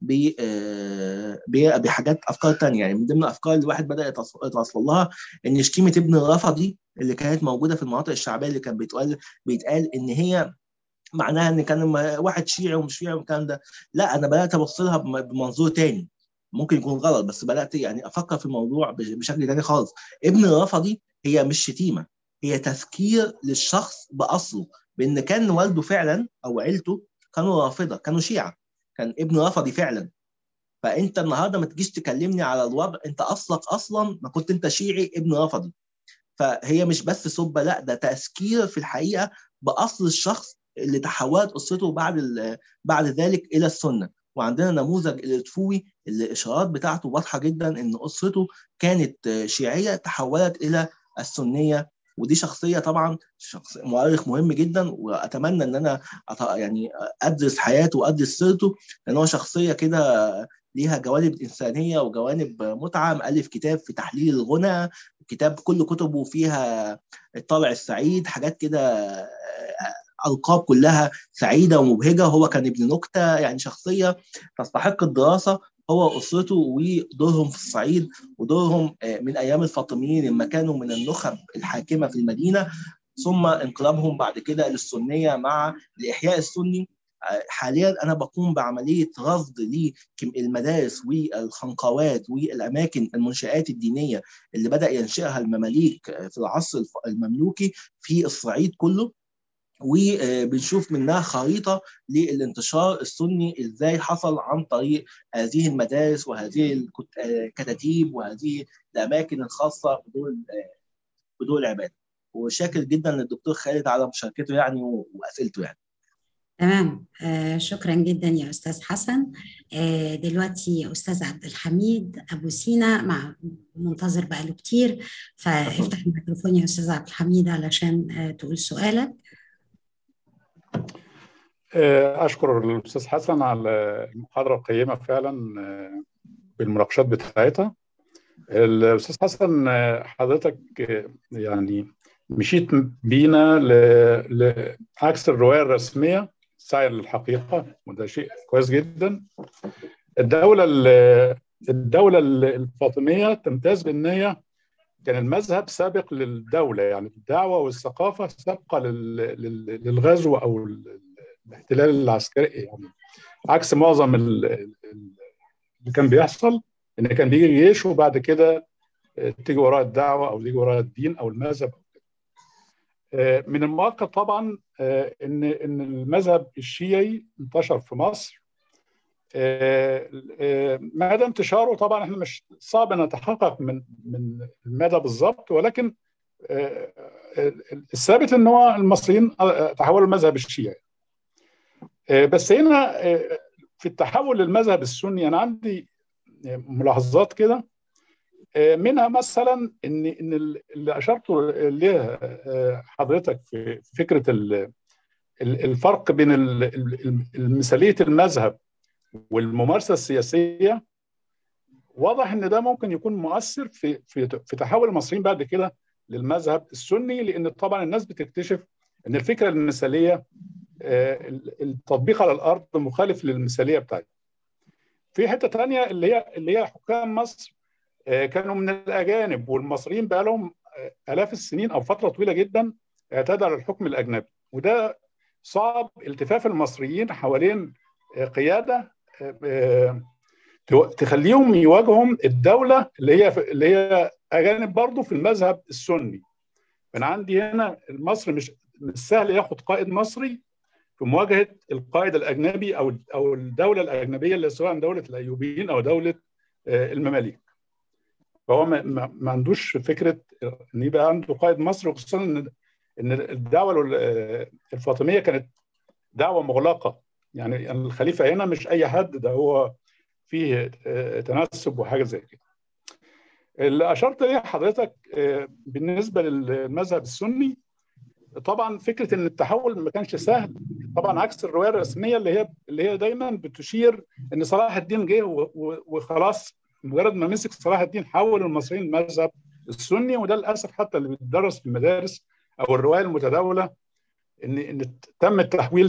بحاجات افكار تانية. يعني من ضمن الافكار اللي الواحد بدا يتوصل لها ان شتيمه ابن الرافضي اللي كانت موجوده في المناطق الشعبيه، اللي كان بيتقال ان هي معناها ان كان واحد شيعي ومش شيعي والكلام ده. لا، انا بدات ابص لها بمنظور تاني، ممكن يكون غلط، بس بدات يعني افكر في الموضوع بشكل تاني خالص. ابن الرافضي هي مش شتيمه، هي تذكير للشخص باصله، بان كان والده فعلا او عيلته كانوا رافضه، كانوا شيعه، كان ابن رافضي فعلا. فانت النهارده ما تجيش تكلمني على الوضع، انت اصلك اصلا ما كنت انت شيعي ابن رافضي. فهي مش بس سبه، لا، ده تذكير في الحقيقه باصل الشخص اللي تحولت اسرته بعد ذلك الى السنه. وعندنا نموذج الإطفوي اللي الاشارات بتاعته واضحه جدا ان اسرته كانت شيعيه تحولت الى السنيه. ودي شخصيه طبعا مؤرخ مهم جدا، واتمنى ان انا يعني ادرس حياته وادرس سيرته، لان هو شخصيه كده ليها جوانب انسانيه وجوانب متعه. مؤلف كتاب في تحليل الغنى، كتاب كل كتبه فيها الطالع السعيد، حاجات كده ألقاب كلها سعيدة ومبهجة. هو كان ابن نكتة، يعني شخصية تستحق الدراسة، هو وأسرته ودورهم في الصعيد ودورهم من أيام الفاطميين لما كانوا من النخب الحاكمة في المدينة، ثم انقلابهم بعد كده للسنية مع الإحياء السني. حاليا أنا بقوم بعملية رصد للمدارس والخنقوات والأماكن المنشآت الدينية اللي بدأ ينشئها المماليك في العصر المملوكي في الصعيد كله، وبنشوف منها خريطة للانتشار السني ازاي حصل عن طريق هذه المدارس وهذه الكتاتيب وهذه الأماكن الخاصة بدول العبادة. وشاكر جدا للدكتور خالد على مشاركته يعني وأسئلته يعني. تمام. شكرا جدا يا أستاذ حسن. دلوقتي أستاذ عبد الحميد أبو سينا منتظر بقاله كتير، فافتح الميكروفون يا أستاذ عبد الحميد علشان تقول سؤالك. أشكر الأستاذ حسن على المحاضرة القيمة فعلا بالمناقشات بتاعتها. الأستاذ حسن، حضرتك يعني مشيت بينا لعكس الرواية الرسمية، سعي للحقيقة، وده شيء كويس جدا. الدولة الفاطمية تمتاز بأن هي كان المذهب سابق للدولة، يعني الدعوة والثقافة سابقة للغزو أو الاحتلال العسكري، يعني عكس معظم اللي كان بيحصل، ان كان بيجي جيش وبعد كده تيجي وراء الدعوه او تيجي وراء الدين او المذهب. من المؤكد طبعا ان المذهب الشيعي انتشر في مصر. مدى انتشاره طبعا احنا مش صعب نتحقق من المدى بالظبط، ولكن الثابت ان هو المصريين تحولوا المذهب الشيعي. بس هنا في التحول للمذهب السني انا عندي ملاحظات كده، منها مثلا ان اللي اشرت ليه حضرتك في فكره الفرق بين مثاليه المذهب والممارسه السياسيه. واضح ان ده ممكن يكون مؤثر في تحول المصريين بعد كده للمذهب السني، لان طبعا الناس بتكتشف ان الفكره المثاليه التطبيق على الارض مخالف للمثاليه بتاعتها. في حته ثانيه اللي هي حكام مصر كانوا من الاجانب، والمصريين بقى لهم الاف السنين او فتره طويله جدا اعتادوا على الحكم الاجنبي، وده صعب التفاف المصريين حوالين قياده تخليهم يواجهوا الدوله اللي هي اجانب برضه في المذهب السني. فانا عندي هنا مصر مش سهل ياخد قائد مصري في مواجهه القائد الاجنبي او الدوله الاجنبيه اللي سواء دوله الايوبيين او دوله المماليك. فهو ما عندوش فكره ان يبقى عنده قائد مصري، وخصوصا ان الدعوه الفاطميه كانت دعوه مغلقه. يعني الخليفه هنا مش اي حد، ده هو فيه تنسب وحاجه زي كده. اللي اشرت ليه حضرتك بالنسبه للمذهب السني، طبعا فكره ان التحول ما كانش سهل، طبعا عكس الروايه الرسميه اللي هي دايما بتشير ان صلاح الدين جه وخلاص. مجرد ما مسك صلاح الدين حول المصريين المذهب السني، وده للاسف حتى اللي بيتدرس في المدارس او الروايه المتداوله، ان تم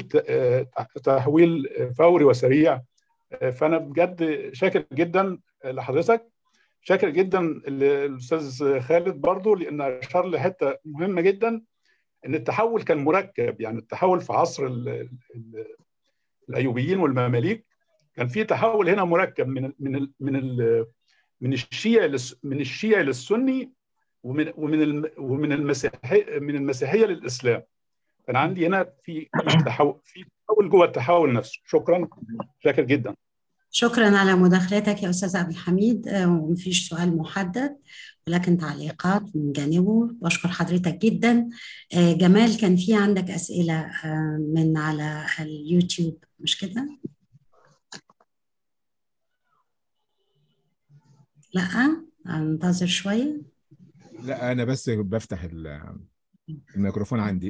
تحويل فوري وسريع. فانا بجد شاكر جدا لحضرتك، شاكر جدا للاستاذ خالد برضو، لان اشار لحته مهمه جدا، ان التحول كان مركب. يعني التحول في عصر الايوبيين والمماليك كان في تحول هنا مركب من الشيعي للسني، ومن المسيحيه للاسلام. انا عندي هنا في تحول جوه التحول نفسه. شكرا، شاكر جدا. شكرا على مداخلتك يا أستاذ عبد الحميد. ومفيش سؤال محدد ولكن تعليقات من جانبه. بشكر حضرتك جدا. جمال، كان في عندك أسئلة من على اليوتيوب مش كده؟ لا، انتظر شوية. لا أنا بس بفتح الميكروفون عندي.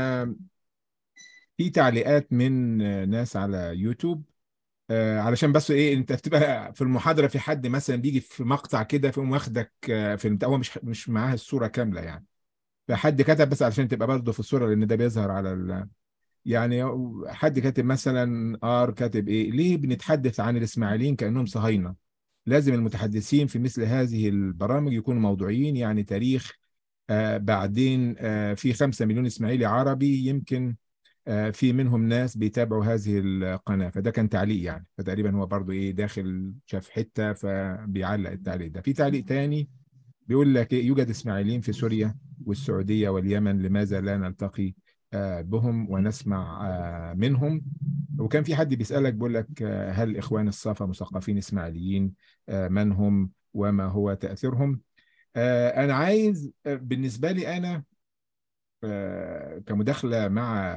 في تعليقات من ناس على يوتيوب. علشان بس ايه، انت بتبقى في المحاضره في حد مثلا بيجي في مقطع كده فيقوم واخدك في هو مش معاه الصوره كامله يعني. فحد كتب بس علشان تبقى برضه في الصوره، لان ده بيظهر على يعني حد كاتب مثلا كاتب ايه: ليه بنتحدث عن الاسماعيليين كانهم صهاينه؟ لازم المتحدثين في مثل هذه البرامج يكونوا موضوعيين، يعني تاريخ. بعدين في 5 مليون اسماعيلي عربي، يمكن في منهم ناس بيتابعوا هذه القناة. فده كان تعليق يعني، فتقريبا هو برضو ايه داخل شاف حتة فبيعلق التعليق ده. في تعليق تاني بيقول لك إيه: يوجد إسماعيليين في سوريا والسعودية واليمن، لماذا لا نلتقي بهم ونسمع منهم؟ وكان في حد بيسألك بيقول لك هل إخوان الصفا مثقفين إسماعيليين؟ من هم وما هو تأثيرهم؟ أنا عايز بالنسبة لي أنا كمداخلة مع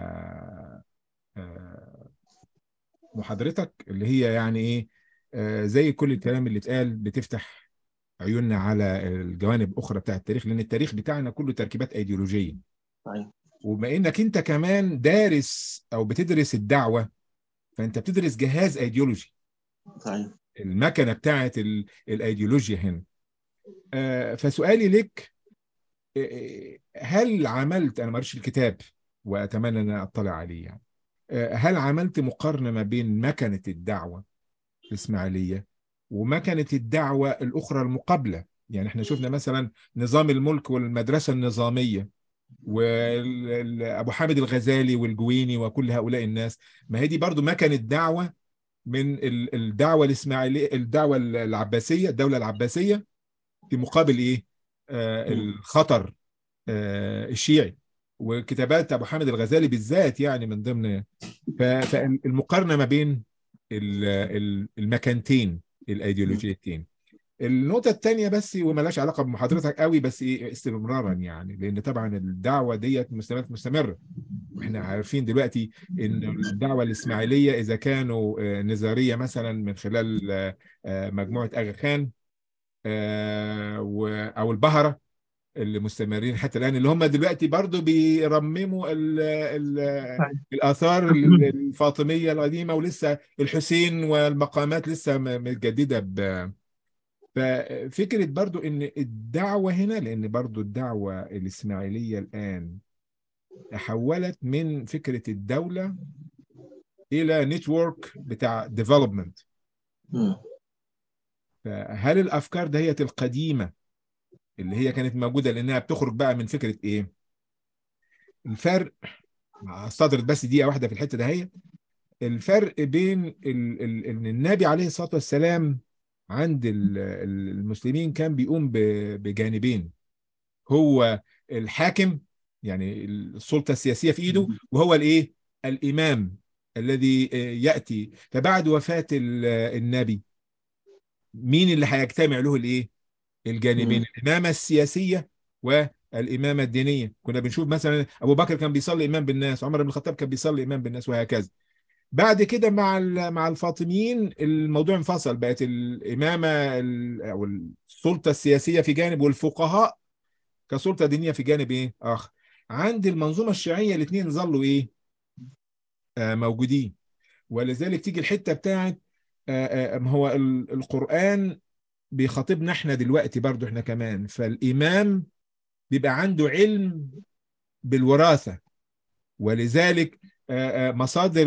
محاضرتك، اللي هي يعني ايه، زي كل الكلام اللي اتقال بتفتح عيوننا على الجوانب اخرى بتاع التاريخ، لان التاريخ بتاعنا كله تركيبات ايديولوجيه. صحيح. وبما انك انت كمان دارس او بتدرس الدعوه، فانت بتدرس جهاز ايديولوجي، صحيح. المكنه بتاعت الايديولوجيا هنا. فسؤالي لك، هل عملت، انا ما قريتش الكتاب واتمنى ان اطلع عليه يعني، هل عملت مقارنة ما بين مكنة الدعوة الإسماعيلية ومكنة الدعوة الأخرى المقابلة؟ يعني احنا شفنا مثلا نظام الملك والمدرسة النظامية وأبو حامد الغزالي والجويني وكل هؤلاء الناس. ما هي دي برضو مكنة دعوة من الدعوة الإسماعيلية، الدعوة العباسية، الدولة العباسية، في مقابل إيه؟ الخطر الشيعي. وكتابات أبو حامد الغزالي بالذات يعني من ضمن. فالمقارنة ما بين المكانتين الايديولوجيتين. النقطة الثانية بس، وملاش علاقة بمحاضرتك قوي، بس إيه استمرارا يعني، لأن طبعا الدعوة ديت مستمرة. واحنا عارفين دلوقتي ان الدعوة الإسماعيلية إذا كانوا نزارية مثلا من خلال مجموعة أغا خان أو البهرة اللي مستمرين حتى الآن، اللي هم دلوقتي برضو بيرمموا الآثار الفاطمية القديمة، ولسه الحسين والمقامات لسه متجددة ففكرة برضو إن الدعوة هنا، لأن برضو الدعوة الإسماعيلية الآن تحولت من فكرة الدولة إلى نتورك بتاع ديفلوبمنت. فهل الأفكار دهيت القديمة اللي هي كانت موجودة، لأنها بتخرج بقى من فكرة إيه؟ الفرق، استطرد بس دقيقة واحدة في الحتة ده، هي الفرق بين إن النبي عليه الصلاة والسلام عند المسلمين كان بيقوم بجانبين: هو الحاكم يعني السلطة السياسية في إيده، وهو الإيه؟ الإمام الذي يأتي. فبعد وفاة النبي مين اللي هيجتمع له الإيه؟ الجانبين، الإمامة السياسية والإمامة الدينية. كنا بنشوف مثلا أبو بكر كان بيصلي إمام بالناس، عمر بن الخطاب كان بيصلي إمام بالناس، وهكذا. بعد كده مع الفاطميين الموضوع انفصل، بقت الإمامة أو السلطة السياسية في جانب، والفقهاء كسلطة دينية في جانب إيه آخر. عند المنظومة الشيعية الاثنين ظلوا إيه موجودين. ولذلك تيجي الحتة بتاعت ما هو القرآن بيخاطبنا احنا دلوقتي برضو احنا كمان. فالإمام بيبقى عنده علم بالوراثة، ولذلك مصادر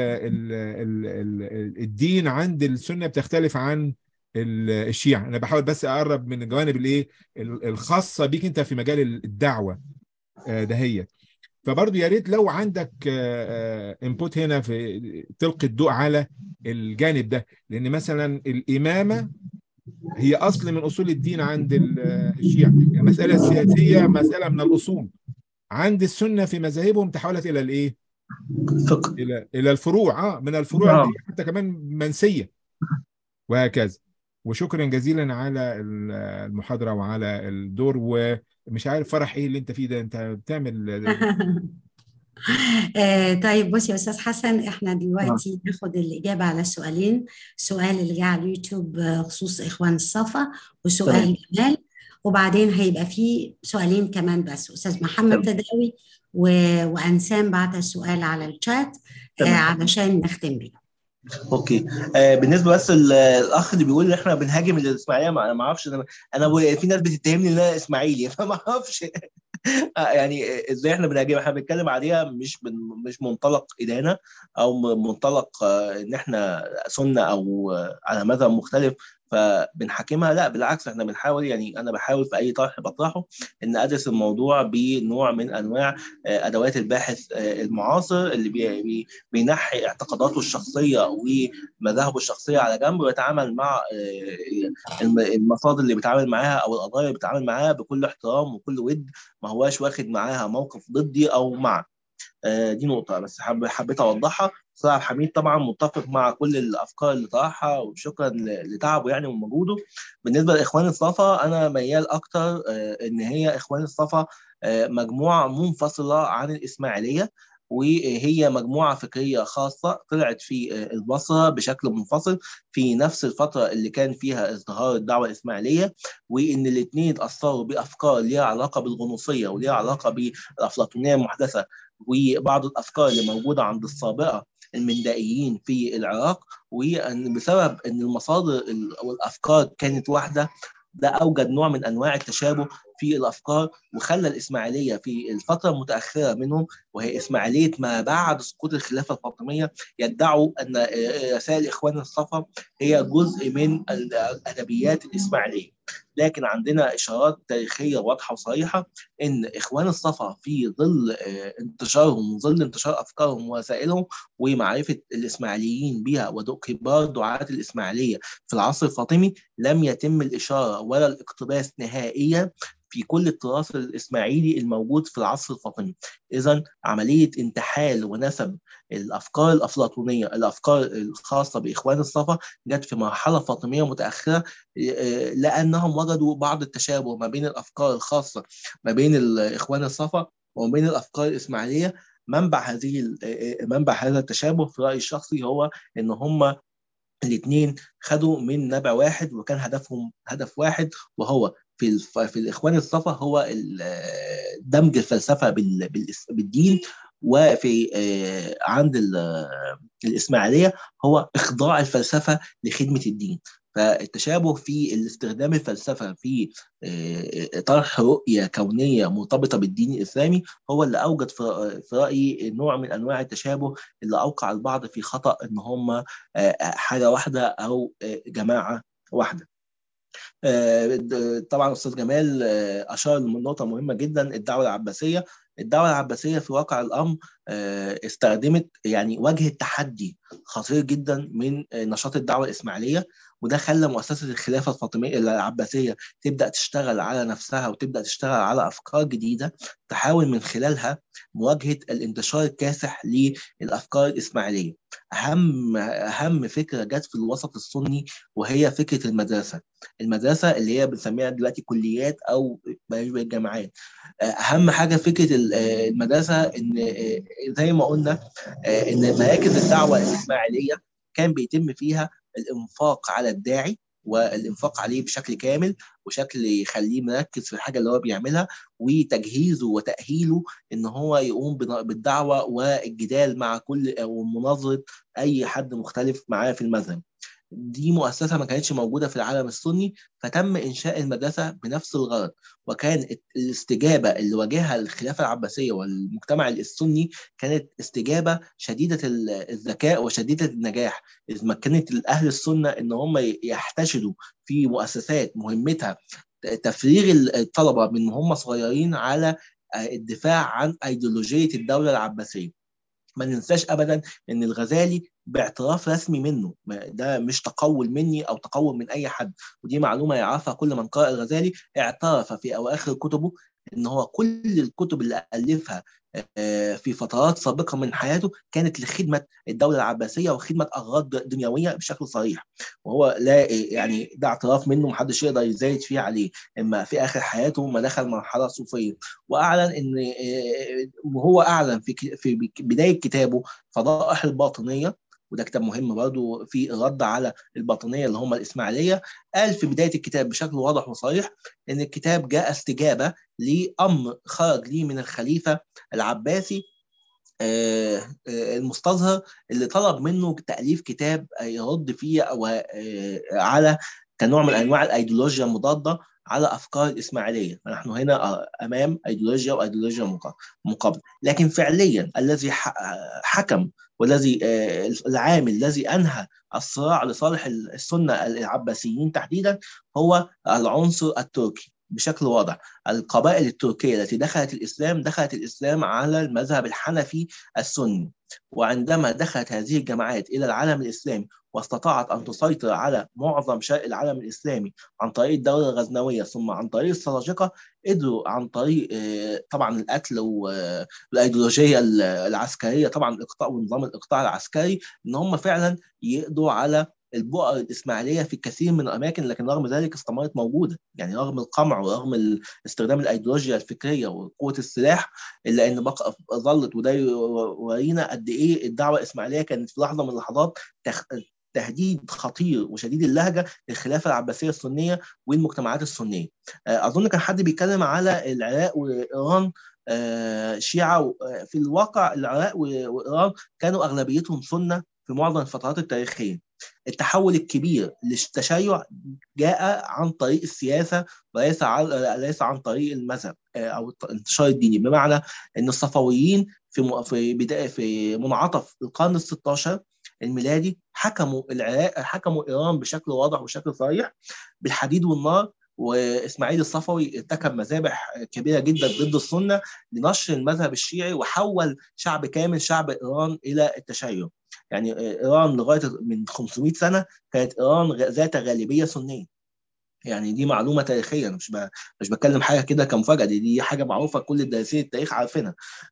الدين عند السنة بتختلف عن الشيعة. أنا بحاول بس أقرب من الجوانب الإيه الخاصة بيك أنت في مجال الدعوة دهية. فبرضو يا ريت لو عندك انبوت هنا في تلقي الضوء على الجانب ده، لأن مثلا الإمامة هي أصل من أصول الدين عند الشيعة. المسألة السياسية مسألة من الأصول. عند السنة في مذاهبهم تحولت إلى الإيه؟ فقه. إلى الفروع، من الفروع اللي هي حتى كمان منسية، وهكذا. وشكرا جزيلا على المحاضرة وعلى الدور. ومش عارف فرح إيه اللي أنت فيه ده، أنت بتعمل طيب بصي يا أستاذ حسن، احنا دلوقتي ناخد الإجابة على السؤالين. السؤال اللي جه على اليوتيوب خصوص إخوان الصفا، وسؤال جمال، وبعدين هيبقى فيه سؤالين كمان بس. أستاذ محمد تداوي وأنسام بعت السؤال على الشات علشان نختم بيه. اوكي. بالنسبه بس الاخ اللي بيقول ان احنا بنهاجم الاسماعيليه، ما اعرفش. انا في ناس بتتهمني ان انا اسماعيلي، فما اعرفش يعني ازاي احنا بنهاجم. احنا بنتكلم عليها مش منطلق ادانه او منطلق ان احنا سنه او على مذهب مختلف فبنحاكمها. لا بالعكس، احنا بنحاول، يعني انا بحاول في اي طرح بطرحه ان ادرس الموضوع بنوع من انواع ادوات الباحث المعاصر اللي بينحي اعتقاداته الشخصيه ومذاهبه الشخصيه على جنب، ويتعامل مع المصادر اللي بيتعامل معاها او القضايا اللي بيتعامل معاها بكل احترام وكل ود، ما هواش واخد معاها موقف ضدي او مع. دي نقطة بس حبيت أوضحها. صلاح عبد الحميد طبعا متفق مع كل الأفكار اللي طرحها، وشكرا لتعبه يعني ومجهوده. بالنسبة لإخوان الصفا، أنا ميال أكتر إن هي إخوان الصفا مجموعة منفصلة عن الإسماعيلية، وهي مجموعة فكرية خاصة طلعت في البصرة بشكل منفصل في نفس الفترة اللي كان فيها ازدهار الدعوة الإسماعيلية، وإن الاثنين اتأثروا بأفكار ليها علاقة بالغنوصية وليها علاقة بالأفلاطونية المحدثة وبعض الأفكار اللي موجودة عند السابقة المندائيين في العراق. وأن بسبب أن المصادر والأفكار كانت واحدة، ده أوجد نوع من أنواع التشابه في الأفكار، وخلى الإسماعيلية في الفترة المتأخرة منهم، وهي إسماعيلية ما بعد سقوط الخلافة الفاطمية، يدعوا أن رسائل إخوان الصفا هي جزء من الأدبيات الإسماعيلية. لكن عندنا إشارات تاريخية واضحة وصريحة إن إخوان الصفا في ظل انتشارهم وظل انتشار أفكارهم ورسائلهم ومعرفة الإسماعيليين بها وكبار دعاة الإسماعيلية في العصر الفاطمي، لم يتم الإشارة ولا الاقتباس نهائيا في كل التراث الإسماعيلي الموجود في العصر الفاطمي. إذن عملية انتحال ونسب الأفكار الأفلاطونية، الأفكار الخاصة بإخوان الصفا، جت في مرحلة فاطمية متأخرة، لأنهم وجدوا بعض التشابه ما بين الأفكار الخاصة ما بين الإخوان الصفا وما بين الأفكار الإسماعيلية. منبع هذا التشابه في رأيي الشخصي هو إن هم الاثنين خدوا من نبع واحد، وكان هدفهم هدف واحد، وهو في الإخوان الصفا هو دمج الفلسفة بالدين، وفي عند الإسماعيلية هو إخضاع الفلسفة لخدمة الدين. فالتشابه في استخدام الفلسفة في طرح رؤية كونية مرتبطة بالدين الإسلامي هو اللي أوجد في رأيي نوع من أنواع التشابه اللي أوقع البعض في خطأ إن هم حاجة واحدة أو جماعة واحدة. طبعا أستاذ جمال أشار لنقطة مهمة جدا، الدعوة العباسية. الدعوة العباسية في واقع الأمر استخدمت، يعني واجهت تحدي خطير جدا من نشاط الدعوة الإسماعيلية، وده خلى مؤسسة الخلافة الفاطمية العباسية تبدأ تشتغل على نفسها وتبدأ تشتغل على أفكار جديدة تحاول من خلالها مواجهة الانتشار الكاسح للأفكار الإسماعيلية. أهم فكرة جت في الوسط السني وهي فكرة المدرسة اللي هي بنسميها دلوقتي كليات أو جامعات. أهم حاجة فكرة المدرسة إن زي ما قلنا إن مراكز الدعوة الإسماعيلية كان بيتم فيها الإنفاق على الداعي والإنفاق عليه بشكل كامل وشكل يخليه مركز في الحاجة اللي هو بيعملها، وتجهيزه وتأهيله إن هو يقوم بالدعوة والجدال مع كل أو مناظرة أي حد مختلف معاه في المذهب. دي مؤسسة ما كانتش موجودة في العالم السني، فتم إنشاء المدرسة بنفس الغرض. وكان الاستجابة اللي واجهها الخلافة العباسية والمجتمع السني كانت استجابة شديدة الذكاء وشديدة النجاح، إذ مكنت أهل السنة إن هم يحتشدوا في مؤسسات مهمتها تفريغ الطلبة من هم صغيرين على الدفاع عن أيديولوجية الدولة العباسية. ما ننساش ابدا ان الغزالي باعتراف رسمي منه، ده مش تقول مني او تقول من اي حد، ودي معلومه يعرفها كل من قرأ الغزالي، اعترف في اواخر كتبه ان هو كل الكتب اللي الفها في فترات سابقه من حياته كانت لخدمه الدوله العباسيه وخدمه اغراض دنيويه بشكل صريح. وهو لا يعني ده اعتراف منه محدش يقدر يزايد فيه عليه. اما في اخر حياته ما دخل مرحله صوفيه واعلن ان وهو اعلن في بدايه كتابه فضائح الباطنيه، وده كتاب مهم برضه في الرد على الباطنيه اللي هم الاسماعيليه، قال في بدايه الكتاب بشكل واضح وصريح ان الكتاب جاء استجابه لامر خرج ليه من الخليفه العباسي المستظهر، اللي طلب منه تأليف كتاب يرد فيه على كنوع من انواع الايديولوجيا المضاده على افكار الاسماعيليه. فنحن هنا امام ايديولوجيا وايديولوجيا مقابله. لكن فعليا الذي حكم والذي العامل الذي انهى الصراع لصالح السنه العباسيين تحديدا هو العنصر التركي بشكل واضح. القبائل التركية التي دخلت الإسلام على المذهب الحنفي السني، وعندما دخلت هذه الجماعات إلى العالم الإسلامي واستطاعت أن تسيطر على معظم شرق العالم الإسلامي عن طريق الدولة الغزنوية ثم عن طريق السلاجقة، قدروا عن طريق طبعا القتل والأيديولوجية العسكرية، طبعا الإقطاع ونظام الإقطاع العسكري، إن هم فعلا يقضوا على البؤر الإسماعيلية في كثير من الأماكن. لكن رغم ذلك استمرت موجودة، يعني رغم القمع ورغم استخدام الأيديولوجيا الفكرية وقوة السلاح، إلا أن ظلت. وده يورينا قد إيه الدعوة الإسماعيلية كانت في لحظة من اللحظات تهديد خطير وشديد اللهجة للخلافة العباسية السنية والمجتمعات السنية. أظن كان حد بيتكلم على العراق وإيران شيعة. في الواقع العراق وإيران كانوا أغلبيتهم سنة في معظم الفترات التاريخية. التحول الكبير للتشيع جاء عن طريق السياسة وليس عن طريق المذهب أو الانتشار الديني، بمعنى أن الصفويين في منعطف القرن ال16 الميلادي حكموا العراق، حكموا إيران بشكل واضح وشكل صريح بالحديد والنار. وإسماعيل الصفوي ارتكب مذابح كبيرة جدا ضد السنة لنشر المذهب الشيعي، وحول شعب كامل، شعب إيران، إلى التشيع. يعني إيران لغاية من 500 سنة كانت إيران ذات غالبية سنية. يعني دي معلومة تاريخية، مش بتكلم حاجة كده كمفاجأة، دي حاجة معروفة كل الدارسين التاريخ عارفينها.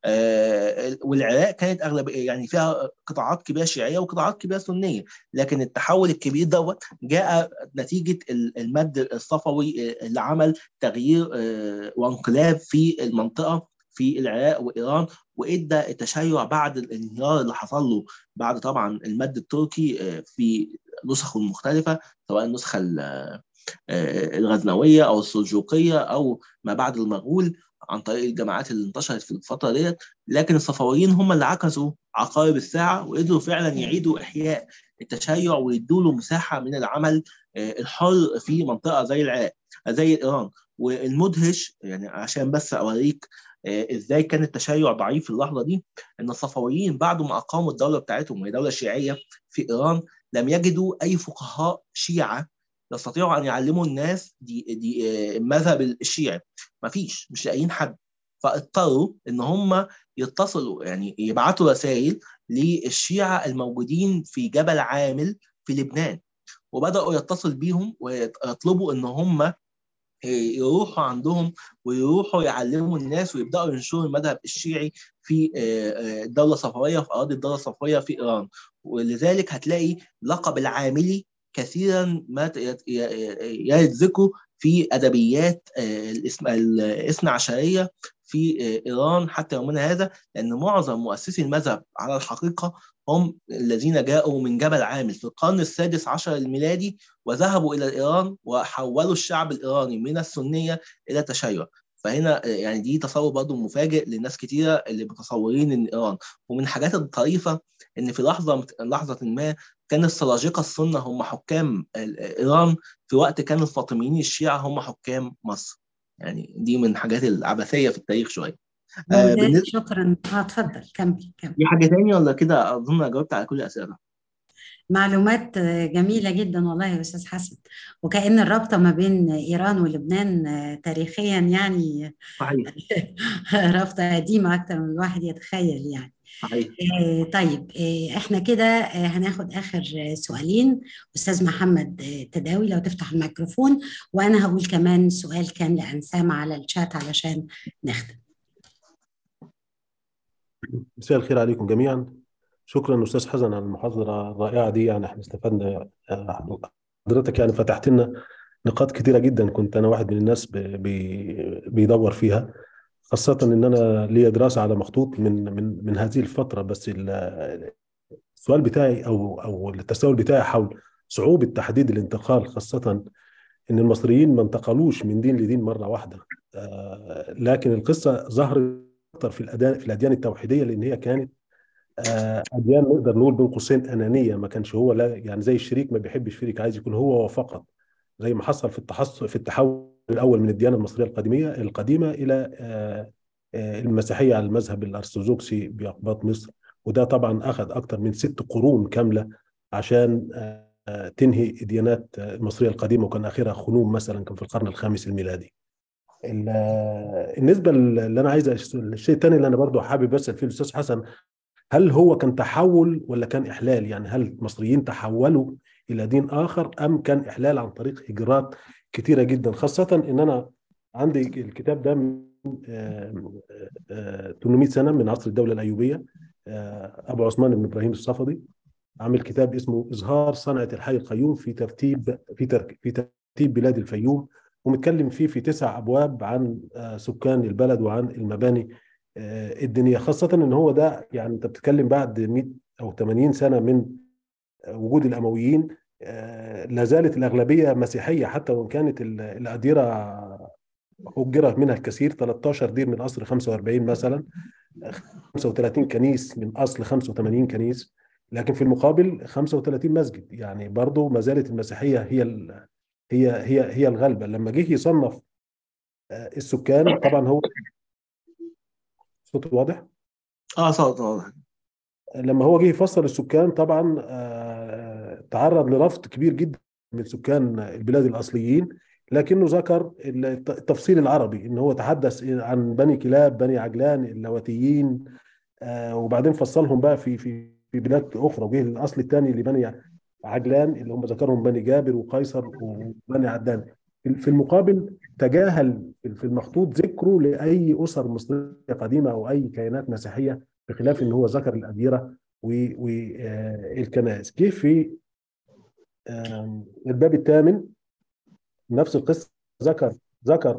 والعراق كانت يعني فيها قطاعات كبيرة شيعية وقطاعات كبيرة سنية، لكن التحول الكبير دوت جاء نتيجة المد الصفوي اللي عمل تغيير وانقلاب في المنطقة في العراق وإيران، وإدى التشيع بعد الانهيار اللي حصل له بعد طبعا المد التركي في نسخه المختلفة، سواء النسخة الغزنوية أو السلجوقية أو ما بعد المغول عن طريق الجماعات اللي انتشرت في الفترة ديت. لكن الصفويين هم اللي عكسوا عقارب الساعة وقدروا فعلا يعيدوا إحياء التشيع ويدوا له مساحة من العمل الحر في منطقة زي العراق زي إيران. والمدهش يعني عشان بس أوريك ازاي كان التشيع ضعيف في اللحظه دي، ان الصفويين بعد ما اقاموا الدوله بتاعتهم وهي دوله شيعيه في ايران لم يجدوا اي فقهاء شيعه يستطيعوا ان يعلموا الناس دي المذهب الشيعي، مش لاقيين حد. فاضطروا ان هم يتصلوا، يعني يبعتوا رسائل للشيعه الموجودين في جبل عامل في لبنان، وبدأوا يتصل بيهم ويطلبوا إن هم يروحوا عندهم ويروحوا يعلموا الناس ويبدأوا ينشروا المذهب الشيعي في الدولة الصفوية، في أراضي الدولة الصفوية في إيران. ولذلك هتلاقي لقب العاملي كثيرا ما يرد ذكره في أدبيات الاثنى عشرية في إيران حتى يومنا هذا، لأن معظم مؤسسي المذهب على الحقيقة هم الذين جاءوا من جبل عامل في القرن السادس عشر الميلادي، وذهبوا إلى إيران وحولوا الشعب الإيراني من السنية إلى تشيع. فهنا يعني دي تصور برضه مفاجئ لناس كتيرة اللي متصورين إن إيران. ومن الحاجات الطريفة إن في لحظة ما كان السلاجقة السنة هم حكام إيران، في وقت كان الفاطميين الشيعة هم حكام مصر. يعني دي من الحاجات العبثية في التاريخ شوية. ممتاز، شكرا. اتفضل كمل. في حاجة تانية ولا كده؟ أظن أنا جاوبت على كل الأسئلة. معلومات جميلة جدا والله يا أستاذ حسن، وكأن الرابطة ما بين إيران ولبنان تاريخيا يعني صحيح. رابطة قديمة أكتر من الواحد يتخيل يعني. صحيح. طيب احنا كده هناخد آخر سؤالين. أستاذ محمد تداوي لو تفتح الميكروفون، وأنا هقول كمان سؤال كان لأنسام على الشات علشان نختم. مساء الخير عليكم جميعا. شكرا أستاذ حسن على المحاضرة الرائعة دي، يعني احنا استفدنا. حضرتك يعني فتحت لنا نقاط كتيرة جدا كنت أنا واحد من الناس بيدور فيها، خاصة إن أنا ليا دراسة على مخطوط من هذه الفترة. بس السؤال بتاعي أو التساؤل بتاعي حول صعوبة تحديد الانتقال، خاصة إن المصريين ما انتقلوش من دين لدين مرة واحدة، لكن القصة ظهرت أكتر في الأديان التوحيدية، لأن هي كانت أديان نقدر نقول بين قوسين أنانية. ما كانش هو، لا يعني زي الشريك ما بيحبش شريك، عايز يكون هو فقط، زي ما حصل في التحول الأول من الديانة المصرية القديمة إلى المسيحية على المذهب الأرثوذكسي بأقباط مصر. وده طبعا أخذ أكثر من 6 قرون كاملة عشان تنهي الديانات المصرية القديمة، وكان آخرها خنوم مثلا كان في القرن الخامس الميلادي. النسبة اللي أنا عايز الشيء الثاني اللي أنا برضو حابب أسأل فيه الأستاذ حسن، هل هو كان تحول ولا كان إحلال؟ يعني هل المصريين تحولوا إلى دين آخر أم كان إحلال عن طريق هجرات كتيرة جدا؟ خاصة إن أنا عندي الكتاب ده من 800 سنة من عصر الدولة الأيوبية. أبو عثمان بن إبراهيم الصفدي عامل كتاب اسمه إظهار صنعة الحي القيوم في ترتيب بلاد الفيوم، ومتكلم فيه في 9 أبواب عن سكان البلد وعن المباني الدينية. خاصة إن هو ده يعني أنت بتتكلم بعد 100 أو 80 سنة من وجود الأمويين، لا زالت الأغلبية مسيحية، حتى وإن كانت الأديرة هجر منها الكثير. 13 دير من أصل 45 مثلا، 35 كنيس من أصل 85 كنيس، لكن في المقابل 35 مسجد. يعني برضو ما زالت المسيحية هي الغالبة. لما جه يصنف السكان، طبعا هو صوت واضح؟ صوت واضح. لما هو جه يفسر السكان طبعا تعرض لرفض كبير جدا من سكان البلاد الأصليين، لكنه ذكر التفصيل العربي، ان هو تحدث عن بني كلاب، بني عجلان، اللواتيين، وبعدين فصلهم بقى في بلاد اخرى، وجه الاصل الثاني لبني عجلان اللي هم ذكرهم بني جابر وقيصر وبني عدنان. في المقابل تجاهل في المخطوط ذكره لاي اسر مصريه قديمه او اي كيانات مسيحيه، بخلاف ان هو ذكر الاديره والكنائس. كيف في الباب الثامن نفس القصه ذكر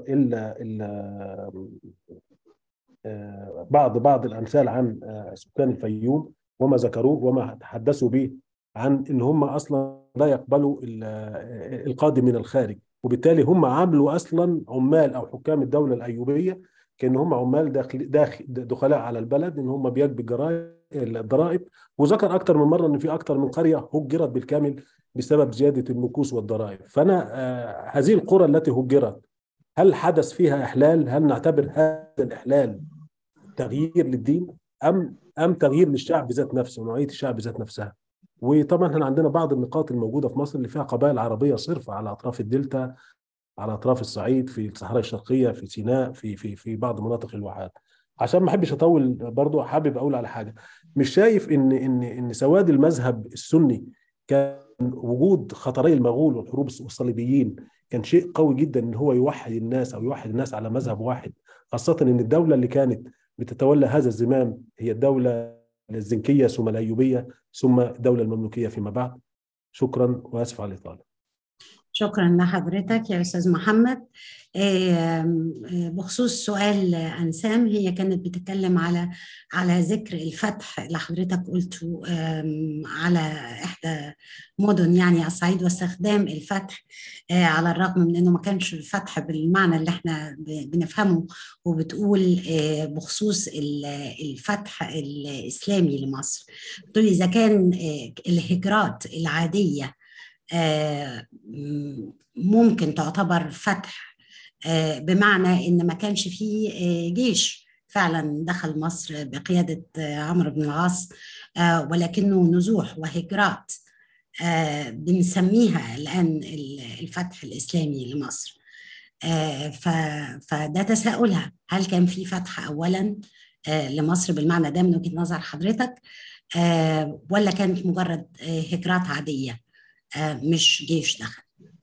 بعض الامثال عن سكان الفيوم وما ذكروه وما تحدثوا به، عن ان هم اصلا لا يقبلوا القادم من الخارج، وبالتالي هم عاملوا اصلا عمال او حكام الدوله الايوبيه كان هم عمال دخلاء على البلد، ان هم بيجبوا الضرائب. وذكر اكثر من مره ان في اكثر من قريه هجرت بالكامل بسبب زياده المكوس والضرائب. فانا هذه القرى التي هجرت هل حدث فيها احلال؟ هل نعتبر هذا الاحلال تغيير للدين ام تغيير للشعب ذات نفسه، نوعيه الشعب ذات نفسها؟ وطبعا احنا عندنا بعض النقاط الموجوده في مصر اللي فيها قبائل عربيه صرفه على اطراف الدلتا، على اطراف الصعيد، في الصحراء الشرقيه، في سيناء، في بعض مناطق الواحات. عشان ما احبش اطول برضو، حابب اقول على حاجه. مش شايف ان سواد المذهب السني كان وجود خطري المغول والحروب والصليبيين كان شيء قوي جدا ان هو يوحد الناس او يوحد الناس على مذهب واحد، خاصة ان الدولة اللي كانت بتتولى هذا الزمام هي الدولة الزنكية ثم الأيوبية ثم الدولة المملوكية فيما بعد. شكرا واسف على الإطالة. شكرا لحضرتك يا أستاذ محمد. بخصوص سؤال أنسام، هي كانت بتتكلم على ذكر الفتح اللي حضرتك قلته على إحدى مدن يعني الصعيد، واستخدام الفتح على الرغم من أنه ما كانش الفتح بالمعنى اللي احنا بنفهمه، وبتقول بخصوص الفتح الإسلامي لمصر. بتقول إذا كان الهجرات العادية ممكن تعتبر فتح بمعنى ان ما كانش فيه جيش فعلا دخل مصر بقيادة عمرو بن العاص، ولكنه نزوح وهجرات بنسميها الآن الفتح الإسلامي لمصر. فده تساؤلها، هل كان في فتح أولا لمصر بالمعنى ده من وجهة نظر حضرتك، ولا كانت مجرد هجرات عادية مش جيش دخل؟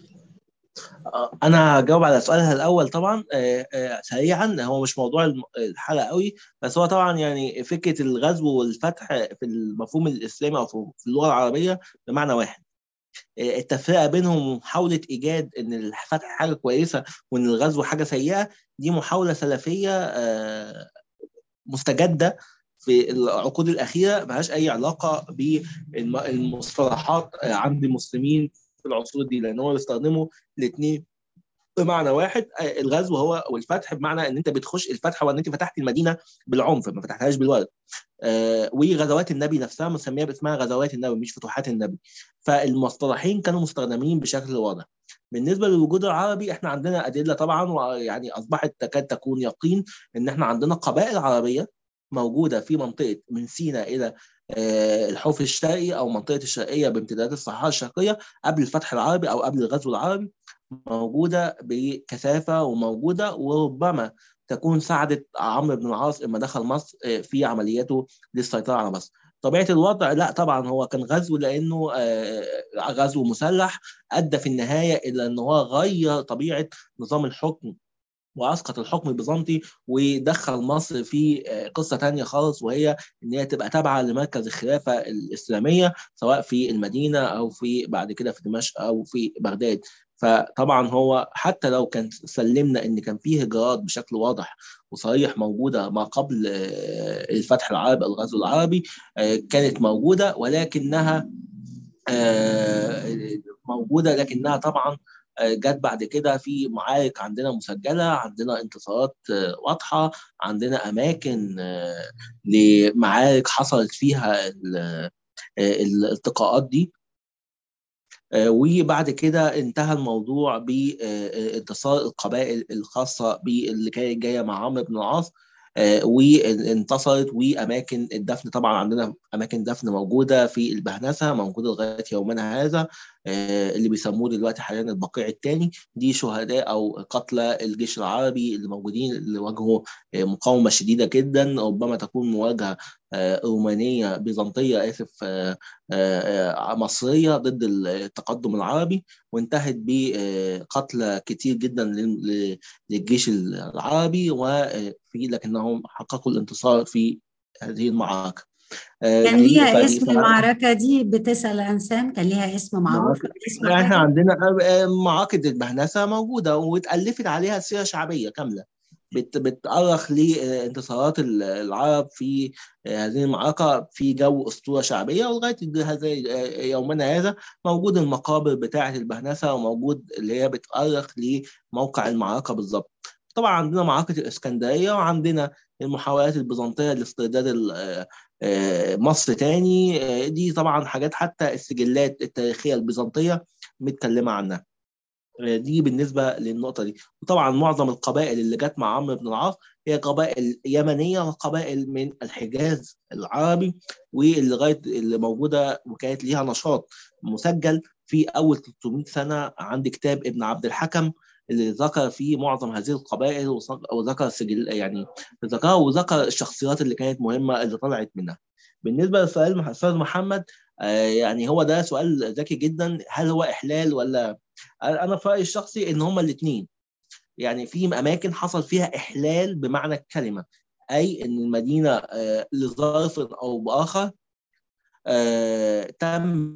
انا هجاوب على سؤالها الاول طبعا سريعا. هو مش موضوع الحلقه قوي، بس هو طبعا يعني فكره الغزو والفتح في المفهوم الاسلامي او في اللغه العربيه بمعنى واحد. التفرقه بينهم محاوله ايجاد ان الفتح حاجه كويسه وان الغزو حاجه سيئه، دي محاوله سلفيه مستجده في العقود الأخيرة، ملهاش أي علاقة بالمصطلحات عند المسلمين في العصور دي، لأن هو بيستخدموا الاثنين بمعنى واحد. الغزو هو والفتح بمعنى ان انت بتخش الفتح وان انت فتحت المدينه بالعنف، ما فتحتهاش بالورد. وغزوات النبي نفسها مسميه باسمها غزوات النبي مش فتوحات النبي. فالمصطلحين كانوا مستخدمين بشكل واضح. بالنسبه للوجود العربي، احنا عندنا ادله طبعا، ويعني اصبحت تكاد تكون يقين ان احنا عندنا قبائل عربيه موجوده في منطقه من سيناء الى الحوف الشرقي او منطقه الشرقيه بامتدادات الصحراء الشرقيه قبل الفتح العربي او قبل الغزو العربي، موجوده بكثافه وموجوده، وربما تكون ساعدت عمرو بن العاص لما دخل مصر في عملياته للسيطره على مصر. طبيعه الوضع لا طبعا هو كان غزو، لانه غزو مسلح ادى في النهايه الى ان هو غير طبيعه نظام الحكم واسقط الحكم البيزنطي، ودخل مصر في قصه ثانيه خالص، وهي ان هي تبقى تابعه لمركز الخلافه الاسلاميه سواء في المدينه او في بعد كده في دمشق او في بغداد. فطبعا هو حتى لو كان سلمنا ان كان فيه هجرات بشكل واضح وصريح موجوده ما قبل الفتح العربي او الغزو العربي، كانت موجوده، ولكنها موجوده، لكنها طبعا جت بعد كده في معارك عندنا مسجله، عندنا انتصارات واضحه، عندنا اماكن لمعارك حصلت فيها الالتقاءات دي. وبعد كده انتهى الموضوع بانتصار القبائل الخاصة باللي كانت جاية مع عمرو بن العاص، وانتصرت. وأماكن الدفن طبعا عندنا أماكن دفن موجودة في البهنسة، موجودة لغاية يومنا هذا، اللي بيسموه دلوقتي حاليا البقيع الثاني. دي شهداء أو قتلى الجيش العربي اللي موجودين، اللي واجهوا مقاومة شديدة جدا، ربما تكون مواجهة رومانية بيزنطية آسف مصرية ضد التقدم العربي، وانتهت بقتل كتير جدا للجيش العربي، لكنهم حققوا الانتصار في هذه المعركة. كان ليها اسم المعركة دي؟ بتسأل أنسام، كان ليها اسم معروف؟ احنا عندنا معركة البهنسة موجودة واتألفت عليها سيرة شعبية كاملة بتأرخ لانتصارات العرب في هذه المعركة في جو أسطورة شعبية، ولغاية يومنا هذا موجود المقابر بتاعة البهنسة، وموجود اللي هي بتأرخ لموقع المعركة بالضبط. طبعا عندنا معركة الإسكندرية، وعندنا المحاولات البيزنطية لاسترداد مصر تاني. دي طبعا حاجات حتى السجلات التاريخية البيزنطية متكلمة عنها. دي بالنسبة للنقطة دي. وطبعا معظم القبائل اللي جت مع عمرو بن العاص هي قبائل يمنية وقبائل من الحجاز العربي، اللي موجودة وكانت ليها نشاط مسجل في أول 300 سنة عند كتاب ابن عبد الحكم، اللي ذكر فيه معظم هذه القبائل وذكر سجل يعني وذكر الشخصيات اللي كانت مهمة اللي طلعت منها. بالنسبة للسؤال أستاذ محمد، يعني هو ده سؤال ذكي جدا، هل هو إحلال ولا؟ أنا في رأيي الشخصي إن هما الاثنين. يعني في أماكن حصل فيها إحلال بمعنى الكلمة، أي إن المدينة لظرف أو بآخر تم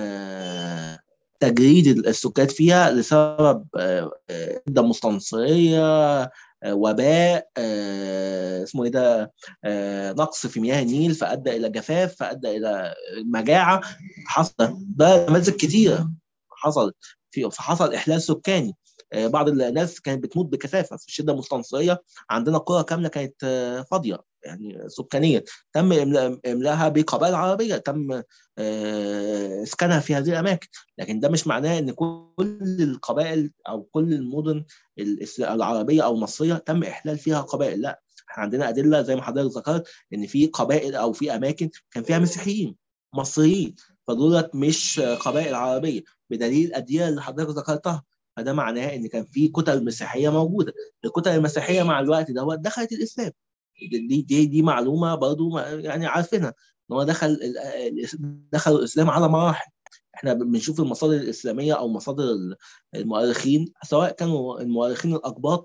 تجريد السكان فيها لسبب شدة مستنصرية، وباء، اسمه ايه ده، نقص في مياه النيل فأدى إلى جفاف، فأدى إلى مجاعة. حصل ده نماذج كتيرة حصلت فحصل إحلال سكاني. بعض الناس كانت بتموت بكثافة في الشدة المستنصرية. عندنا قرى كاملة كانت فاضية يعني سكانيا، تم إملاها بقبائل عربية، تم اسكانها في هذه الأماكن. لكن ده مش معناه إن كل القبائل أو كل المدن العربية أو المصرية تم إحلال فيها قبائل، لا. احنا عندنا أدلة زي ما حضرتك ذكرت إن في قبائل أو في أماكن كان فيها مسيحيين مصريين، فدولت مش قبائل عربية، بدليل الأديرة اللي حضرتك ذكرتها. فده معناه إن كان في كتل مسيحية موجودة. الكتل المسيحية مع الوقت ده دخلت الإسلام. دي معلومة برضو يعني عارفينها، إن هو دخل الإسلام على مراحل. احنا بنشوف المصادر الإسلامية أو مصادر المؤرخين، سواء كانوا المؤرخين الأقباط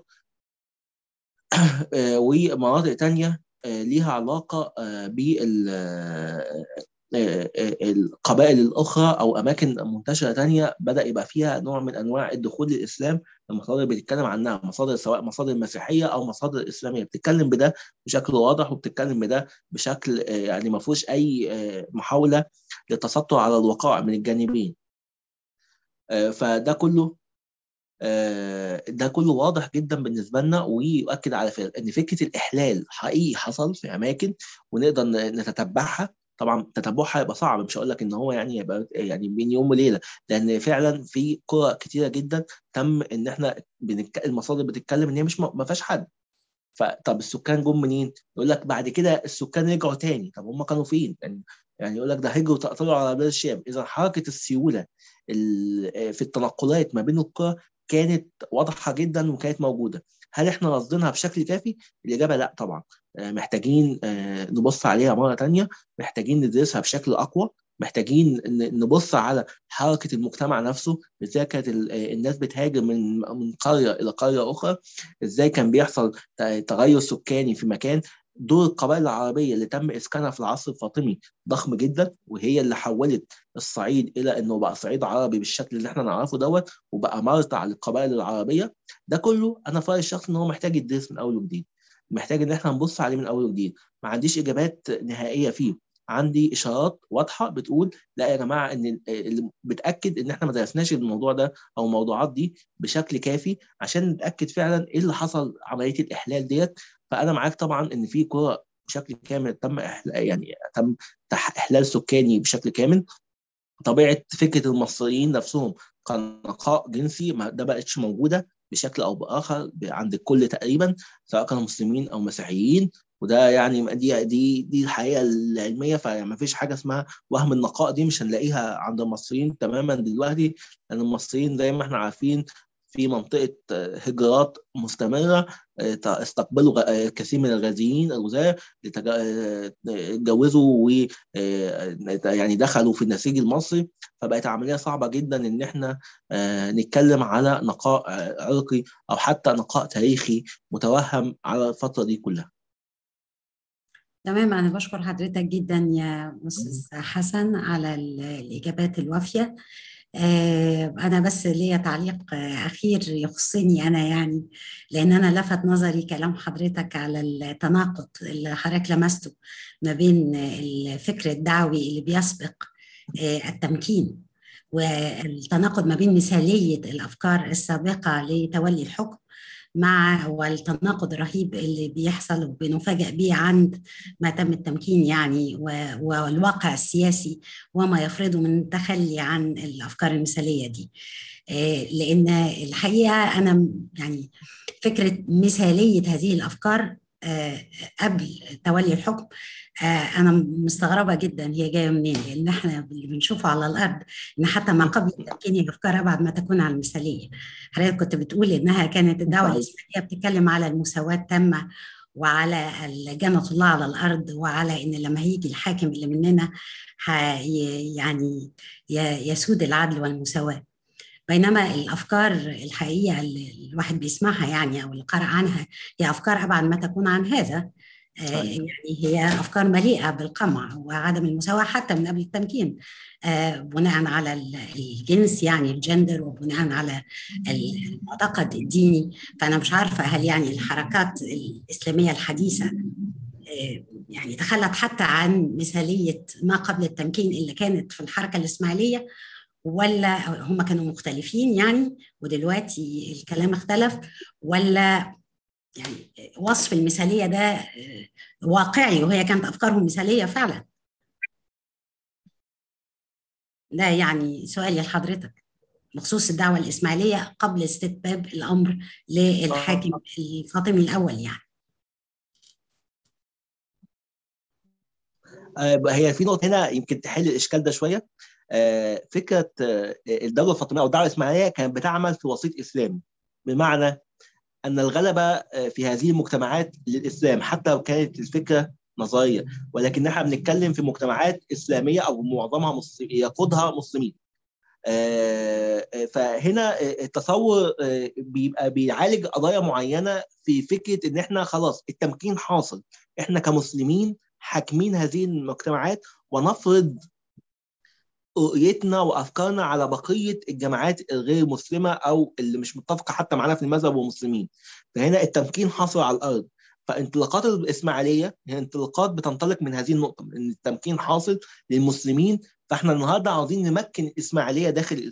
ومناطق تانية ليها علاقة بالقبائل الأخرى أو أماكن منتشرة تانية بدأ يبقى فيها نوع من أنواع الدخول للإسلام. المصادر بتتكلم عنها مصادر، سواء مصادر مسيحية أو مصادر إسلامية، بتتكلم بده بشكل واضح، وبتتكلم بده بشكل يعني ما فيهوش أي محاولة للتستر على الوقائع من الجانبين. فده كله ده كله واضح جدا بالنسبه لنا، ويؤكد على ان فكره الاحلال حقيقي حصل في اماكن ونقدر نتتبعها. طبعا تتبعها يبقى صعب، مش هقول لك ان هو يعني يبقى يعني بين يوم وليله، لان فعلا في قرى كتيره جدا تم ان احنا المصادر بتتكلم ان هي مش ما فيهاش حد. فطب السكان جم منين؟ يقول لك بعد كده السكان رجعوا تاني. طب هم كانوا فين؟ يعني يقول لك ده هجروا وتقطروا على بلاد الشام. اذا حركه السيوله في التنقلات ما بين القرى كانت واضحه جدا وكانت موجوده. هل احنا رصدناها بشكل كافي؟ الاجابه لا طبعا. محتاجين نبص عليها مره تانية، محتاجين ندرسها بشكل اقوى، محتاجين نبص على حركه المجتمع نفسه. ازاي كانت الناس بتهاجر من قريه الى قريه اخرى، ازاي كان بيحصل تغير سكاني في مكان. دور القبائل العربية اللي تم إسكانها في العصر الفاطمي ضخم جدا، وهي اللي حولت الصعيد إلى إنه بقى صعيد عربي بالشكل اللي إحنا نعرفه دوت، وبقى مرتع للقبائل العربية. ده كله أنا في رأيي الشخصي إن هو محتاج يدرس من أول وجديد، محتاج إن إحنا نبص عليه من أول وجديد. ما عنديش إجابات نهائية فيه، عندي إشارات واضحة بتقول لا يا جماعة، إن اللي بتأكد إن إحنا ما درسناش الموضوع ده أو الموضوعات دي بشكل كافي عشان نتأكد فعلا إيه اللي حصل عملية الإحلال ديت. فأنا معاك طبعا إن في قرى بشكل كامل تم يعني تم إحلال سكاني بشكل كامل. طبيعة فكرة المصريين نفسهم كنقاء جنسي ده بقتش موجودة بشكل أو بآخر عند الكل تقريبا، سواء كانوا مسلمين أو مسيحيين. وده يعني دي الحقيقة العلمية. فما فيش حاجة اسمها وهم النقاء، دي مش هنلاقيها عند المصريين تماما دلوقتي، لأن المصريين زي ما احنا عارفين في منطقة هجرات مستمرة. استقبلوا كثير من الغازيين الغزاة، اتجوزوا و يعني دخلوا في النسيج المصري. فبقت عملية صعبة جدا إن احنا نتكلم على نقاء عرقي أو حتى نقاء تاريخي متوهم على الفترة دي كلها. تمام، أنا بشكر حضرتك جدا يا أستاذ حسن على الإجابات الوافية. أنا بس ليا تعليق أخير يخصني أنا، يعني لأن أنا لفت نظري كلام حضرتك على التناقض اللي حضرتك لمسته ما بين الفكر الدعوي اللي بيسبق التمكين، والتناقض ما بين مثالية الأفكار السابقة لتولي الحكم والتناقض الرهيب اللي بيحصل وبنفاجأ بيه عند ما تم التمكين، يعني والواقع السياسي وما يفرضه من تخلي عن الأفكار المثالية دي. لأن الحقيقة أنا يعني فكرة مثالية هذه الأفكار قبل تولي الحكم أنا مستغربة جدا هي جاية منين، لأن احنا اللي بنشوفه على الأرض إن حتى ما قبل التمكين الأفكار أبعد ما تكون عن المثالية. حضرتك كنت بتقول إنها كانت الدعوة الإسلامية بتتكلم على المساواة التامة وعلى جنة الله على الأرض، وعلى إن لما هيجي الحاكم اللي مننا يعني يسود العدل والمساواة. بينما الأفكار الحقيقية اللي الواحد بيسمعها يعني أو اللي قرأ عنها هي أفكار أبعد ما تكون عن هذا. يعني هي أفكار مليئة بالقمع وعدم المساواة حتى من قبل التمكين، بناء على الجنس يعني الجندر، وبناء على المعتقد الديني. فأنا مش عارفة هل يعني الحركات الإسلامية الحديثة يعني تخلت حتى عن مثالية ما قبل التمكين اللي كانت في الحركة الإسماعيلية، ولا هم كانوا مختلفين يعني ودلوقتي الكلام اختلف، ولا يعني وصف المثالية ده واقعي وهي كانت أفكارهم مثالية فعلا؟ ده يعني سؤالي لحضرتك بخصوص الدعوة الإسماعيلية قبل استتباب الأمر للحاكم الفاطمي الأول يعني. هي في نقطة هنا يمكن تحل الإشكال ده شوية. فكرة الدولة الفاطمية أو الدعوة الإسماعيلية كانت بتعمل في وسيط إسلامي، بمعنى أن الغلبة في هذه المجتمعات للإسلام حتى لو كانت الفكرة نظرية، ولكن احنا بنتكلم في مجتمعات إسلامية أو معظمها يقودها مسلمين. فهنا التصور بيبقى بيعالج قضايا معينة في فكرة إن احنا خلاص التمكين حاصل، احنا كمسلمين حاكمين هذه المجتمعات ونفرض رؤيتنا وافكارنا على بقيه الجماعات الغير مسلمه او اللي مش متفقه حتى معانا في المذهب والمسلمين. فهنا التمكين حاصل على الارض. فانطلاقات الاسماعيليه هي انطلاقات بتنطلق من هذه النقطه، ان التمكين حاصل للمسلمين. فاحنا النهارده عاوزين نمكن الاسماعيليه داخل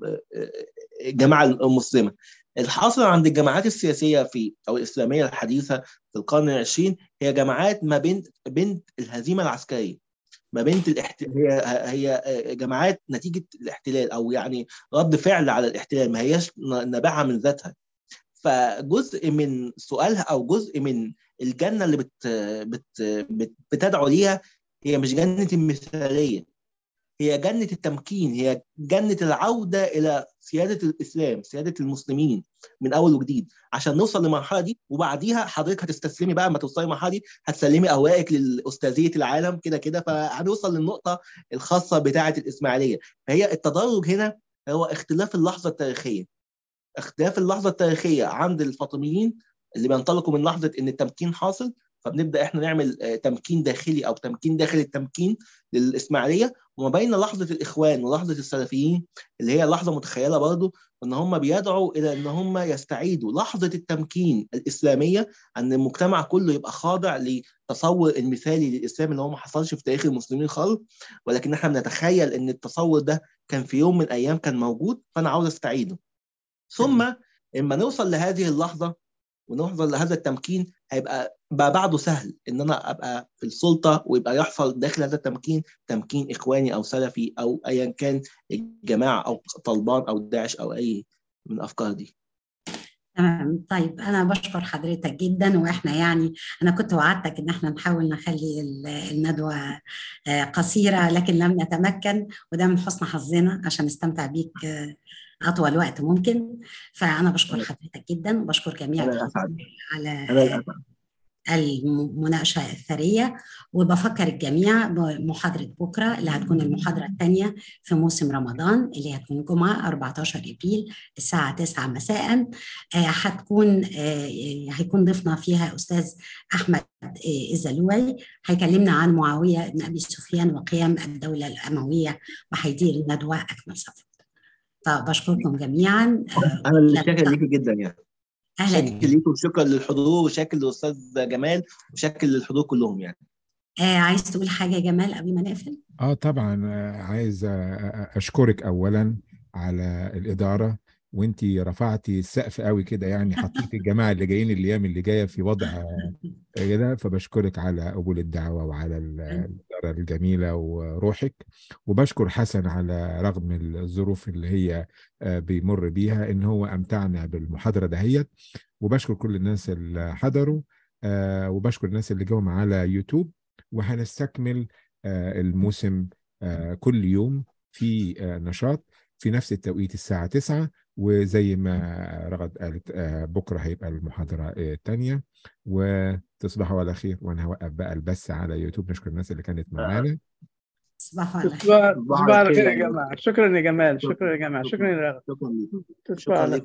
الجماعه المسلمه. الحاصل عند الجماعات السياسيه في او الاسلاميه الحديثه في القرن العشرين هي جماعات ما بين الهزيمه العسكريه، ما بين هي جماعات نتيجه الاحتلال او يعني رد فعل على الاحتلال، ما هياش نابعه من ذاتها. فجزء من سؤالها او جزء من الجنه اللي بتدعو ليها هي مش جنه المثاليه، هي جنة التمكين، هي جنة العودة إلى سيادة الإسلام، سيادة المسلمين من أول وجديد، عشان نوصل للمرحلة دي. وبعديها حضرتك هتستسلمي بقى، ما توصلي للمرحلة دي هتسلمي أوراقك للأستاذية العالم كده كده، فهنوصل للنقطة الخاصة بتاعة الإسماعيلية. فهي التدرج هنا هو اختلاف اللحظة التاريخية، اختلاف اللحظة التاريخية عند الفاطميين اللي بينطلقوا من لحظة إن التمكين حاصل، فبنبدا احنا نعمل تمكين داخلي او تمكين داخل التمكين للاسماعيليه، وما بين لحظه الاخوان ولحظه السلفيين اللي هي لحظه متخيله برضه ان هم بيدعوا الى ان هم يستعيدوا لحظه التمكين الاسلاميه، ان المجتمع كله يبقى خاضع لتصور المثالي للاسلام اللي هو ما حصلش في تاريخ المسلمين خالص، ولكن احنا بنتخيل ان التصور ده كان في يوم من الايام كان موجود، فانا عاوز استعيده. ثم اما نوصل لهذه اللحظه ونوصل لهذا التمكين هيبقى بعده سهل ان انا ابقى في السلطه، ويبقى يحصل داخل هذا التمكين تمكين اخواني او سلفي او ايا كان الجماعه او طالبان او داعش او اي من الافكار دي. تمام. طيب أنا بشكر حضرتك جدا، وإحنا يعني أنا كنت وعدتك إن إحنا نحاول نخلي الندوة قصيرة لكن لم نتمكن، وده من حسن حظنا عشان نستمتع بيك أطول وقت ممكن. فأنا بشكر حضرتك جدا وبشكر جميع الحضور على المناقشة الثرية، وبفكر الجميع بمحاضرة بكرة اللي هتكون المحاضرة الثانية في موسم رمضان، اللي هتكون جمعة 14 إبريل الساعة 9 مساء. هيكون ضيفنا فيها أستاذ أحمد الزلوعي، هيكلمنا عن معاوية بن أبي سفيان وقيام الدولة الأموية، وهيدير الندوة أكمل صفحة. فبشكركم جميعا. أنا اللي شاكر ليكي جدا يعني. أهلا شكرا ليكم وشكرا للحضور وشكرا للأستاذ جمال وشكرا للحضور كلهم يعني. عايز تقول حاجة يا جمال قبل ما نقفل؟ طبعا عايز أشكرك أولا على الإدارة، وانتي رفعتي السقف قوي كده، يعني حطيتي الجماعة اللي جايين الأيام اللي جاية في وضع كده، فبشكرك على قبول الدعوة وعلى الإدارة الجميلة وروحك. وبشكر حسن على رغم الظروف اللي هي بيمر بيها إن هو أمتعنا بالمحاضرة دهيت. وبشكر كل الناس اللي حضروا، وبشكر الناس اللي جاوا معانا على يوتيوب. وهنستكمل الموسم كل يوم في نشاط. في نفس التوقيت الساعة 9. وزي ما رغد قالت بكرة هيبقى المحاضرة الثانية. وتصبحوا على خير. وأنا هوقف بقى البث على يوتيوب. نشكر الناس اللي كانت معانا. تصبحوا على خير. تصبحوا على خير يا جماعة. شكرا يا جمال، شكرا يا جماعة، شكرا يا رغد. شكرا لكم. تصبحوا على